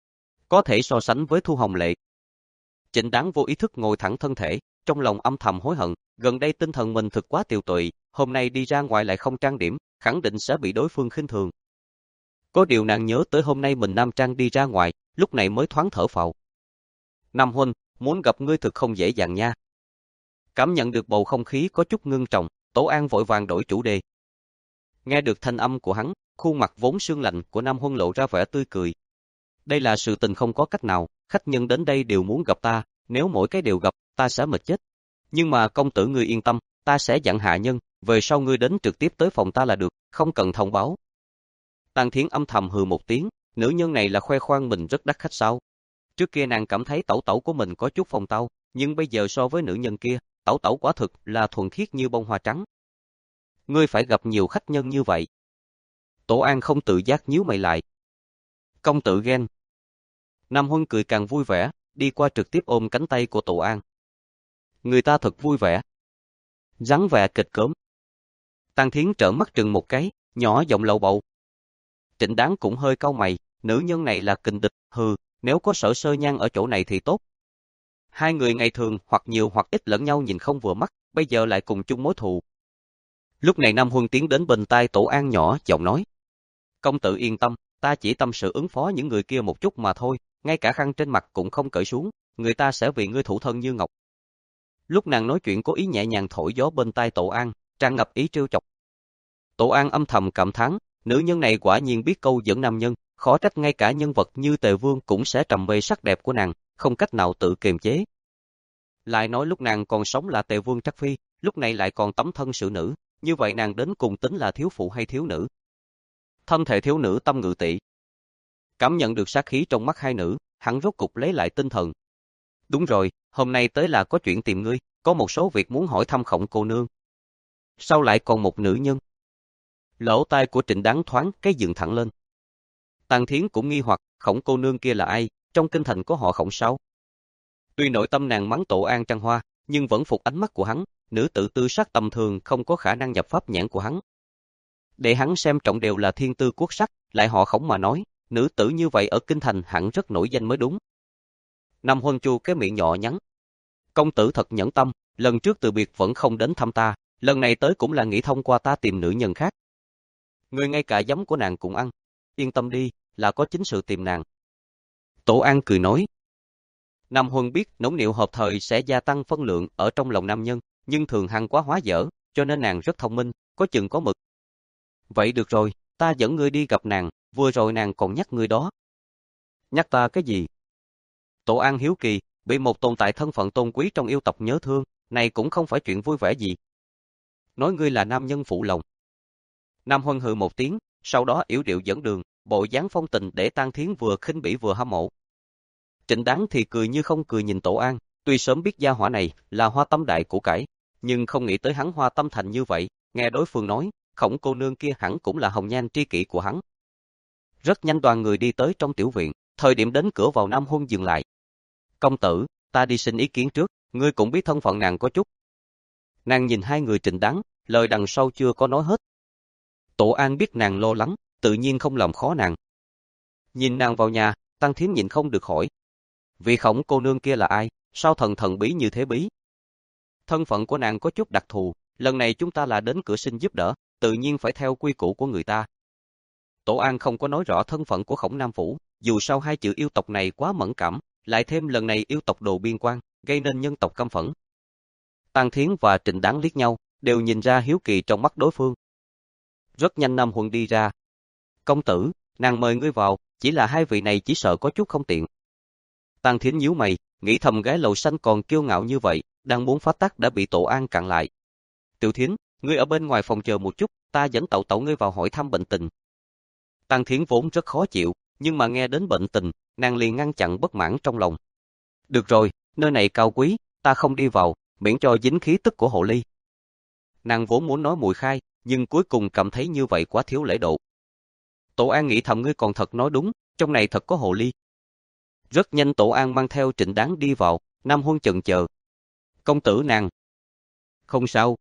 Có thể so sánh với Thu Hồng Lệ. Trịnh Đáng vô ý thức ngồi thẳng thân thể, trong lòng âm thầm hối hận, gần đây tinh thần mình thực quá tiều tụy, hôm nay đi ra ngoài lại không trang điểm, khẳng định sẽ bị đối phương khinh thường. Có điều nàng nhớ tới hôm nay mình nam trang đi ra ngoài, lúc này mới thoáng thở phào. Nam huynh, muốn gặp ngươi thực không dễ dàng nha. Cảm nhận được bầu không khí có chút ngưng trọng, Tổ An vội vàng đổi chủ đề. Nghe được thanh âm của hắn, khuôn mặt vốn sương lạnh của Nam Huân lộ ra vẻ tươi cười. Đây là sự tình không có cách nào, khách nhân đến đây đều muốn gặp ta, nếu mỗi cái đều gặp, ta sẽ mệt chết. Nhưng mà công tử ngươi yên tâm, ta sẽ dặn hạ nhân, về sau ngươi đến trực tiếp tới phòng ta là được, không cần thông báo. Tang Thiến âm thầm hừ một tiếng, nữ nhân này là khoe khoang mình rất đắt khách sao? Trước kia nàng cảm thấy tẩu tẩu của mình có chút phong tao, nhưng bây giờ so với nữ nhân kia, tẩu tẩu quả thực là thuần khiết như bông hoa trắng. Ngươi phải gặp nhiều khách nhân như vậy. Tổ An không tự giác nhíu mày lại. Công tử ghen. Nam Huân cười càng vui vẻ, đi qua trực tiếp ôm cánh tay của Tổ An. Người ta thật vui vẻ. Rắn vẻ kịch cỡm. Tang Thiến trợn mắt trừng một cái, nhỏ giọng lầu bầu. Trịnh Đáng cũng hơi cau mày, nữ nhân này là kình địch, hừ, nếu có Sở Sơ Nhan ở chỗ này thì tốt. Hai người ngày thường hoặc nhiều hoặc ít lẫn nhau nhìn không vừa mắt, bây giờ lại cùng chung mối thù. Lúc này Nam Huân tiến đến bên tai Tổ An nhỏ giọng nói. Công tử yên tâm, ta chỉ tâm sự ứng phó những người kia một chút mà thôi, ngay cả khăn trên mặt cũng không cởi xuống, người ta sẽ vì ngươi thủ thân như ngọc. Lúc nàng nói chuyện cố ý nhẹ nhàng thổi gió bên tai Tổ An, tràn ngập ý trêu chọc. Tổ An âm thầm cảm thán, nữ nhân này quả nhiên biết câu dẫn nam nhân, khó trách ngay cả nhân vật như Tề Vương cũng sẽ trầm mê sắc đẹp của nàng, không cách nào tự kiềm chế. Lại nói lúc nàng còn sống là Tề Vương Trắc Phi, lúc này lại còn tấm thân sự nữ, Như vậy nàng đến cùng tính là thiếu phụ hay thiếu nữ? Thân thể thiếu nữ tâm ngự tỷ. Cảm nhận được sát khí trong mắt hai nữ, hắn rốt cục lấy lại tinh thần. Đúng rồi, hôm nay tới là có chuyện tìm ngươi, có một số việc muốn hỏi thăm Khổng cô nương. Sao lại còn một nữ nhân? Lỗ tai của Trịnh Đáng thoáng cái dựng thẳng lên. Tàng Thiến cũng nghi hoặc, Khổng cô nương kia là ai, trong kinh thành có họ Khổng sao? Tuy nội tâm nàng mắng Tổ An Trăng Hoa, nhưng vẫn phục ánh mắt của hắn, nữ tử tư sắc tầm thường không có khả năng nhập pháp nhãn của hắn. Để hắn xem trọng đều là thiên tư quốc sắc, lại họ Khổng mà nói, nữ tử như vậy ở kinh thành hẳn rất nổi danh mới đúng. Nam Huân Chu cái miệng nhỏ nhắn. Công tử thật nhẫn tâm, lần trước từ biệt vẫn không đến thăm ta, lần này tới cũng là nghĩ thông qua ta tìm nữ nhân khác. Người ngay cả giấm của nàng cũng ăn. Yên tâm đi, là có chính sự tìm nàng. Tổ An cười nói. Nam Huân biết nũng nịu hợp thời sẽ gia tăng phân lượng ở trong lòng nam nhân, nhưng thường hăng quá hóa dở, cho nên nàng rất thông minh, có chừng có mực. Vậy được rồi, ta dẫn ngươi đi gặp nàng, vừa rồi nàng còn nhắc ngươi đó. Nhắc ta cái gì? Tổ An hiếu kỳ, bị một tồn tại thân phận tôn quý trong yêu tộc nhớ thương, này cũng không phải chuyện vui vẻ gì. Nói ngươi là nam nhân phụ lòng. Nam Huân hừ một tiếng, sau đó yểu điệu dẫn đường, bộ dáng phong tình để Tang Thiến vừa khinh bỉ vừa hâm mộ. Trịnh Đáng thì cười như không cười nhìn Tổ An, tuy sớm biết gia hỏa này là hoa tâm đại của cải, nhưng không nghĩ tới hắn hoa tâm thành như vậy, nghe đối phương nói, Khổng cô nương kia hẳn cũng là hồng nhan tri kỷ của hắn. Rất nhanh đoàn người đi tới trong tiểu viện, thời điểm đến cửa vào Nam Huân dừng lại. Công tử, ta đi xin ý kiến trước, ngươi cũng biết thân phận nàng có chút. Nàng nhìn hai người Trịnh Đáng, lời đằng sau chưa có nói hết. Tổ An biết nàng lo lắng, tự nhiên không làm khó nàng. Nhìn nàng vào nhà, Tăng Thiến nhịn không được hỏi. Vị Khổng cô nương kia là ai, sao thần thần bí như thế bí? Thân phận của nàng có chút đặc thù, lần này chúng ta là đến cửa xin giúp đỡ, tự nhiên phải theo quy củ của người ta. Tổ An không có nói rõ thân phận của Khổng Nam Phủ, dù sao hai chữ yêu tộc này quá mẫn cảm, lại thêm lần này yêu tộc đồ biên quan, gây nên nhân tộc căm phẫn. Tăng Thiến và Trịnh Đáng liếc nhau, đều nhìn ra hiếu kỳ trong mắt đối phương. Rất nhanh Nam Huân đi ra. Công tử, nàng mời ngươi vào, chỉ là hai vị này chỉ sợ có chút không tiện. Tăng Thiến nhíu mày, nghĩ thầm gái lầu xanh còn kiêu ngạo như vậy, đang muốn phát tác đã bị Tổ An cản lại. Tiểu Thiến, ngươi ở bên ngoài phòng chờ một chút, ta dẫn tẩu tẩu ngươi vào hỏi thăm bệnh tình. Tăng Thiến vốn rất khó chịu, nhưng mà nghe đến bệnh tình, nàng liền ngăn chặn bất mãn trong lòng. Được rồi, nơi này cao quý, ta không đi vào, miễn cho dính khí tức của hồ ly. Nàng vốn muốn nói mùi khai, nhưng cuối cùng cảm thấy như vậy quá thiếu lễ độ. Tổ An nghĩ thầm ngươi còn thật nói đúng, trong này thật có hồ ly. Rất nhanh Tổ An mang theo Trịnh Đáng đi vào, Nam Huân chần chờ. Công tử nàng. Không sao.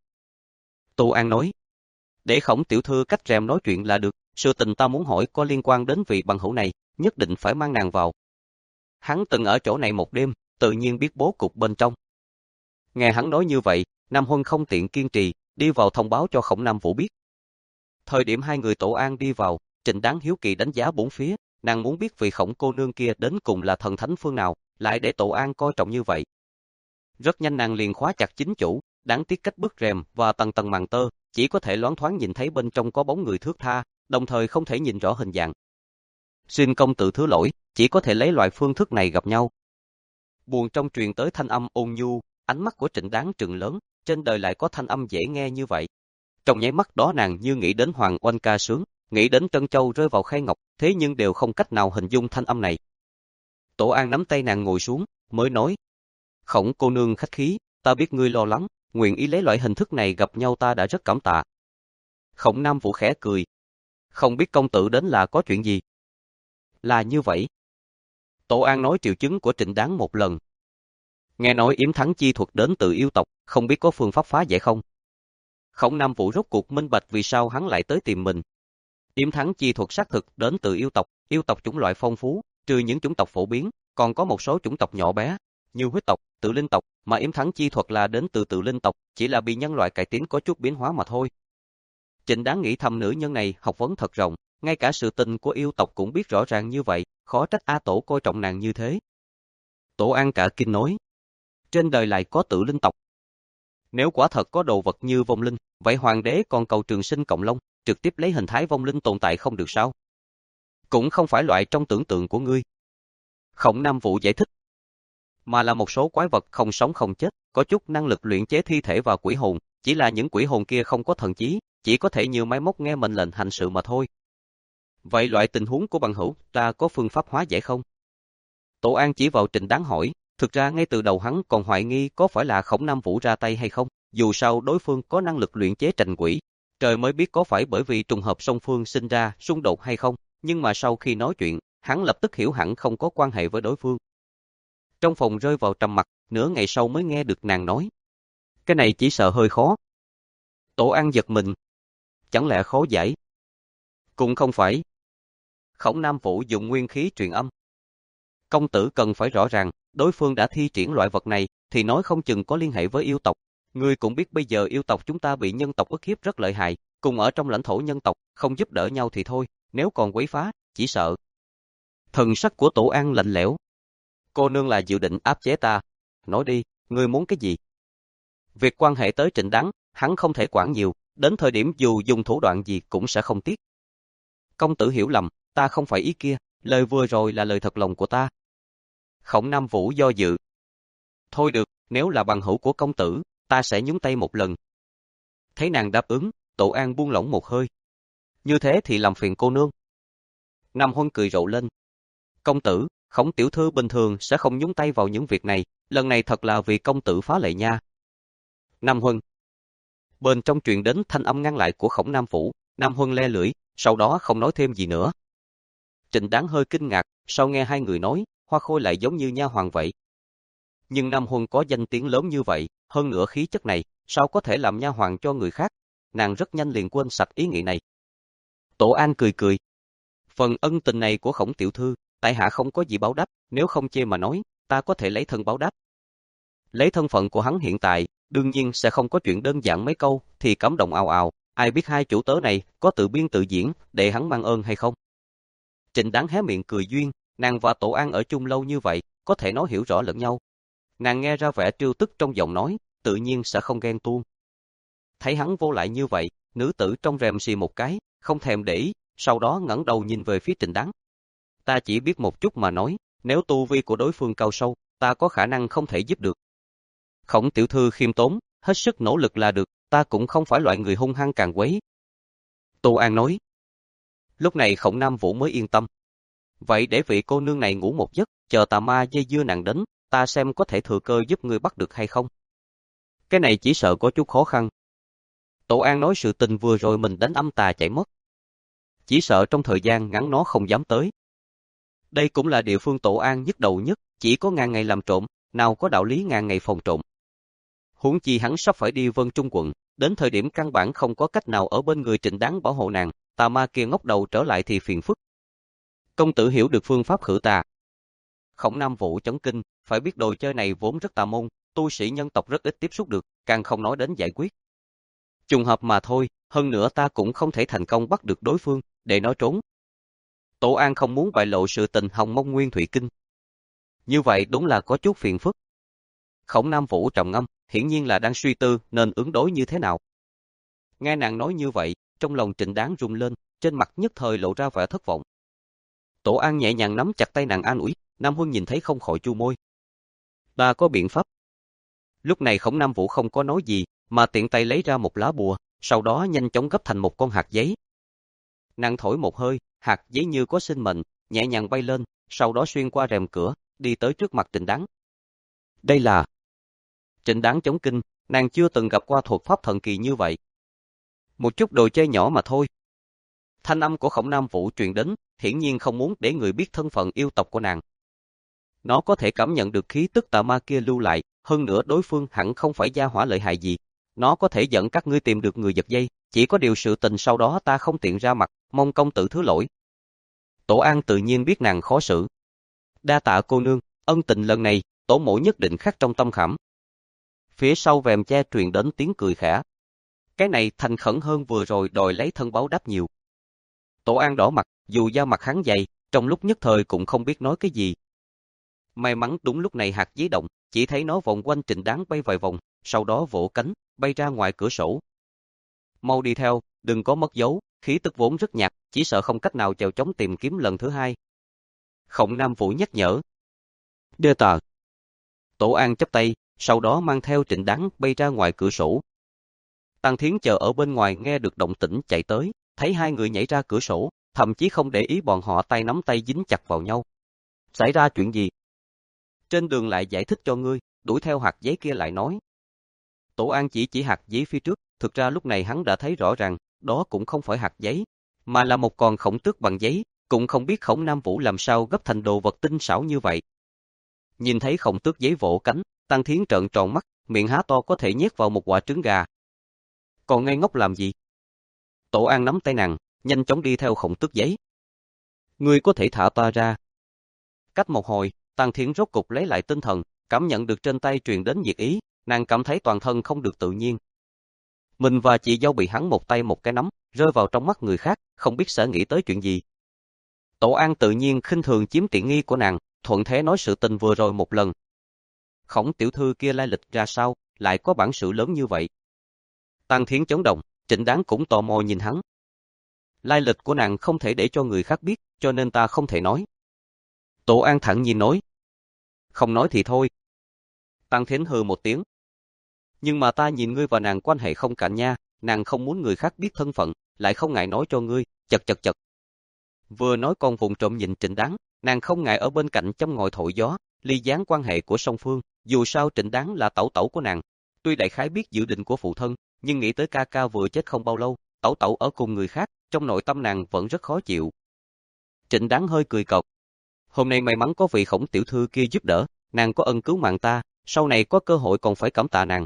Tổ An nói. Để Khổng tiểu thư cách rèm nói chuyện là được, sự tình ta muốn hỏi có liên quan đến vị bằng hữu này, nhất định phải mang nàng vào. Hắn từng ở chỗ này một đêm, tự nhiên biết bố cục bên trong. Nghe hắn nói như vậy, Nam Huân không tiện kiên trì, đi vào thông báo cho Khổng Nam Vũ biết. Thời điểm hai người Tổ An đi vào, Trịnh Đáng hiếu kỳ đánh giá bốn phía, nàng muốn biết vị Khổng cô nương kia đến cùng là thần thánh phương nào, lại để Tổ An coi trọng như vậy. Rất nhanh nàng liền khóa chặt chính chủ, đáng tiếc cách bức rèm và tầng tầng màn tơ, chỉ có thể loáng thoáng nhìn thấy bên trong có bóng người thướt tha, đồng thời không thể nhìn rõ hình dạng. Xin công tử thứ lỗi, chỉ có thể lấy loại phương thức này gặp nhau. Buồn trong truyền tới thanh âm ôn nhu, ánh mắt của Trịnh Đáng trừng lớn, trên đời lại có thanh âm dễ nghe như vậy. Trong nháy mắt đó nàng như nghĩ đến Hoàng Oanh ca sướng, nghĩ đến Trân Châu rơi vào khay ngọc, thế nhưng đều không cách nào hình dung thanh âm này. Tổ An nắm tay nàng ngồi xuống, mới nói. Khổng cô nương khách khí, ta biết ngươi lo lắng, nguyện ý lấy loại hình thức này gặp nhau ta đã rất cảm tạ. Khổng Nam Vũ khẽ cười. Không biết công tử đến là có chuyện gì? Là như vậy. Tổ An nói triệu chứng của Trịnh Đáng một lần. Nghe nói yếm thắng chi thuật đến từ yêu tộc, không biết có phương pháp phá giải không? Khổng Nam Vũ rốt cuộc minh bạch vì sao hắn lại tới tìm mình. Yếm thắng chi thuật xác thực đến từ yêu tộc, yêu tộc chủng loại phong phú, trừ những chủng tộc phổ biến, còn có một số chủng tộc nhỏ bé, như huyết tộc, tự linh tộc, mà yếm thắng chi thuật là đến từ tự linh tộc, chỉ là bị nhân loại cải tiến có chút biến hóa mà thôi. Trịnh Đáng nghĩ thầm nữ nhân này học vấn thật rộng, ngay cả sự tình của yêu tộc cũng biết rõ ràng như vậy, khó trách A Tổ coi trọng nàng như thế. Tổ An cả kinh nói, trên đời lại có tự linh tộc. Nếu quả thật có đồ vật như vong linh, vậy hoàng đế còn cầu trường sinh cộng long, trực tiếp lấy hình thái vong linh tồn tại không được sao? Cũng không phải loại trong tưởng tượng của ngươi. Khổng Nam Vũ giải thích, mà là một số quái vật không sống không chết, có chút năng lực luyện chế thi thể và quỷ hồn, chỉ là những quỷ hồn kia không có thần trí, chỉ có thể như máy móc nghe mệnh lệnh hành sự mà thôi. Vậy loại tình huống của bằng hữu, ta có phương pháp hóa giải không? Tổ An chỉ vào Trịnh Đáng hỏi, thực ra ngay từ đầu hắn còn hoài nghi có phải là Khổng Nam Vũ ra tay hay không, dù sao đối phương có năng lực luyện chế trành quỷ. Trời mới biết có phải bởi vì trùng hợp song phương sinh ra xung đột hay không, nhưng mà sau khi nói chuyện, hắn lập tức hiểu hẳn không có quan hệ với đối phương. Trong phòng rơi vào trầm mặc, nửa ngày sau mới nghe được nàng nói. Cái này chỉ sợ hơi khó. Tổ An giật mình. Chẳng lẽ khó giải? Cũng không phải. Khổng Nam Vũ dùng nguyên khí truyền âm. Công tử cần phải rõ ràng, đối phương đã thi triển loại vật này, thì nói không chừng có liên hệ với yêu tộc. Ngươi cũng biết bây giờ yêu tộc chúng ta bị nhân tộc ức hiếp rất lợi hại, cùng ở trong lãnh thổ nhân tộc, không giúp đỡ nhau thì thôi, nếu còn quấy phá, chỉ sợ. Thần sắc của Tổ An lạnh lẽo. Cô nương là dự định áp chế ta. Nói đi, ngươi muốn cái gì? Việc quan hệ tới Trịnh Đáng, hắn không thể quản nhiều, đến thời điểm dù dùng thủ đoạn gì cũng sẽ không tiếc. Công tử hiểu lầm, ta không phải ý kia, lời vừa rồi là lời thật lòng của ta. Khổng Nam Vũ do dự. Thôi được, nếu là bằng hữu của công tử, ta sẽ nhúng tay một lần. Thấy nàng đáp ứng, Tổ An buông lỏng một hơi. Như thế thì làm phiền cô nương. Nam Huân cười rộ lên. Công tử, Khổng tiểu thư bình thường sẽ không nhúng tay vào những việc này, lần này thật là vì công tử phá lệ nha. Nam Huân. Bên trong truyền đến thanh âm ngăn lại của Khổng Nam Vũ, Nam Huân le lưỡi, sau đó không nói thêm gì nữa. Trịnh Đáng hơi kinh ngạc, sau nghe hai người nói, Hoa Khôi lại giống như nha hoàn vậy. Nhưng Nam Huân có danh tiếng lớn như vậy, hơn nữa khí chất này, sao có thể làm nha hoàn cho người khác? Nàng rất nhanh liền quên sạch ý nghĩ này. Tổ An cười cười. Phần ân tình này của Khổng tiểu thư, tại hạ không có gì báo đáp, nếu không chê mà nói, ta có thể lấy thân báo đáp. Lấy thân phận của hắn hiện tại, đương nhiên sẽ không có chuyện đơn giản mấy câu, thì cảm động ào ào, ai biết hai chủ tớ này có tự biên tự diễn, để hắn mang ơn hay không. Trịnh Đáng hé miệng cười duyên, nàng và Tổ An ở chung lâu như vậy, có thể nói hiểu rõ lẫn nhau. Nàng nghe ra vẻ trêu tức trong giọng nói, tự nhiên sẽ không ghen tuông. Thấy hắn vô lại như vậy, nữ tử trong rèm xì một cái, không thèm để ý, sau đó ngẩng đầu nhìn về phía Trịnh Đáng. Ta chỉ biết một chút mà nói, nếu tu vi của đối phương cao sâu, ta có khả năng không thể giúp được. Khổng tiểu thư khiêm tốn, hết sức nỗ lực là được, ta cũng không phải loại người hung hăng càn quấy. Tô An nói. Lúc này Khổng Nam Vũ mới yên tâm. Vậy để vị cô nương này ngủ một giấc, chờ tà ma dây dưa nàng đến, ta xem có thể thừa cơ giúp ngươi bắt được hay không. Cái này chỉ sợ có chút khó khăn. Tổ An nói sự tình vừa rồi mình đánh âm tà chạy mất. Chỉ sợ trong thời gian ngắn nó không dám tới. Đây cũng là địa phương Tổ An nhức đầu nhất, chỉ có ngàn ngày làm trộm, nào có đạo lý ngàn ngày phòng trộm. Huống chi hắn sắp phải đi Vân Trung quận, đến thời điểm căn bản không có cách nào ở bên người Trịnh Đáng bảo hộ nàng, tà ma kia ngóc đầu trở lại thì phiền phức. Công tử hiểu được phương pháp khử tà. Khổng Nam Vũ chấn kinh, phải biết đồ chơi này vốn rất tà môn, tu sĩ nhân tộc rất ít tiếp xúc được, càng không nói đến giải quyết. Trùng hợp mà thôi, hơn nữa ta cũng không thể thành công bắt được đối phương, để nó trốn. Tổ An không muốn bại lộ sự tình hồng mông nguyên thủy kinh. Như vậy đúng là có chút phiền phức. Khổng Nam Vũ trầm ngâm, hiển nhiên là đang suy tư nên ứng đối như thế nào. Nghe nàng nói như vậy, trong lòng Trịnh Đáng rung lên, trên mặt nhất thời lộ ra vẻ thất vọng. Tổ An nhẹ nhàng nắm chặt tay nàng an ủi, Nam Huân nhìn thấy không khỏi chu môi. Ta có biện pháp. Lúc này Khổng Nam Vũ không có nói gì, mà tiện tay lấy ra một lá bùa, sau đó nhanh chóng gấp thành một con hạt giấy. Nàng thổi một hơi, hạt giấy như có sinh mệnh, nhẹ nhàng bay lên, sau đó xuyên qua rèm cửa, đi tới trước mặt Trịnh Đáng. Đây là... Trịnh Đáng chấn kinh, nàng chưa từng gặp qua thuật pháp thần kỳ như vậy. Một chút đồ chơi nhỏ mà thôi. Thanh âm của Khổng Nam Vũ truyền đến, hiển nhiên không muốn để người biết thân phận yêu tộc của nàng. Nó có thể cảm nhận được khí tức tà ma kia lưu lại, hơn nữa đối phương hẳn không phải gia hỏa lợi hại gì. Nó có thể dẫn các ngươi tìm được người giật dây, chỉ có điều sự tình sau đó ta không tiện ra mặt, mong công tử thứ lỗi. Tổ An tự nhiên biết nàng khó xử. Đa tạ cô nương, ân tình lần này, tổ mộ nhất định khắc trong tâm khảm. Phía sau vèm che truyền đến tiếng cười khẽ. Cái này thành khẩn hơn vừa rồi đòi lấy thân báo đáp nhiều. Tổ An đỏ mặt, dù da mặt hắn dày, trong lúc nhất thời cũng không biết nói cái gì. May mắn đúng lúc này hạt giấy động, chỉ thấy nó vòng quanh Trịnh Đáng bay vài vòng, sau đó vỗ cánh, bay ra ngoài cửa sổ. Mau đi theo, đừng có mất dấu, khí tức vốn rất nhạt, chỉ sợ không cách nào chèo chống tìm kiếm lần thứ hai. Khổng Nam Vũ nhắc nhở. Đưa tờ. Tổ An chắp tay, sau đó mang theo Trịnh Đáng bay ra ngoài cửa sổ. Tăng Thiến chờ ở bên ngoài nghe được động tĩnh chạy tới, thấy hai người nhảy ra cửa sổ, thậm chí không để ý bọn họ tay nắm tay dính chặt vào nhau. Xảy ra chuyện gì? Trên đường lại giải thích cho ngươi, đuổi theo hạt giấy kia lại nói. Tổ An chỉ chỉ hạt giấy phía trước, thực ra lúc này hắn đã thấy rõ ràng, đó cũng không phải hạt giấy, mà là một con khổng tước bằng giấy, cũng không biết khổng Nam Vũ làm sao gấp thành đồ vật tinh xảo như vậy. Nhìn thấy khổng tước giấy vỗ cánh, Tăng Thiến trợn tròn mắt, miệng há to có thể nhét vào một quả trứng gà. Còn ngây ngốc làm gì? Tổ An nắm tay nàng, nhanh chóng đi theo khổng tước giấy. Ngươi có thể thả ta ra. Cách một hồi, Tăng Thiến rốt cục lấy lại tinh thần, cảm nhận được trên tay truyền đến nhiệt ý, nàng cảm thấy toàn thân không được tự nhiên. Mình và chị dâu bị hắn một tay một cái nắm, rơi vào trong mắt người khác, không biết sẽ nghĩ tới chuyện gì. Tổ An tự nhiên khinh thường chiếm tiện nghi của nàng, thuận thế nói sự tình vừa rồi một lần. Khổng tiểu thư kia lai lịch ra sao, lại có bản sự lớn như vậy. Tăng Thiến chấn động, Trịnh Đáng cũng tò mò nhìn hắn. Lai lịch của nàng không thể để cho người khác biết, cho nên ta không thể nói. Tổ An thẳng nhiên nói. Không nói thì thôi. Tăng Thiến hừ một tiếng. Nhưng mà ta nhìn ngươi và nàng quan hệ không cạn nha, nàng không muốn người khác biết thân phận, lại không ngại nói cho ngươi, chật chật chật. Vừa nói con vùng trộm nhìn Trịnh Đáng, nàng không ngại ở bên cạnh châm ngòi thổi gió, ly gián quan hệ của song phương, dù sao Trịnh Đáng là tẩu tẩu của nàng. Tuy đại khái biết dự định của phụ thân, nhưng nghĩ tới ca ca vừa chết không bao lâu, tẩu tẩu ở cùng người khác, trong nội tâm nàng vẫn rất khó chịu. Trịnh Đáng hơi cười cợt. Hôm nay may mắn có vị Khổng tiểu thư kia giúp đỡ, nàng có ân cứu mạng ta, sau này có cơ hội còn phải cảm tạ nàng.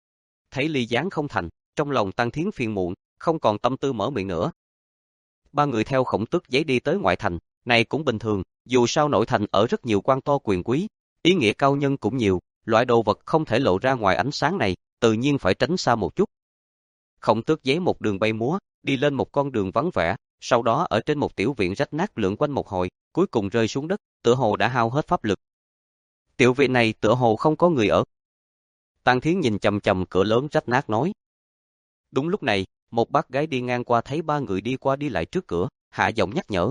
Thấy ly gián không thành, trong lòng Tăng Thiến phiền muộn, không còn tâm tư mở miệng nữa. Ba người theo Khổng tước giấy đi tới ngoại thành, này cũng bình thường, dù sao nội thành ở rất nhiều quan to quyền quý, ý nghĩa cao nhân cũng nhiều, loại đồ vật không thể lộ ra ngoài ánh sáng này, tự nhiên phải tránh xa một chút. Khổng tước giấy một đường bay múa, đi lên một con đường vắng vẻ, sau đó ở trên một tiểu viện rách nát lượn quanh một hồi, cuối cùng rơi xuống đất, tựa hồ đã hao hết pháp lực. Tiểu viện này tựa hồ không có người ở. Tăng Thiến nhìn chằm chằm cửa lớn rách nát nói. Đúng lúc này, một bác gái đi ngang qua thấy ba người đi qua đi lại trước cửa, hạ giọng nhắc nhở.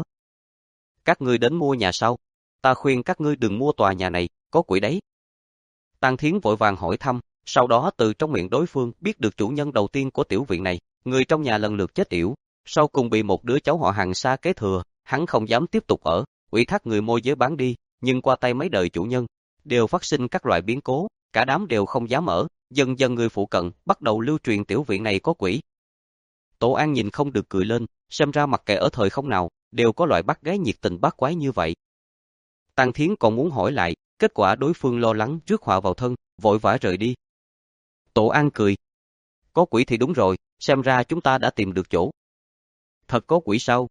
Các ngươi đến mua nhà sao? Ta khuyên các ngươi đừng mua tòa nhà này, có quỷ đấy. Tăng Thiến vội vàng hỏi thăm, sau đó từ trong miệng đối phương biết được chủ nhân đầu tiên của tiểu viện này, người trong nhà lần lượt chết yểu, sau cùng bị một đứa cháu họ hàng xa kế thừa, hắn không dám tiếp tục ở, ủy thác người môi giới bán đi, nhưng qua tay mấy đời chủ nhân, đều phát sinh các loại biến cố, cả đám đều không dám ở, dần dần người phụ cận bắt đầu lưu truyền tiểu viện này có quỷ. Tổ An nhìn không được cười lên, xem ra mặc kệ ở thời không nào, đều có loại bắt gái nhiệt tình bát quái như vậy. Tăng Thiến còn muốn hỏi lại, kết quả đối phương lo lắng rước họa vào thân, vội vã rời đi. Tổ An cười. Có quỷ thì đúng rồi, xem ra chúng ta đã tìm được chỗ. Thật có quỷ sao?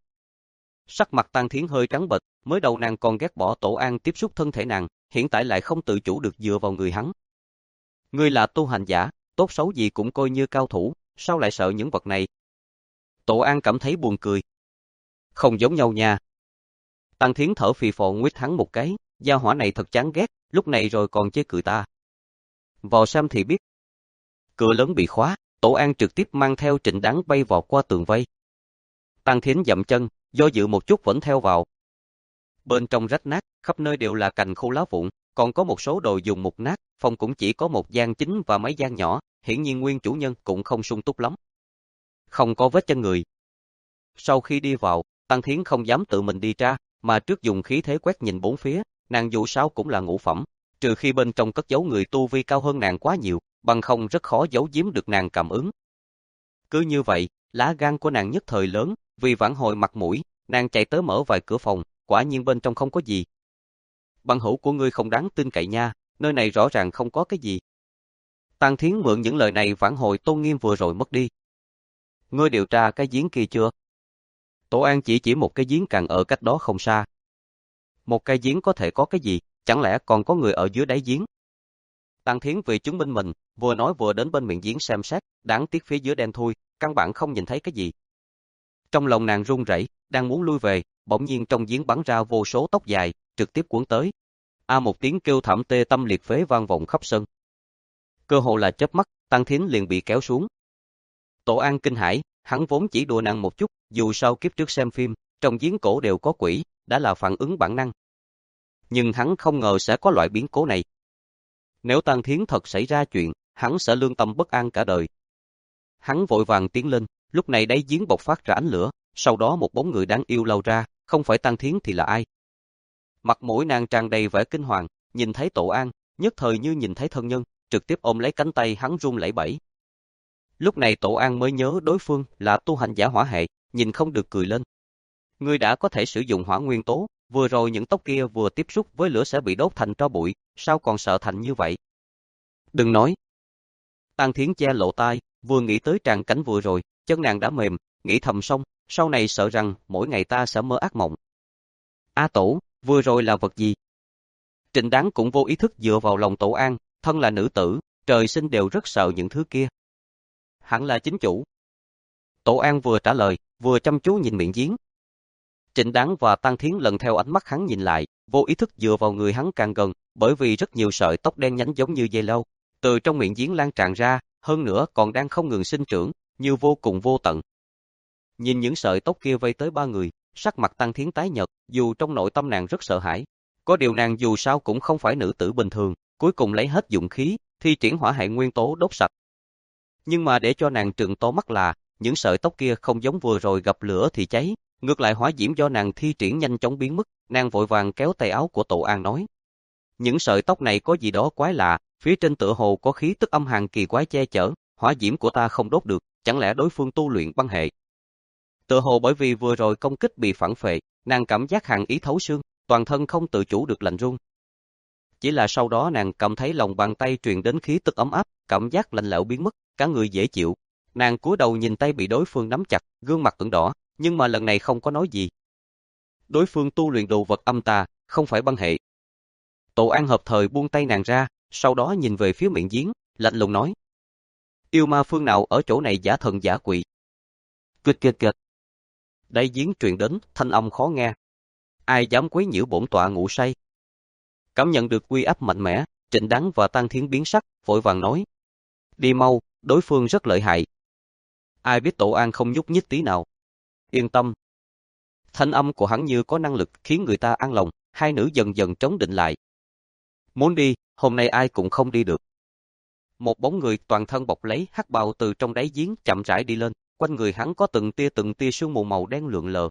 Sắc mặt Tăng Thiến hơi trắng bệch, mới đầu nàng còn ghét bỏ Tổ An tiếp xúc thân thể nàng, hiện tại lại không tự chủ được dựa vào người hắn. Ngươi là tu hành giả, tốt xấu gì cũng coi như cao thủ, sao lại sợ những vật này? Tổ An cảm thấy buồn cười. Không giống nhau nha. Tăng Thiến thở phì phò nguyết hắn một cái, gia hỏa này thật chán ghét, lúc này rồi còn chế cười ta. Vào xem thì biết. Cửa lớn bị khóa, Tổ An trực tiếp mang theo Trịnh Đáng bay vọt qua tường vây. Tăng Thiến dậm chân, do dự một chút vẫn theo vào. Bên trong rách nát, khắp nơi đều là cành khô lá vụn, còn có một số đồ dùng mục nát, phòng cũng chỉ có một gian chính và mấy gian nhỏ, hiển nhiên nguyên chủ nhân cũng không sung túc lắm. Không có vết chân người. Sau khi đi vào, Tăng Thiến không dám tự mình đi ra, mà trước dùng khí thế quét nhìn bốn phía, nàng dù sao cũng là ngũ phẩm, trừ khi bên trong cất giấu người tu vi cao hơn nàng quá nhiều, bằng không rất khó giấu giếm được nàng cảm ứng. Cứ như vậy, lá gan của nàng nhất thời lớn, vì vãn hồi mặt mũi, nàng chạy tới mở vài cửa phòng, quả nhiên bên trong không có gì. Bằng hữu của ngươi không đáng tin cậy nha, nơi này rõ ràng không có cái gì. Tăng Thiến mượn những lời này vãn hồi tôn nghiêm vừa rồi mất đi. Ngươi điều tra cái giếng kia chưa? Tổ An chỉ chỉ một cái giếng càng ở cách đó không xa. Một cái giếng có thể có cái gì, chẳng lẽ còn có người ở dưới đáy giếng? Tăng Thiến vì chứng minh mình, vừa nói vừa đến bên miệng giếng xem xét, đáng tiếc phía dưới đen thui, căn bản không nhìn thấy cái gì. Trong lòng nàng run rẩy, đang muốn lui về, bỗng nhiên trong giếng bắn ra vô số tóc dài, trực tiếp cuốn tới. A một tiếng kêu thảm tê tâm liệt phế vang vọng khắp sân. Cơ hồ là chớp mắt, Tăng Thiến liền bị kéo xuống. Tổ An kinh hãi, hắn vốn chỉ đùa nàng một chút, dù sao kiếp trước xem phim, trong giếng cổ đều có quỷ, đã là phản ứng bản năng. Nhưng hắn không ngờ sẽ có loại biến cố này. Nếu Tăng Thiến thật xảy ra chuyện, hắn sẽ lương tâm bất an cả đời. Hắn vội vàng tiến lên, lúc này đáy giếng bộc phát ra ánh lửa, sau đó một bóng người đáng yêu lao ra, không phải Tăng Thiến thì là ai? Mặt mũi nàng tràn đầy vẻ kinh hoàng, nhìn thấy Tổ An, nhất thời như nhìn thấy thân nhân, trực tiếp ôm lấy cánh tay hắn run lẩy bẩy. Lúc này Tổ An mới nhớ đối phương là tu hành giả hỏa hệ, nhìn không được cười lên. Ngươi đã có thể sử dụng hỏa nguyên tố, vừa rồi những tóc kia vừa tiếp xúc với lửa sẽ bị đốt thành tro bụi, sao còn sợ thành như vậy? Đừng nói. Tăng Thiến che lộ tai, vừa nghĩ tới tràng cảnh vừa rồi, chân nàng đã mềm, nghĩ thầm xong, sau này sợ rằng mỗi ngày ta sẽ mơ ác mộng. A Tổ, vừa rồi là vật gì? Trịnh Đáng cũng vô ý thức dựa vào lòng Tổ An, thân là nữ tử, trời sinh đều rất sợ những thứ kia. Hẳn là chính chủ. Tổ An vừa trả lời, vừa chăm chú nhìn miệng giếng. Trịnh Đáng và Tăng Thiến lần theo ánh mắt hắn nhìn lại, vô ý thức dựa vào người hắn càng gần, bởi vì rất nhiều sợi tóc đen nhánh giống như dây lâu, từ trong miệng giếng lan tràn ra, hơn nữa còn đang không ngừng sinh trưởng, như vô cùng vô tận. Nhìn những sợi tóc kia vây tới ba người, sắc mặt Tăng Thiến tái nhợt, dù trong nội tâm nàng rất sợ hãi. Có điều nàng dù sao cũng không phải nữ tử bình thường, cuối cùng lấy hết dụng khí, thi triển hỏa hệ nguyên tố đốt sạch. Nhưng mà để cho nàng trừng to mắt là, những sợi tóc kia không giống vừa rồi gặp lửa thì cháy, ngược lại hỏa diễm do nàng thi triển nhanh chóng biến mất, nàng vội vàng kéo tay áo của Tổ An nói. Những sợi tóc này có gì đó quái lạ, phía trên tựa hồ có khí tức âm hàn kỳ quái che chở, hỏa diễm của ta không đốt được, chẳng lẽ đối phương tu luyện băng hệ? Tựa hồ bởi vì vừa rồi công kích bị phản phệ, nàng cảm giác hàn ý thấu xương, toàn thân không tự chủ được lạnh run. Chỉ là sau đó nàng cảm thấy lòng bàn tay truyền đến khí tức ấm áp, cảm giác lạnh lẽo biến mất, cả người dễ chịu. Nàng cúi đầu nhìn tay bị đối phương nắm chặt, gương mặt ửng đỏ, nhưng mà lần này không có nói gì. Đối phương tu luyện đồ vật âm tà, không phải băng hệ. Tổ An hợp thời buông tay nàng ra, sau đó nhìn về phía miệng giếng, lạnh lùng nói. Yêu ma phương nào ở chỗ này giả thần giả quỷ? Kịch kịch kịch. Đáy giếng truyền đến, thanh âm khó nghe. Ai dám quấy nhiễu bổn tọa ngủ say? Cảm nhận được uy áp mạnh mẽ, Trịnh Đáng và Tăng Thiến biến sắc, vội vàng nói. Đi mau, đối phương rất lợi hại. Ai biết Tổ An không nhúc nhích tí nào. Yên tâm. Thanh âm của hắn như có năng lực khiến người ta an lòng, hai nữ dần dần trấn định lại. Muốn đi, hôm nay ai cũng không đi được. Một bóng người toàn thân bọc lấy hắc bào từ trong đáy giếng chậm rãi đi lên, quanh người hắn có từng tia từng tia sương mù màu đen lượn lờ.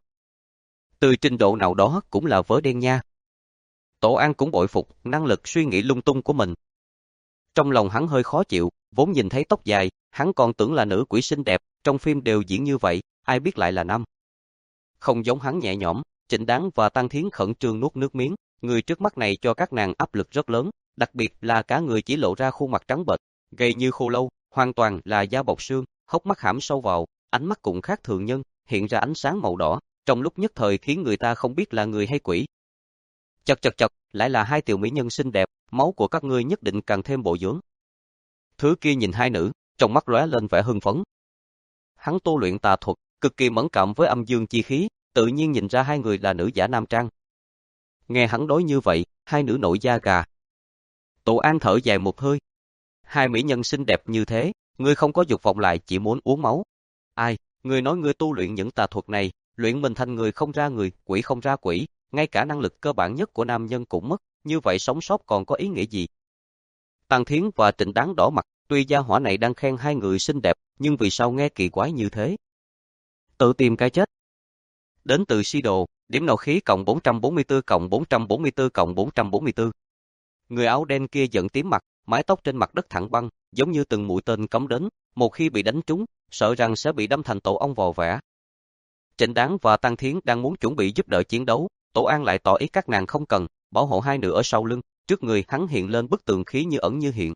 Từ trình độ nào đó cũng là vớ đen nha. Tổ An cũng bội phục năng lực suy nghĩ lung tung của mình. Trong lòng hắn hơi khó chịu, vốn nhìn thấy tóc dài, hắn còn tưởng là nữ quỷ xinh đẹp, trong phim đều diễn như vậy, ai biết lại là nam. Không giống hắn nhẹ nhõm, Trịnh Đáng và Tăng Thiến khẩn trương nuốt nước miếng, người trước mắt này cho các nàng áp lực rất lớn, đặc biệt là cả người chỉ lộ ra khuôn mặt trắng bệch, gầy như khô lâu, hoàn toàn là da bọc xương, hốc mắt hãm sâu vào, ánh mắt cũng khác thường nhân, hiện ra ánh sáng màu đỏ, trong lúc nhất thời khiến người ta không biết là người hay quỷ. Chật chật chật, lại là hai tiểu mỹ nhân xinh đẹp, máu của các ngươi nhất định càng thêm bổ dưỡng. Thứ kia nhìn hai nữ, trong mắt lóe lên vẻ hưng phấn. Hắn tu luyện tà thuật, cực kỳ mẫn cảm với âm dương chi khí, tự nhiên nhìn ra hai người là nữ giả nam trang. Nghe hắn nói như vậy, hai nữ nổi da gà. Tổ An thở dài một hơi. Hai mỹ nhân xinh đẹp như thế, ngươi không có dục vọng lại chỉ muốn uống máu. Ai, ngươi nói ngươi tu luyện những tà thuật này, luyện mình thành người không ra người, quỷ không ra quỷ, ngay cả năng lực cơ bản nhất của nam nhân cũng mất, như vậy sống sót còn có ý nghĩa gì? Tăng Thiến và Trịnh Đáng đỏ mặt, tuy gia hỏa này đang khen hai người xinh đẹp, nhưng vì sao nghe kỳ quái như thế? Tự tìm cái chết. Đến từ si đồ, điểm nộ khí cộng bốn trăm bốn mươi tư cộng bốn trăm bốn mươi tư cộng bốn trăm bốn mươi tư. Người áo đen kia giận tím mặt, mái tóc trên mặt đất thẳng băng, giống như từng mũi tên cắm đến, một khi bị đánh trúng, sợ rằng sẽ bị đâm thành tổ ong vò vẽ. Trịnh Đáng và Tăng Thiến đang muốn chuẩn bị giúp đỡ chiến đấu, Tổ An lại tỏ ý các nàng không cần, bảo hộ hai nữ ở sau lưng, trước người hắn hiện lên bức tường khí như ẩn như hiện.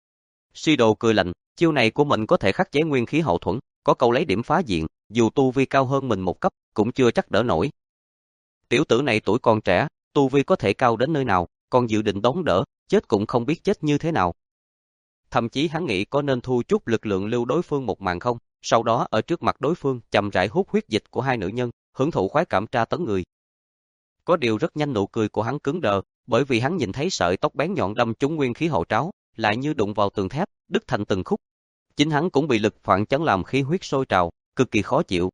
Si đồ cười lạnh, chiêu này của mình có thể khắc chế nguyên khí hậu thuẫn, có câu lấy điểm phá diện, dù tu vi cao hơn mình một cấp, cũng chưa chắc đỡ nổi. Tiểu tử này tuổi còn trẻ, tu vi có thể cao đến nơi nào, còn dự định đón đỡ, chết cũng không biết chết như thế nào. Thậm chí hắn nghĩ có nên thu chút lực lượng lưu đối phương một mạng không, sau đó ở trước mặt đối phương chậm rãi hút huyết dịch của hai nữ nhân, hưởng thụ khoái cảm tra tấn người. Có điều rất nhanh nụ cười của hắn cứng đờ, bởi vì hắn nhìn thấy sợi tóc bén nhọn đâm trúng nguyên khí hậu tráo, lại như đụng vào tường thép, đứt thành từng khúc. Chính hắn cũng bị lực phản chấn làm khí huyết sôi trào, cực kỳ khó chịu.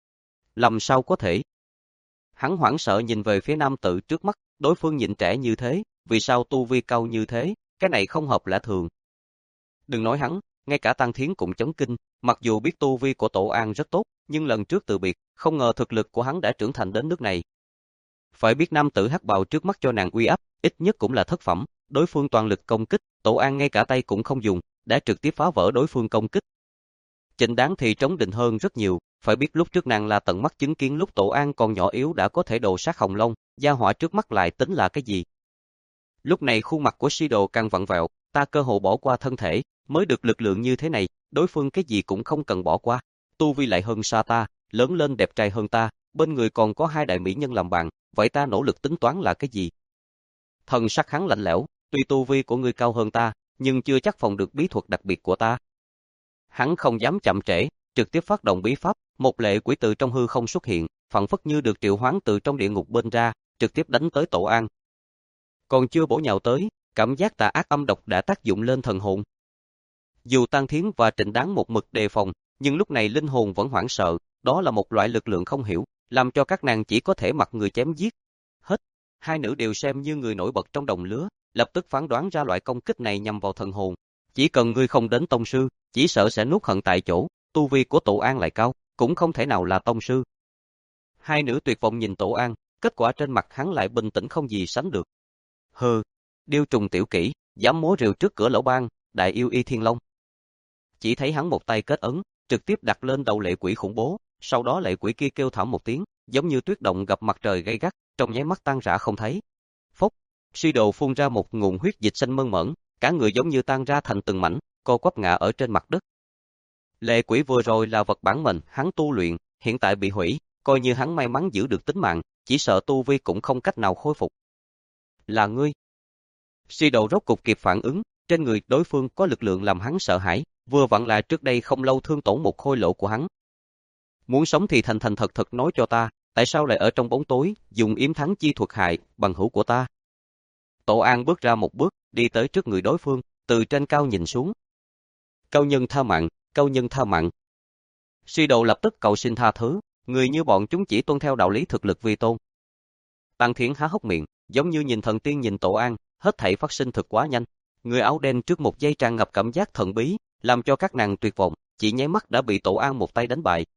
Làm sao có thể? Hắn hoảng sợ nhìn về phía nam tử trước mắt, đối phương nhìn trẻ như thế, vì sao tu vi cao như thế, cái này không hợp lẽ thường. Đừng nói hắn, ngay cả Tăng Thiến cũng chấn kinh, Mặc dù biết tu vi của Tổ An rất tốt, nhưng lần trước từ biệt, không ngờ thực lực của hắn đã trưởng thành đến nước này. Phải biết nam tử hắc bào trước mắt cho nàng uy áp, ít nhất cũng là thất phẩm, đối phương toàn lực công kích, Tổ An ngay cả tay cũng không dùng, đã trực tiếp phá vỡ đối phương công kích. Trịnh Đáng thì trống định hơn rất nhiều, phải biết lúc trước nàng là tận mắt chứng kiến lúc Tổ An còn nhỏ yếu đã có thể đồ sát Hồng Long, gia hỏa trước mắt lại tính là cái gì. Lúc này khuôn mặt của Shido càng vặn vẹo, ta cơ hồ bỏ qua thân thể, mới được lực lượng như thế này, đối phương cái gì cũng không cần bỏ qua. Tu vi lại hơn xa ta, lớn lên đẹp trai hơn ta, bên người còn có hai đại mỹ nhân làm bạn, vậy ta nỗ lực tính toán là cái gì? Thần sắc hắn lạnh lẽo, tuy tu vi của ngươi cao hơn ta, nhưng chưa chắc phòng được bí thuật đặc biệt của ta. Hắn không dám chậm trễ, trực tiếp phát động bí pháp, một lệ quỷ từ trong hư không xuất hiện, phảng phất như được triệu hoán từ trong địa ngục bên ra, trực tiếp đánh tới Tổ An. Còn chưa bổ nhào tới, cảm giác tà ác âm độc đã tác dụng lên thần hồn. Dù Tăng Thiến và Trịnh Đáng một mực đề phòng, nhưng lúc này linh hồn vẫn hoảng sợ, đó là một loại lực lượng không hiểu, làm cho các nàng chỉ có thể mặc người chém giết. Hết, hai nữ đều xem như người nổi bật trong đồng lứa, lập tức phán đoán ra loại công kích này nhằm vào thần hồn. Chỉ cần ngươi không đến tông sư, chỉ sợ sẽ nuốt hận tại chỗ, tu vi của Tổ An lại cao, cũng không thể nào là tông sư. Hai nữ tuyệt vọng nhìn Tổ An, kết quả trên mặt hắn lại bình tĩnh không gì sánh được. Hừ, điêu trùng tiểu kỹ, dám múa rìu trước cửa lỗ ban, đại yêu Y Thiên Long. Chỉ thấy hắn một tay kết ấn, trực tiếp đặt lên đầu lệ quỷ khủng bố, sau đó lệ quỷ kia kêu thảm một tiếng, giống như tuyết động gặp mặt trời gay gắt, trong nháy mắt tan rã không thấy. Phốc, Shido phun ra một nguồn huyết dịch xanh mơn mởn, cả người giống như tan ra thành từng mảnh, co quắp ngã ở trên mặt đất. Lệ quỷ vừa rồi là vật bản mệnh, hắn tu luyện, hiện tại bị hủy, coi như hắn may mắn giữ được tính mạng, chỉ sợ tu vi cũng không cách nào khôi phục. Là ngươi. Shido rốt cục kịp phản ứng, trên người đối phương có lực lượng làm hắn sợ hãi, vừa vặn là trước đây không lâu thương tổn một khôi lỗ của hắn. Muốn sống thì thành thành thật thật nói cho ta, tại sao lại ở trong bóng tối, dùng yếm thắng chi thuật hại bằng hữu của ta. Tổ An bước ra một bước, đi tới trước người đối phương, từ trên cao nhìn xuống. Cao nhân tha mạng, cao nhân tha mạng. Shido lập tức cầu xin tha thứ, người như bọn chúng chỉ tuân theo đạo lý thực lực vi tôn. Tăng Thiến há hốc miệng, giống như nhìn thần tiên nhìn Tổ An, hết thảy phát sinh thực quá nhanh. Người áo đen trước một giây tràn ngập cảm giác thần bí, làm cho các nàng tuyệt vọng, chỉ nháy mắt đã bị Tổ An một tay đánh bại.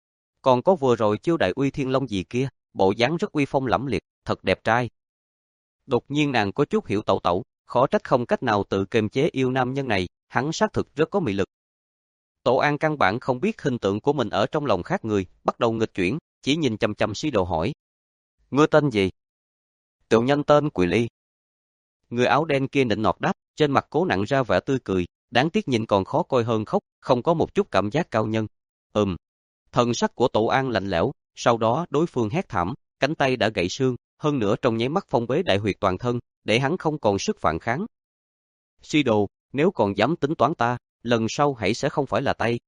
Còn có vừa rồi chiêu đại uy thiên long gì kia, bộ dáng rất uy phong lẫm liệt, thật đẹp trai. Đột nhiên nàng có chút hiểu tẩu tẩu, khó trách không cách nào tự kiềm chế yêu nam nhân này, hắn xác thực rất có mị lực. Tổ An căn bản không biết hình tượng của mình ở trong lòng khác người, bắt đầu nghịch chuyển, chỉ nhìn chằm chằm Shido hỏi. Ngươi tên gì? Tiểu nhân tên Quỷ Ly. Người áo đen kia nịnh nọt đáp, trên mặt cố nặng ra vẻ tươi cười, đáng tiếc nhìn còn khó coi hơn khóc, không có một chút cảm giác cao nhân. Ừm. Thần sắc của Tổ An lạnh lẽo, sau đó đối phương hét thảm, cánh tay đã gãy xương, hơn nữa trong nháy mắt phong bế đại huyệt toàn thân, để hắn không còn sức phản kháng. Shido, nếu còn dám tính toán ta, lần sau hãy sẽ không phải là tay.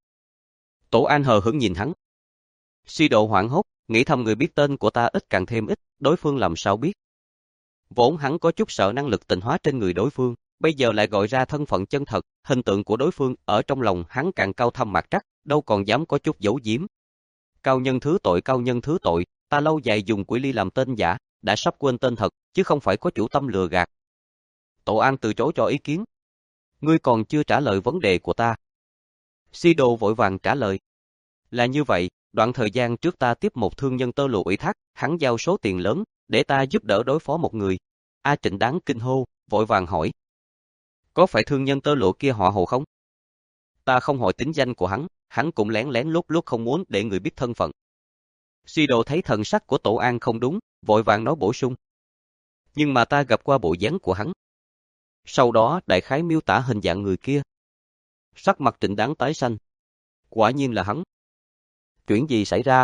Tổ An hờ hững nhìn hắn. Shido hoảng hốt, nghĩ thầm người biết tên của ta ít càng thêm ít, đối phương làm sao biết. Vốn hắn có chút sợ năng lực tịnh hóa trên người đối phương, bây giờ lại gọi ra thân phận chân thật, hình tượng của đối phương ở trong lòng hắn càng cao thâm mạc trắc, đâu còn dám có chút giấu giếm. Cao nhân thứ tội, cao nhân thứ tội, ta lâu dài dùng Quỷ Ly làm tên giả, đã sắp quên tên thật, chứ không phải có chủ tâm lừa gạt. Tổ An từ chối cho ý kiến. Ngươi còn chưa trả lời vấn đề của ta. Shido vội vàng trả lời. Là như vậy, đoạn thời gian trước ta tiếp một thương nhân tơ lụa ủy thác, hắn giao số tiền lớn, để ta giúp đỡ đối phó một người. A Trịnh Đáng kinh hô, vội vàng hỏi. Có phải thương nhân tơ lụa kia họ Hồ không? Ta không hỏi tính danh của hắn, hắn cũng lén lén lút lút không muốn để người biết thân phận. Shido thấy thần sắc của Tổ An không đúng, vội vàng nói bổ sung. Nhưng mà ta gặp qua bộ dáng của hắn. Sau đó đại khái miêu tả hình dạng người kia. Sắc mặt Trịnh Đáng tái xanh. Quả nhiên là hắn. Chuyện gì xảy ra?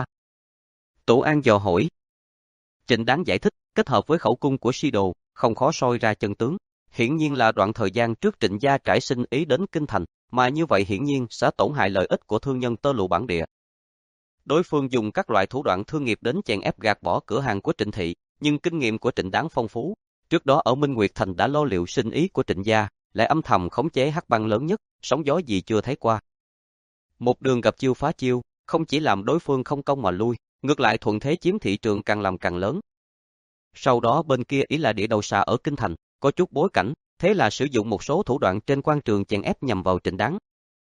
Tổ An dò hỏi. Trịnh Đáng giải thích, kết hợp với khẩu cung của Shido, không khó soi ra chân tướng. Hiển nhiên là đoạn thời gian trước Trịnh gia trải sinh ý đến kinh thành, mà như vậy hiển nhiên sẽ tổn hại lợi ích của thương nhân tơ lụa bản địa. Đối phương dùng các loại thủ đoạn thương nghiệp đến chèn ép gạt bỏ cửa hàng của Trịnh thị, nhưng kinh nghiệm của Trịnh Đáng phong phú. Trước đó ở Minh Nguyệt Thành đã lo liệu sinh ý của Trịnh gia, lại âm thầm khống chế hắc bang lớn nhất, sóng gió gì chưa thấy qua. Một đường gặp chiêu phá chiêu, không chỉ làm đối phương không công mà lui, ngược lại thuận thế chiếm thị trường càng làm càng lớn. Sau đó bên kia ý là địa đầu xà ở kinh thành, có chút bối cảnh, thế là sử dụng một số thủ đoạn trên quan trường chèn ép nhằm vào Trịnh Đáng.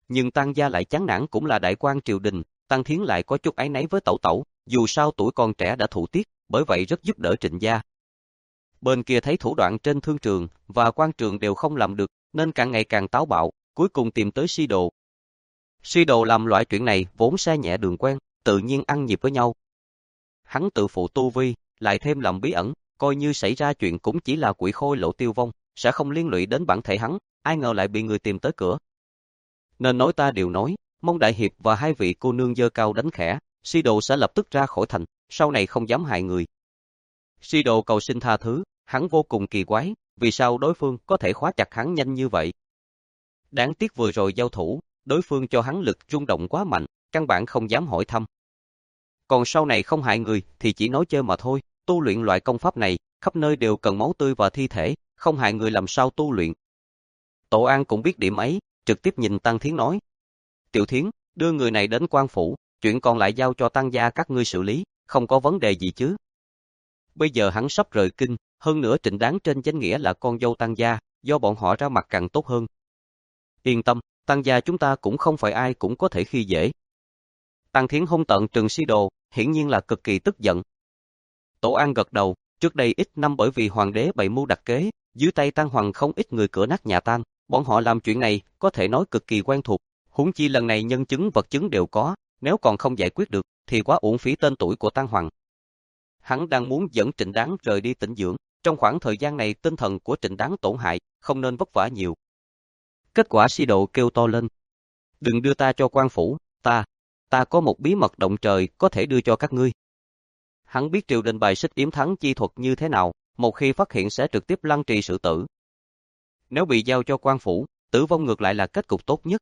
Nhưng Tăng gia lại chán nản cũng là đại quan triều đình, Tăng Thiến lại có chút áy náy với tẩu tẩu, dù sao tuổi còn trẻ đã thụ tiết, bởi vậy rất giúp đỡ Trịnh gia. Bên kia thấy thủ đoạn trên thương trường và quan trường đều không làm được, nên càng ngày càng táo bạo, cuối cùng tìm tới Si Đồ. Si Đồ làm loại chuyện này vốn xe nhẹ đường quen, tự nhiên ăn nhịp với nhau. Hắn tự phụ tu vi, lại thêm làm bí ẩn, coi như xảy ra chuyện cũng chỉ là quỷ khôi lộ tiêu vong, sẽ không liên lụy đến bản thể hắn, ai ngờ lại bị người tìm tới cửa. Nên nói ta đều nói, mong đại hiệp và hai vị cô nương giơ cao đánh khẽ, Si Đồ sẽ lập tức ra khỏi thành, sau này không dám hại người. Si Đồ cầu xin tha thứ, hắn vô cùng kỳ quái, vì sao đối phương có thể khóa chặt hắn nhanh như vậy. Đáng tiếc vừa rồi giao thủ, đối phương cho hắn lực rung động quá mạnh, căn bản không dám hỏi thăm. Còn sau này không hại người thì chỉ nói chơi mà thôi, tu luyện loại công pháp này, khắp nơi đều cần máu tươi và thi thể, không hại người làm sao tu luyện. Tổ An cũng biết điểm ấy, trực tiếp nhìn Tăng Thiến nói. Tiểu Thiến, đưa người này đến quan phủ, chuyện còn lại giao cho Tăng gia các ngươi xử lý, không có vấn đề gì chứ. Bây giờ hắn sắp rời kinh, hơn nữa Trịnh Đáng trên danh nghĩa là con dâu Tăng gia, do bọn họ ra mặt càng tốt hơn. Yên tâm, Tăng gia chúng ta cũng không phải ai cũng có thể khi dễ. Tăng Thiến hung tợn trừng Si Đồ, hiển nhiên là cực kỳ tức giận. Tổ An gật đầu, trước đây ít năm bởi vì hoàng đế bày mưu đặt kế, dưới tay Tăng Hoàng không ít người cửa nát nhà tan, bọn họ làm chuyện này có thể nói cực kỳ quen thuộc, huống chi lần này nhân chứng vật chứng đều có, nếu còn không giải quyết được thì quá uổng phí tên tuổi của Tăng Hoàng. Hắn đang muốn dẫn Trịnh Đáng rời đi tĩnh dưỡng, trong khoảng thời gian này tinh thần của Trịnh Đáng tổn hại, không nên vất vả nhiều. Kết quả Si Độ kêu to lên. Đừng đưa ta cho quan phủ, ta, ta có một bí mật động trời có thể đưa cho các ngươi. Hắn biết triều đình bài xích yếm thắng chi thuật như thế nào, một khi phát hiện sẽ trực tiếp lăng trì xử tử. Nếu bị giao cho quan phủ, tử vong ngược lại là kết cục tốt nhất.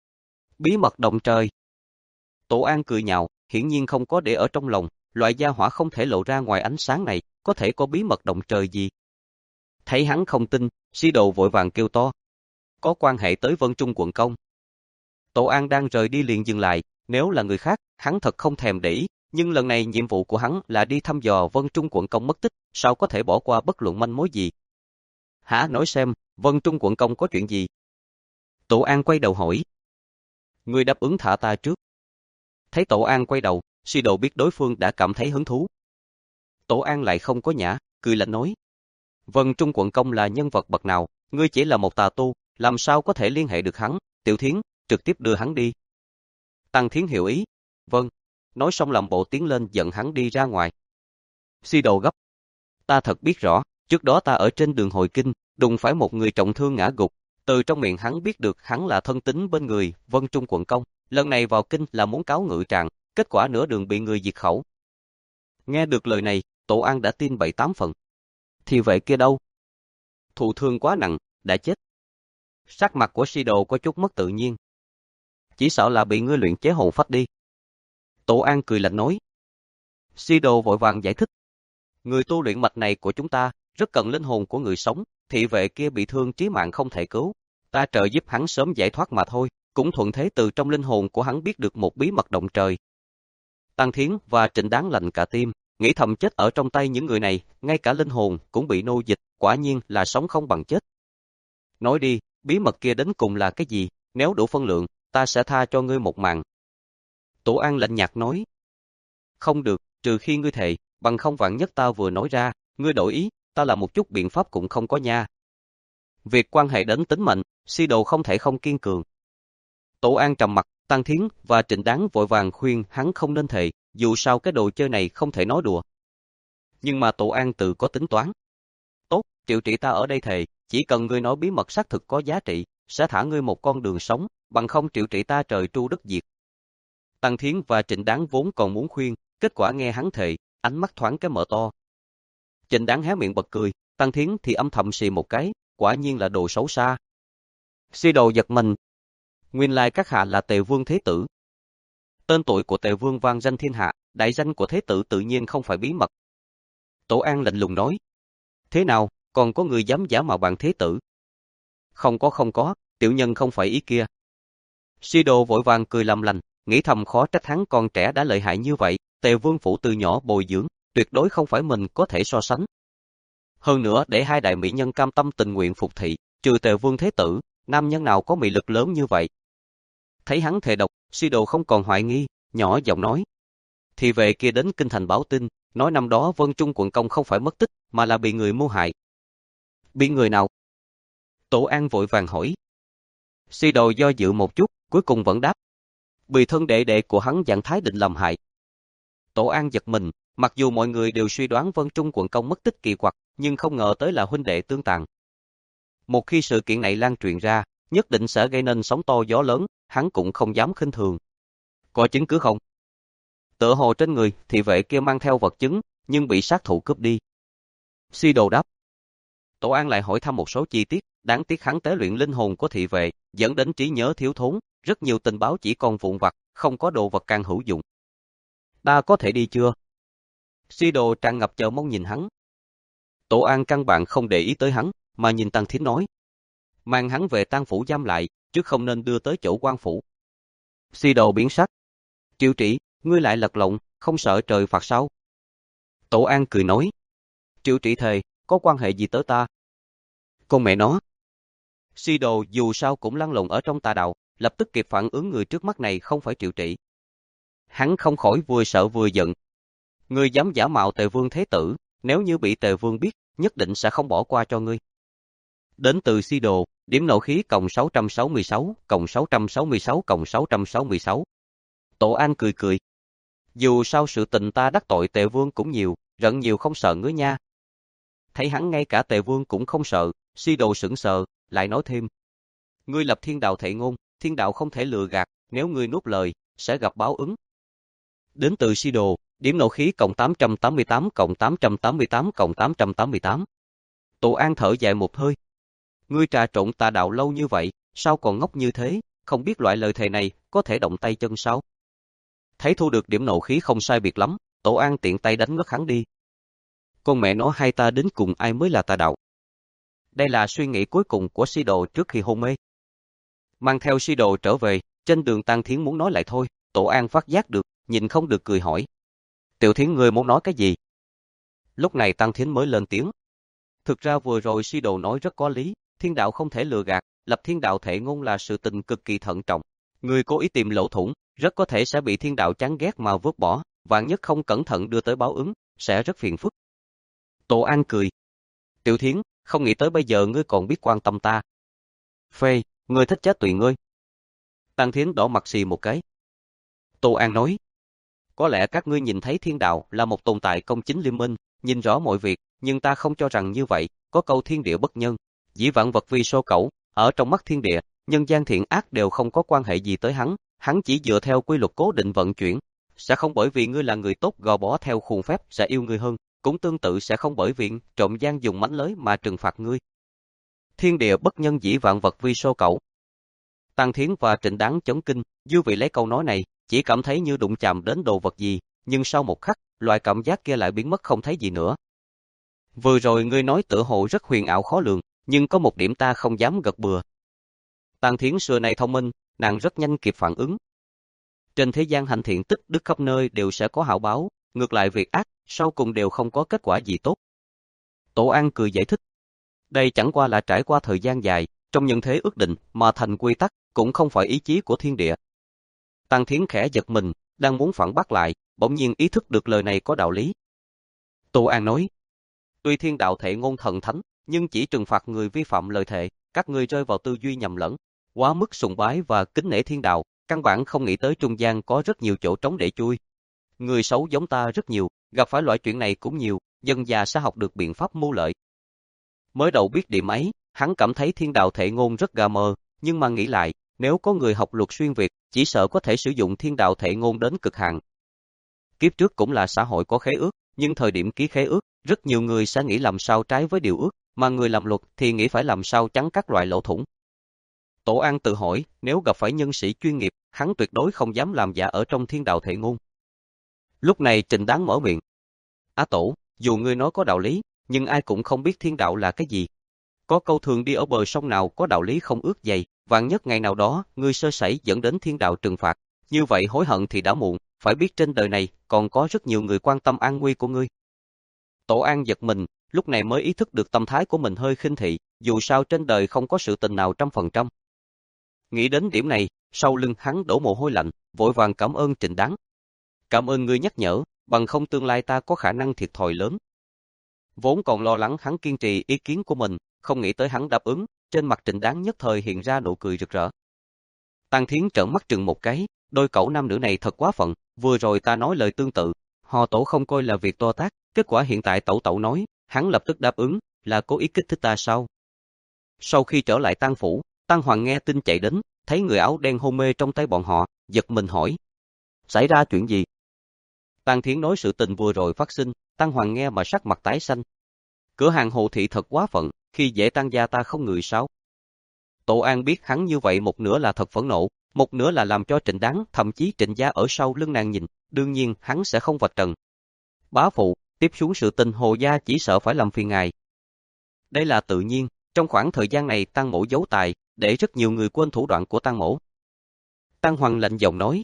Bí mật động trời. Tổ An cười nhạo, hiển nhiên không có để ở trong lòng, loại gia hỏa không thể lộ ra ngoài ánh sáng này, có thể có bí mật động trời gì. Thấy hắn không tin, Si Đồ vội vàng kêu to. Có quan hệ tới Vân Trung quận công. Tổ An đang rời đi liền dừng lại, nếu là người khác, hắn thật không thèm để ý, nhưng lần này nhiệm vụ của hắn là đi thăm dò Vân Trung quận công mất tích, sao có thể bỏ qua bất luận manh mối gì. Hả, nói xem, Vân Trung quận công có chuyện gì? Tổ An quay đầu hỏi. Ngươi đáp ứng thả ta trước. Thấy Tổ An quay đầu, Si Đồ biết đối phương đã cảm thấy hứng thú. Tổ An lại không có nhã, cười lạnh nói. Vân Trung quận công là nhân vật bậc nào, ngươi chỉ là một tà tu, làm sao có thể liên hệ được hắn, Tiểu Thiến, trực tiếp đưa hắn đi. Tăng Thiến hiểu ý. Vâng. Nói xong làm bộ tiến lên dẫn hắn đi ra ngoài. Si Đồ gấp. Ta thật biết rõ, trước đó ta ở trên đường hồi kinh, đụng phải một người trọng thương ngã gục, từ trong miệng hắn biết được hắn là thân tín bên người Vân Trung quận công, lần này vào kinh là muốn cáo ngự tràng, kết quả nửa đường bị người diệt khẩu. Nghe được lời này, Tổ An đã tin bảy tám phần. Thì vậy kia đâu? Thụ thương quá nặng, đã chết. Sắc mặt của Si Đồ có chút mất tự nhiên. Chỉ sợ là bị ngươi luyện chế hồn phách đi. Tổ An cười lạnh nói. Si Đồ vội vàng giải thích. Người tu luyện mạch này của chúng ta, rất cần linh hồn của người sống, thị vệ kia bị thương chí mạng không thể cứu. Ta trợ giúp hắn sớm giải thoát mà thôi, cũng thuận thế từ trong linh hồn của hắn biết được một bí mật động trời. Tăng Thiến và Trịnh Đáng lạnh cả tim, nghĩ thầm chết ở trong tay những người này, ngay cả linh hồn cũng bị nô dịch, quả nhiên là sống không bằng chết. Nói đi, bí mật kia đến cùng là cái gì, nếu đủ phân lượng, ta sẽ tha cho ngươi một mạng. Tổ An lạnh nhạt nói. Không được, trừ khi ngươi thề, bằng không vạn nhất ta vừa nói ra, ngươi đổi ý, ta là một chút biện pháp cũng không có nha. Việc quan hệ đến tính mệnh, Si Đồ không thể không kiên cường. Tổ An trầm mặt, Tăng Thiến và Trịnh Đáng vội vàng khuyên hắn không nên thề, dù sao cái đồ chơi này không thể nói đùa. Nhưng mà Tổ An tự có tính toán. Tốt, triệu trị ta ở đây thề, chỉ cần ngươi nói bí mật xác thực có giá trị, sẽ thả ngươi một con đường sống, bằng không triệu trị ta trời tru đất diệt. Tăng Thiến và Trịnh Đáng vốn còn muốn khuyên, kết quả nghe hắn thề, ánh mắt thoáng cái mở to. Trịnh Đáng hé miệng bật cười, Tăng Thiến thì âm thầm xì một cái, quả nhiên là đồ xấu xa. Si Đồ giật mình. Nguyên lai các hạ là Tề Vương Thế Tử. Tên tuổi của Tề Vương vang danh thiên hạ, đại danh của Thế Tử tự nhiên không phải bí mật. Tổ An lạnh lùng nói. Thế nào, còn có người dám giả mạo bạn Thế Tử? Không có không có, tiểu nhân không phải ý kia. Si Đồ vội vàng cười làm lành, nghĩ thầm khó trách hắn còn trẻ đã lợi hại như vậy, Tề Vương phủ từ nhỏ bồi dưỡng, tuyệt đối không phải mình có thể so sánh. Hơn nữa để hai đại mỹ nhân cam tâm tình nguyện phục thị, trừ Tề Vương Thế Tử, nam nhân nào có mị lực lớn như vậy. Thấy hắn thề độc, Si Đồ không còn hoài nghi, nhỏ giọng nói. Thì về kia đến kinh thành báo tin, nói năm đó Vân Trung quận công không phải mất tích, mà là bị người mưu hại. Bị người nào? Tổ An vội vàng hỏi. Si Đồ do dự một chút, cuối cùng vẫn đáp. Bị thân đệ đệ của hắn Giảng Thái Định làm hại. Tổ An giật mình, mặc dù mọi người đều suy đoán Vân Trung quận công mất tích kỳ quặc, nhưng không ngờ tới là huynh đệ tương tàn. Một khi sự kiện này lan truyền ra, nhất định sẽ gây nên sóng to gió lớn, hắn cũng không dám khinh thường. Có chứng cứ không? Tựa hồ trên người thị vệ kia mang theo vật chứng, nhưng bị sát thủ cướp đi. Si Đồ đáp. Tổ An lại hỏi thăm một số chi tiết, đáng tiếc hắn tế luyện linh hồn của thị vệ, dẫn đến trí nhớ thiếu thốn, rất nhiều tình báo chỉ còn vụn vặt, không có đồ vật can hữu dụng. Ta có thể đi chưa? Si Đồ tràn ngập chờ mong nhìn hắn. Tổ An căn bản không để ý tới hắn, mà nhìn Tăng Thiến nói. Mang hắn về Tang phủ giam lại, chứ không nên đưa tới chỗ quan phủ. Si Đồ biến sắc. Triệu Trĩ, ngươi lại lật lọng, không sợ trời phạt sao? Tổ An cười nói. Triệu Trĩ thề, có quan hệ gì tới ta? Con mẹ nó. Si Đồ dù sao cũng lăn lộn ở trong tà đạo, lập tức kịp phản ứng người trước mắt này không phải Triệu Trĩ. Hắn không khỏi vừa sợ vừa giận. Ngươi dám giả mạo Tề Vương Thế Tử, nếu như bị Tề Vương biết, nhất định sẽ không bỏ qua cho ngươi. Đến từ Si Đồ, điểm nộ khí cộng sáu trăm sáu mươi sáu, cộng sáu trăm sáu mươi sáu, cộng sáu trăm sáu mươi sáu. Tổ An cười cười. Dù sao sự tình ta đắc tội Tề Vương cũng nhiều, rận nhiều không sợ ngươi nha. Thấy hắn ngay cả Tề Vương cũng không sợ, Si Đồ sững sờ, lại nói thêm. Ngươi lập thiên đạo thệ ngôn, thiên đạo không thể lừa gạt, nếu ngươi nuốt lời, sẽ gặp báo ứng. Đến từ Si Đồ, điểm nộ khí cộng tám trăm tám mươi tám, cộng tám trăm tám mươi tám, cộng tám trăm tám mươi tám. Tổ An thở dài một hơi. Ngươi trà trộn tà đạo lâu như vậy, sao còn ngốc như thế, không biết loại lời thề này có thể động tay chân sao? Thấy thu được điểm nộ khí không sai biệt lắm, Tổ An tiện tay đánh ngất hắn đi. Con mẹ nó hai ta đến cùng ai mới là tà đạo? Đây là suy nghĩ cuối cùng của Si Đồ trước khi hôn mê. Mang theo Si Đồ trở về, trên đường Tăng Thiến muốn nói lại thôi, Tổ An phát giác được, nhìn không được cười hỏi. Tiểu Thiến ngươi muốn nói cái gì? Lúc này Tăng Thiến mới lên tiếng. Thực ra vừa rồi Si Đồ nói rất có lý, thiên đạo không thể lừa gạt, lập thiên đạo thệ ngôn là sự tình cực kỳ thận trọng. Người cố ý tìm lỗ thủng, rất có thể sẽ bị thiên đạo chán ghét mà vứt bỏ, vạn nhất không cẩn thận đưa tới báo ứng, sẽ rất phiền phức. Tổ An cười. Tiểu Thiến, không nghĩ tới bây giờ ngươi còn biết quan tâm ta. Phê, ngươi thích chết tùy ngươi. Tăng Thiến đỏ mặt xì một cái. Tổ An nói. Có lẽ các ngươi nhìn thấy thiên đạo là một tồn tại công chính liên minh, nhìn rõ mọi việc, nhưng ta không cho rằng như vậy, có câu thiên địa bất nhân, dĩ vạn vật vi số cẩu, ở trong mắt thiên địa, nhân gian thiện ác đều không có quan hệ gì tới hắn, hắn chỉ dựa theo quy luật cố định vận chuyển, sẽ không bởi vì ngươi là người tốt gò bó theo khuôn phép sẽ yêu ngươi hơn, cũng tương tự sẽ không bởi vì trộm gian dùng mánh lới mà trừng phạt ngươi. Thiên địa bất nhân dĩ vạn vật vi số cẩu. Tăng Thiến và Trịnh Đáng chấn kinh, dư vị lấy câu nói này, chỉ cảm thấy như đụng chạm đến đồ vật gì, nhưng sau một khắc, loại cảm giác kia lại biến mất không thấy gì nữa. Vừa rồi ngươi nói tựa hồ rất huyền ảo khó lường, nhưng có một điểm ta không dám gật bừa. Tăng Thiến xưa này thông minh, nàng rất nhanh kịp phản ứng. Trên thế gian hành thiện tích đức khắp nơi đều sẽ có hảo báo, ngược lại việc ác, sau cùng đều không có kết quả gì tốt. Tổ An cười giải thích. Đây chẳng qua là trải qua thời gian dài, trong nhân thế ước định mà thành quy tắc, cũng không phải ý chí của thiên địa. Tăng Thiến khẽ giật mình, đang muốn phản bác lại, bỗng nhiên ý thức được lời này có đạo lý. Tổ An nói. Tuy thiên đạo thệ ngôn thần thánh, nhưng chỉ trừng phạt người vi phạm lời thệ, các ngươi rơi vào tư duy nhầm lẫn, quá mức sùng bái và kính nể thiên đạo, căn bản không nghĩ tới trung gian có rất nhiều chỗ trống để chui. Người xấu giống ta rất nhiều, gặp phải loại chuyện này cũng nhiều, dần già sẽ học được biện pháp mưu lợi. Mới đầu biết điểm ấy, hắn cảm thấy thiên đạo thệ ngôn rất gà mờ, nhưng mà nghĩ lại, nếu có người học luật xuyên Việt, chỉ sợ có thể sử dụng thiên đạo thệ ngôn đến cực hạn. Kiếp trước cũng là xã hội có khế ước, nhưng thời điểm ký khế ước, rất nhiều người sẽ nghĩ làm sao trái với điều ước, mà người làm luật thì nghĩ phải làm sao chắn các loại lỗ thủng. Tổ An tự hỏi, nếu gặp phải nhân sĩ chuyên nghiệp, hắn tuyệt đối không dám làm giả ở trong thiên đạo thệ ngôn. Lúc này Trịnh Đáng mở miệng. Á Tổ, dù ngươi nói có đạo lý, nhưng ai cũng không biết thiên đạo là cái gì. Có câu thường đi ở bờ sông nào có đạo lý không ướt dày, vạn nhất ngày nào đó, ngươi sơ sẩy dẫn đến thiên đạo trừng phạt. Như vậy hối hận thì đã muộn, phải biết trên đời này còn có rất nhiều người quan tâm an nguy của ngươi. Tổ An giật mình, lúc này mới ý thức được tâm thái của mình hơi khinh thị, dù sao trên đời không có sự tình nào trăm phần trăm. Nghĩ đến điểm này, sau lưng hắn đổ mồ hôi lạnh, vội vàng cảm ơn Trịnh Đán. Cảm ơn ngươi nhắc nhở, bằng không tương lai ta có khả năng thiệt thòi lớn. Vốn còn lo lắng hắn kiên trì ý kiến của mình, không nghĩ tới hắn đáp ứng, trên mặt Trịnh Đán nhất thời hiện ra nụ cười rực rỡ. Tang Thiến trợn mắt trừng một cái, đôi cẩu nam nữ này thật quá phận, vừa rồi ta nói lời tương tự, họ Tổ không coi là việc to tát, kết quả hiện tại Tẩu Tẩu nói, hắn lập tức đáp ứng, là cố ý kích thích ta sao? Sau khi trở lại Tang phủ, Tang Hoàng nghe tin chạy đến, thấy người áo đen hôn mê trong tay bọn họ, giật mình hỏi. Xảy ra chuyện gì? Tang Thiến nói sự tình vừa rồi phát sinh, Tang Hoàng nghe mà sắc mặt tái xanh. Cửa hàng Hồ thị thật quá phận, khi dễ Tang gia ta không người sao? Tổ An biết hắn như vậy một nửa là thật phẫn nộ, một nửa là làm cho Trịnh Đán, thậm chí Trịnh gia ở sau lưng nàng nhìn, đương nhiên hắn sẽ không vạch trần. Bá phụ, tiếp xuống sự tình Hồ gia chỉ sợ phải làm phiền ngài. Đây là tự nhiên, trong khoảng thời gian này Tang mổ giấu tài, để rất nhiều người quên thủ đoạn của Tang mổ. Tang Hoàng lạnh giọng nói.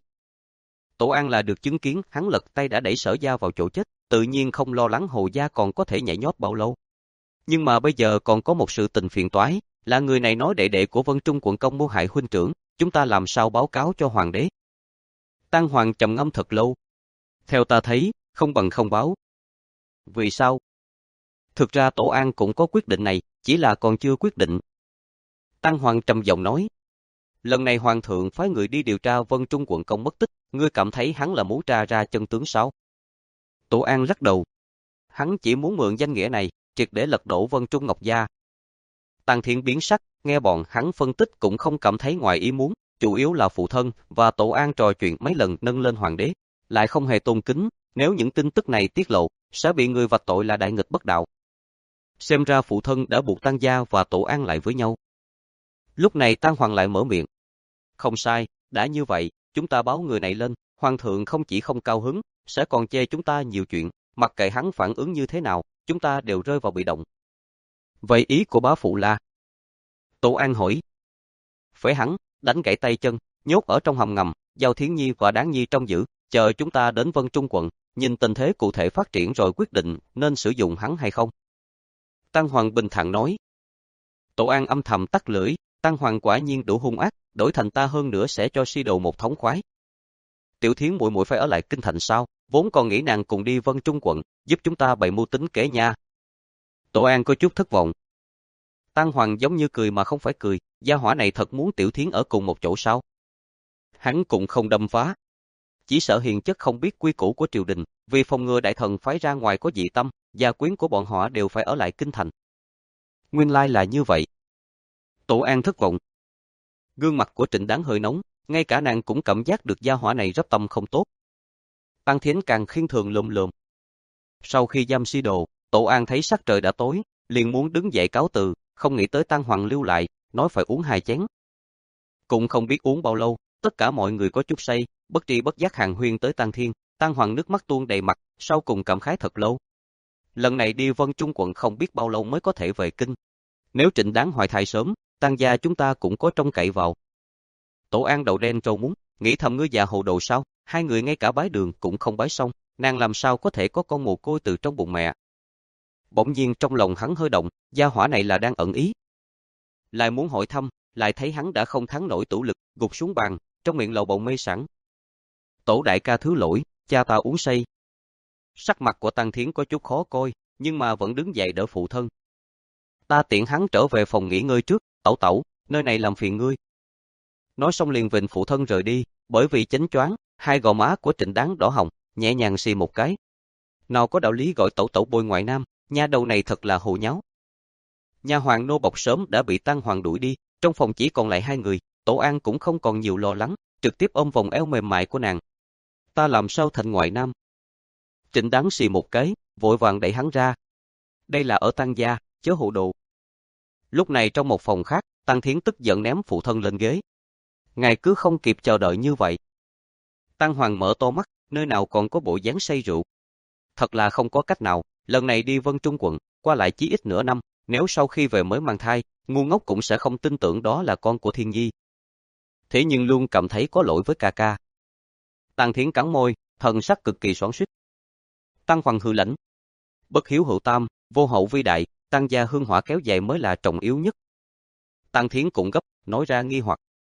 Tổ An là được chứng kiến hắn lật tay đã đẩy Sở gia vào chỗ chết, tự nhiên không lo lắng Hồ gia còn có thể nhảy nhót bao lâu. Nhưng mà bây giờ còn có một sự tình phiền toái, là người này nói đệ đệ của Vân Trung quận công mưu hại huynh trưởng, chúng ta làm sao báo cáo cho hoàng đế? Tang Hoàng trầm ngâm thật lâu. Theo ta thấy, không bằng không báo. Vì sao? Thực ra Tổ An cũng có quyết định này, chỉ là còn chưa quyết định. Tang Hoàng trầm giọng nói. Lần này Hoàng thượng phái người đi điều tra Vân Trung quận công mất tích, ngươi cảm thấy hắn là muốn tra ra chân tướng sao? Tổ An lắc đầu. Hắn chỉ muốn mượn danh nghĩa này, triệt để lật đổ Vân Trung Ngọc gia. Tang Thiến biến sắc, nghe bọn hắn phân tích cũng không cảm thấy ngoài ý muốn, chủ yếu là phụ thân và Tổ An trò chuyện mấy lần nâng lên hoàng đế, lại không hề tôn kính, nếu những tin tức này tiết lộ, sẽ bị người vạch tội là đại nghịch bất đạo. Xem ra phụ thân đã buộc Tang gia và Tổ An lại với nhau. Lúc này Tang Hoàng lại mở miệng. Không sai, đã như vậy, chúng ta báo người này lên, Hoàng thượng không chỉ không cao hứng, sẽ còn chê chúng ta nhiều chuyện, mặc kệ hắn phản ứng như thế nào, chúng ta đều rơi vào bị động. Vậy ý của bá phụ là? Tổ An hỏi. Phải hắn, đánh gãy tay chân, nhốt ở trong hầm ngầm, giao Thiến Nhi và Đán Nhi trong giữ, chờ chúng ta đến Vân Trung quận, nhìn tình thế cụ thể phát triển rồi quyết định nên sử dụng hắn hay không. Tang Hoàng bình thản nói. Tổ An âm thầm tắt lưỡi, Tang Hoàng quả nhiên đủ hung ác, đổi thành ta hơn nữa sẽ cho si đồ một thống khoái. Tiểu Thiến muội muội phải ở lại kinh thành sao? Vốn còn nghĩ nàng cùng đi Vân Trung quận, giúp chúng ta bày mưu tính kế nha. Tổ An có chút thất vọng. Tang Hoàng giống như cười mà không phải cười, gia hỏa này thật muốn Tiểu Thiến ở cùng một chỗ sao? Hắn cũng không đâm phá. Chỉ sợ hiền chất không biết quy củ của triều đình, vì phòng ngừa đại thần phái ra ngoài có dị tâm, gia quyến của bọn họ đều phải ở lại kinh thành. Nguyên lai là như vậy. Tổ An thất vọng. Gương mặt của Trịnh Đán hơi nóng, ngay cả nàng cũng cảm giác được gia hỏa này rất tâm không tốt. Tang Thiến càng khiên thường lùm lùm. Sau khi giam si đồ, Tổ An thấy sắc trời đã tối, liền muốn đứng dậy cáo từ, không nghĩ tới Tang Hoàng lưu lại, nói phải uống hai chén. Cũng không biết uống bao lâu, tất cả mọi người có chút say, bất tri bất giác hàng huyên tới Tang Thiên, Tang Hoàng nước mắt tuôn đầy mặt, sau cùng cảm khái thật lâu. Lần này đi Vân Trung quận không biết bao lâu mới có thể về kinh. Nếu Trịnh Đán hoài thai sớm, Tang gia chúng ta cũng có trông cậy vào. Tổ An đầu đen trâu muốn, nghĩ thầm ngươi già hồ đồ sao, hai người ngay cả bái đường cũng không bái xong, nàng làm sao có thể có con mồ côi từ trong bụng mẹ. Bỗng nhiên trong lòng hắn hơi động, gia hỏa này là đang ẩn ý. Lại muốn hỏi thăm, lại thấy hắn đã không thắng nổi tủ lực, gục xuống bàn, trong miệng lầu bầu mê sẵn. Tổ đại ca thứ lỗi, cha ta uống say. Sắc mặt của Tang Thiến có chút khó coi, nhưng mà vẫn đứng dậy đỡ phụ thân. Ta tiện hắn trở về phòng nghỉ ngơi trước, tẩu tẩu, nơi này làm phiền ngươi. Nói xong liền vịnh phụ thân rời đi, bởi vì chánh choáng, hai gò má của Trịnh Đán đỏ hồng, nhẹ nhàng xì một cái. Nào có đạo lý gọi tẩu tẩu bôi ngoại nam, nha đầu này thật là hồ nháo. Nha hoàng nô bộc sớm đã bị Tang Hoàng đuổi đi, trong phòng chỉ còn lại hai người, Tổ An cũng không còn nhiều lo lắng, trực tiếp ôm vòng eo mềm mại của nàng. Ta làm sao thành ngoại nam? Trịnh Đán xì một cái, vội vàng đẩy hắn ra. Đây là ở Tang gia, chớ hồ đồ. Lúc này trong một phòng khác, Tang Thiến tức giận ném phụ thân lên ghế. Ngài cứ không kịp chờ đợi như vậy. Tang Hoàng mở to mắt, nơi nào còn có bộ dáng say rượu. Thật là không có cách nào, lần này đi Vân Trung quận, qua lại chí ít nửa năm, nếu sau khi về mới mang thai, ngu ngốc cũng sẽ không tin tưởng đó là con của Thiên Nhi. Thế nhưng luôn cảm thấy có lỗi với ca ca. Tang Thiến cắn môi, thần sắc cực kỳ xoắn xuýt. Tang Hoàng hừ lạnh. Bất hiếu hữu tam, vô hậu vi đại, Tang gia hương hỏa kéo dài mới là trọng yếu nhất. Tang Thiến cũng gấp, nói ra nghi hoặc.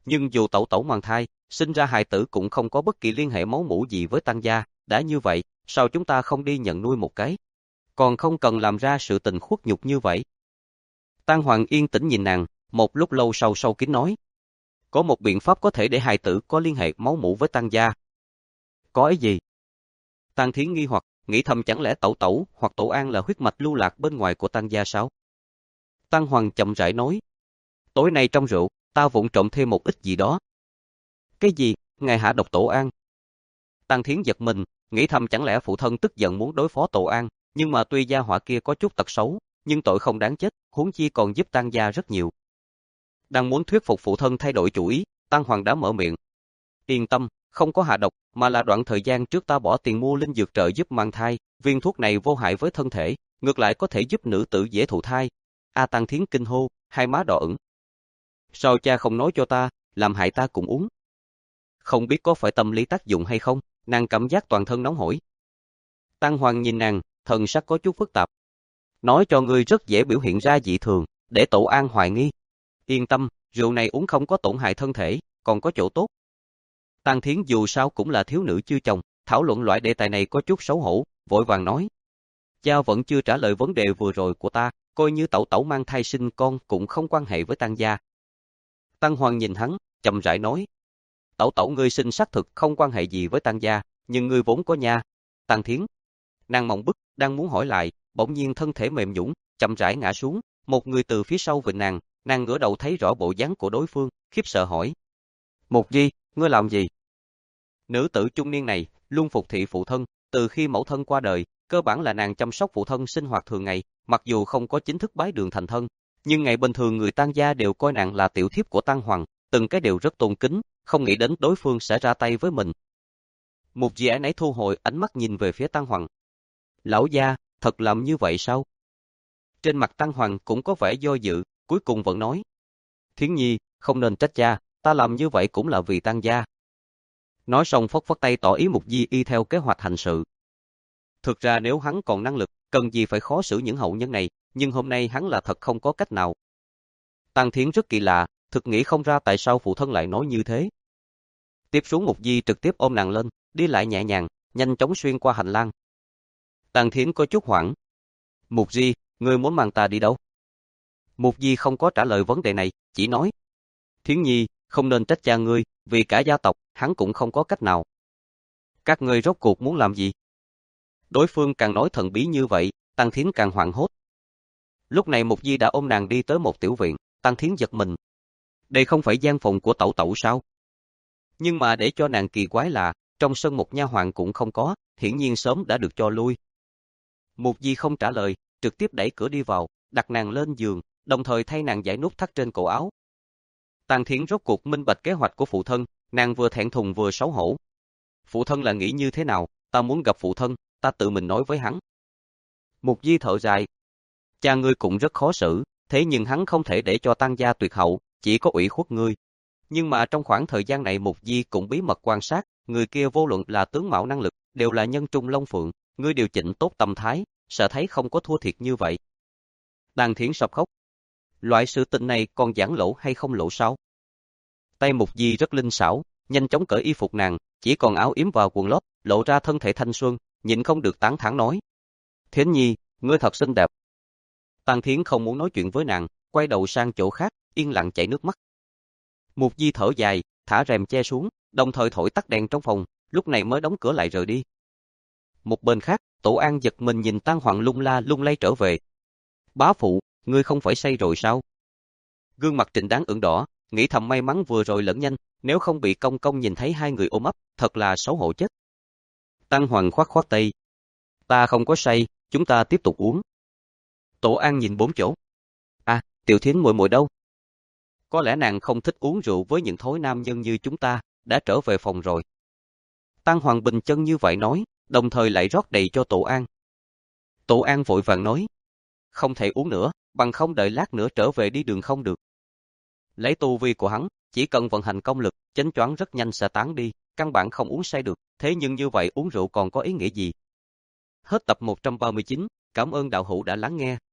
Nhưng dù tẩu tẩu mang thai, sinh ra hài tử cũng không có bất kỳ liên hệ máu mủ gì với Tăng gia, đã như vậy, sao chúng ta không đi nhận nuôi một cái? Còn không cần làm ra sự tình khuất nhục như vậy. Tăng Hoàng yên tĩnh nhìn nàng, một lúc lâu sau sâu kín nói. Có một biện pháp có thể để hài tử có liên hệ máu mủ với Tăng gia. Có ý gì? Tăng Thiến nghi hoặc, nghĩ thầm chẳng lẽ tẩu tẩu hoặc tổ an là huyết mạch lưu lạc bên ngoài của Tăng gia sao? Tăng Hoàng chậm rãi nói. Tối nay trong rượu, ta vụng trộm thêm một ít gì đó. Cái gì? Ngài hạ độc tổ an? Tăng Thiến giật mình, nghĩ thầm chẳng lẽ phụ thân tức giận muốn đối phó tổ an, nhưng mà tuy gia họa kia có chút tật xấu, nhưng tội không đáng chết, huống chi còn giúp Tăng gia rất nhiều. Đang muốn thuyết phục phụ thân thay đổi chủ ý, Tăng Hoàng đã mở miệng. Yên tâm, không có hạ độc, mà là đoạn thời gian trước ta bỏ tiền mua linh dược trợ giúp mang thai, viên thuốc này vô hại với thân thể, ngược lại có thể giúp nữ tử dễ thụ thai. A Tăng Thiến kinh hô, hai má đỏ ửng. Sao cha không nói cho ta, làm hại ta cũng uống? Không biết có phải tâm lý tác dụng hay không, nàng cảm giác toàn thân nóng hổi. Tăng Hoàng nhìn nàng, thần sắc có chút phức tạp. Nói cho ngươi rất dễ biểu hiện ra dị thường, để tổ an hoài nghi. Yên tâm, rượu này uống không có tổn hại thân thể, còn có chỗ tốt. Tăng Thiến dù sao cũng là thiếu nữ chưa chồng, thảo luận loại đề tài này có chút xấu hổ, vội vàng nói. Cha vẫn chưa trả lời vấn đề vừa rồi của ta, coi như tẩu tẩu mang thai sinh con cũng không quan hệ với Tăng gia. Tăng Hoàng nhìn hắn, chậm rãi nói. Tẩu tẩu ngươi sinh xác thực không quan hệ gì với Tăng gia, nhưng ngươi vốn có nha. Tăng Thiến. Nàng mộng bức, đang muốn hỏi lại, bỗng nhiên thân thể mềm nhũn, chậm rãi ngã xuống, một người từ phía sau vịn nàng, nàng ngửa đầu thấy rõ bộ dáng của đối phương, khiếp sợ hỏi. Mục Di, ngươi làm gì? Nữ tử trung niên này, luôn phục thị phụ thân, từ khi mẫu thân qua đời, cơ bản là nàng chăm sóc phụ thân sinh hoạt thường ngày, mặc dù không có chính thức bái đường thành thân, nhưng ngày bình thường người Tăng gia đều coi nàng là tiểu thiếp của Tăng Hoàng, từng cái đều rất tôn kính, không nghĩ đến đối phương sẽ ra tay với mình. Mục Di ấy nấy thu hồi ánh mắt nhìn về phía Tăng Hoàng. Lão gia, thật làm như vậy sao? Trên mặt Tăng Hoàng cũng có vẻ do dự, cuối cùng vẫn nói. Thiến Nhi, không nên trách cha, ta làm như vậy cũng là vì Tăng gia. Nói xong phất phất tay tỏ ý Mục Di y theo kế hoạch hành sự. Thực ra nếu hắn còn năng lực, cần gì phải khó xử những hậu nhân này, nhưng hôm nay hắn là thật không có cách nào. Tăng Thiến rất kỳ lạ, thực nghĩ không ra tại sao phụ thân lại nói như thế. Tiếp xuống Mục Di trực tiếp ôm nàng lên, đi lại nhẹ nhàng, nhanh chóng xuyên qua hành lang. Tăng Thiến có chút hoảng. Mục Di, ngươi muốn mang ta đi đâu? Mục Di không có trả lời vấn đề này, chỉ nói. Thiến Nhi, không nên trách cha ngươi, vì cả gia tộc, hắn cũng không có cách nào. Các ngươi rốt cuộc muốn làm gì? Đối phương càng nói thần bí như vậy, Tăng Thiến càng hoảng hốt. Lúc này Mục Di đã ôm nàng đi tới một tiểu viện, Tăng Thiến giật mình. Đây không phải gian phòng của tẩu tẩu sao? Nhưng mà để cho nàng kỳ quái là, trong sân một nha hoàn cũng không có, hiển nhiên sớm đã được cho lui. Mục Di không trả lời, trực tiếp đẩy cửa đi vào, đặt nàng lên giường, đồng thời thay nàng giải nút thắt trên cổ áo. Tăng Thiến rốt cuộc minh bạch kế hoạch của phụ thân, nàng vừa thẹn thùng vừa xấu hổ. Phụ thân là nghĩ như thế nào, ta muốn gặp phụ thân, ta tự mình nói với hắn. Mục Di thở dài. Cha ngươi cũng rất khó xử, thế nhưng hắn không thể để cho Tăng gia tuyệt hậu, chỉ có ủy khuất ngươi. Nhưng mà trong khoảng thời gian này Mục Di cũng bí mật quan sát, người kia vô luận là tướng mạo năng lực, đều là nhân trung long phượng, ngươi điều chỉnh tốt tâm thái, sợ thấy không có thua thiệt như vậy. Tăng Thiến sập khóc. Loại sự tình này còn giảng lỗ hay không lỗ sao? Tay Mục Di rất linh xảo, nhanh chóng cởi y phục nàng, chỉ còn áo yếm vào quần lót, lộ ra thân thể thanh xuân, nhịn không được tán thán nói. Thiến Nhi, ngươi thật xinh đẹp. Tăng Thiến không muốn nói chuyện với nàng, quay đầu sang chỗ khác, yên lặng chảy nước mắt. Mục Di thở dài, thả rèm che xuống, đồng thời thổi tắt đèn trong phòng, lúc này mới đóng cửa lại rời đi. Một bên khác, Tổ An giật mình nhìn Tăng Hoàng lung la lung lay trở về. Bá phụ, ngươi không phải say rồi sao? Gương mặt Trịnh Đáng ửng đỏ, nghĩ thầm may mắn vừa rồi lẫn nhanh, nếu không bị công công nhìn thấy hai người ôm ấp, thật là xấu hổ chết. Tăng Hoàng khoát khoát tay. Ta không có say, chúng ta tiếp tục uống. Tổ An nhìn bốn chỗ. À, Tiểu Thiến muội muội đâu? Có lẽ nàng không thích uống rượu với những thối nam nhân như chúng ta, đã trở về phòng rồi. Tăng Hoàng bình chân như vậy nói, đồng thời lại rót đầy cho Tổ An. Tổ An vội vàng nói. Không thể uống nữa, bằng không đợi lát nữa trở về đi đường không được. Lấy tu vi của hắn, chỉ cần vận hành công lực, chánh choáng rất nhanh sẽ tán đi, căn bản không uống say được, thế nhưng như vậy uống rượu còn có ý nghĩa gì? Hết tập một trăm ba mươi chín, cảm ơn đạo hữu đã lắng nghe.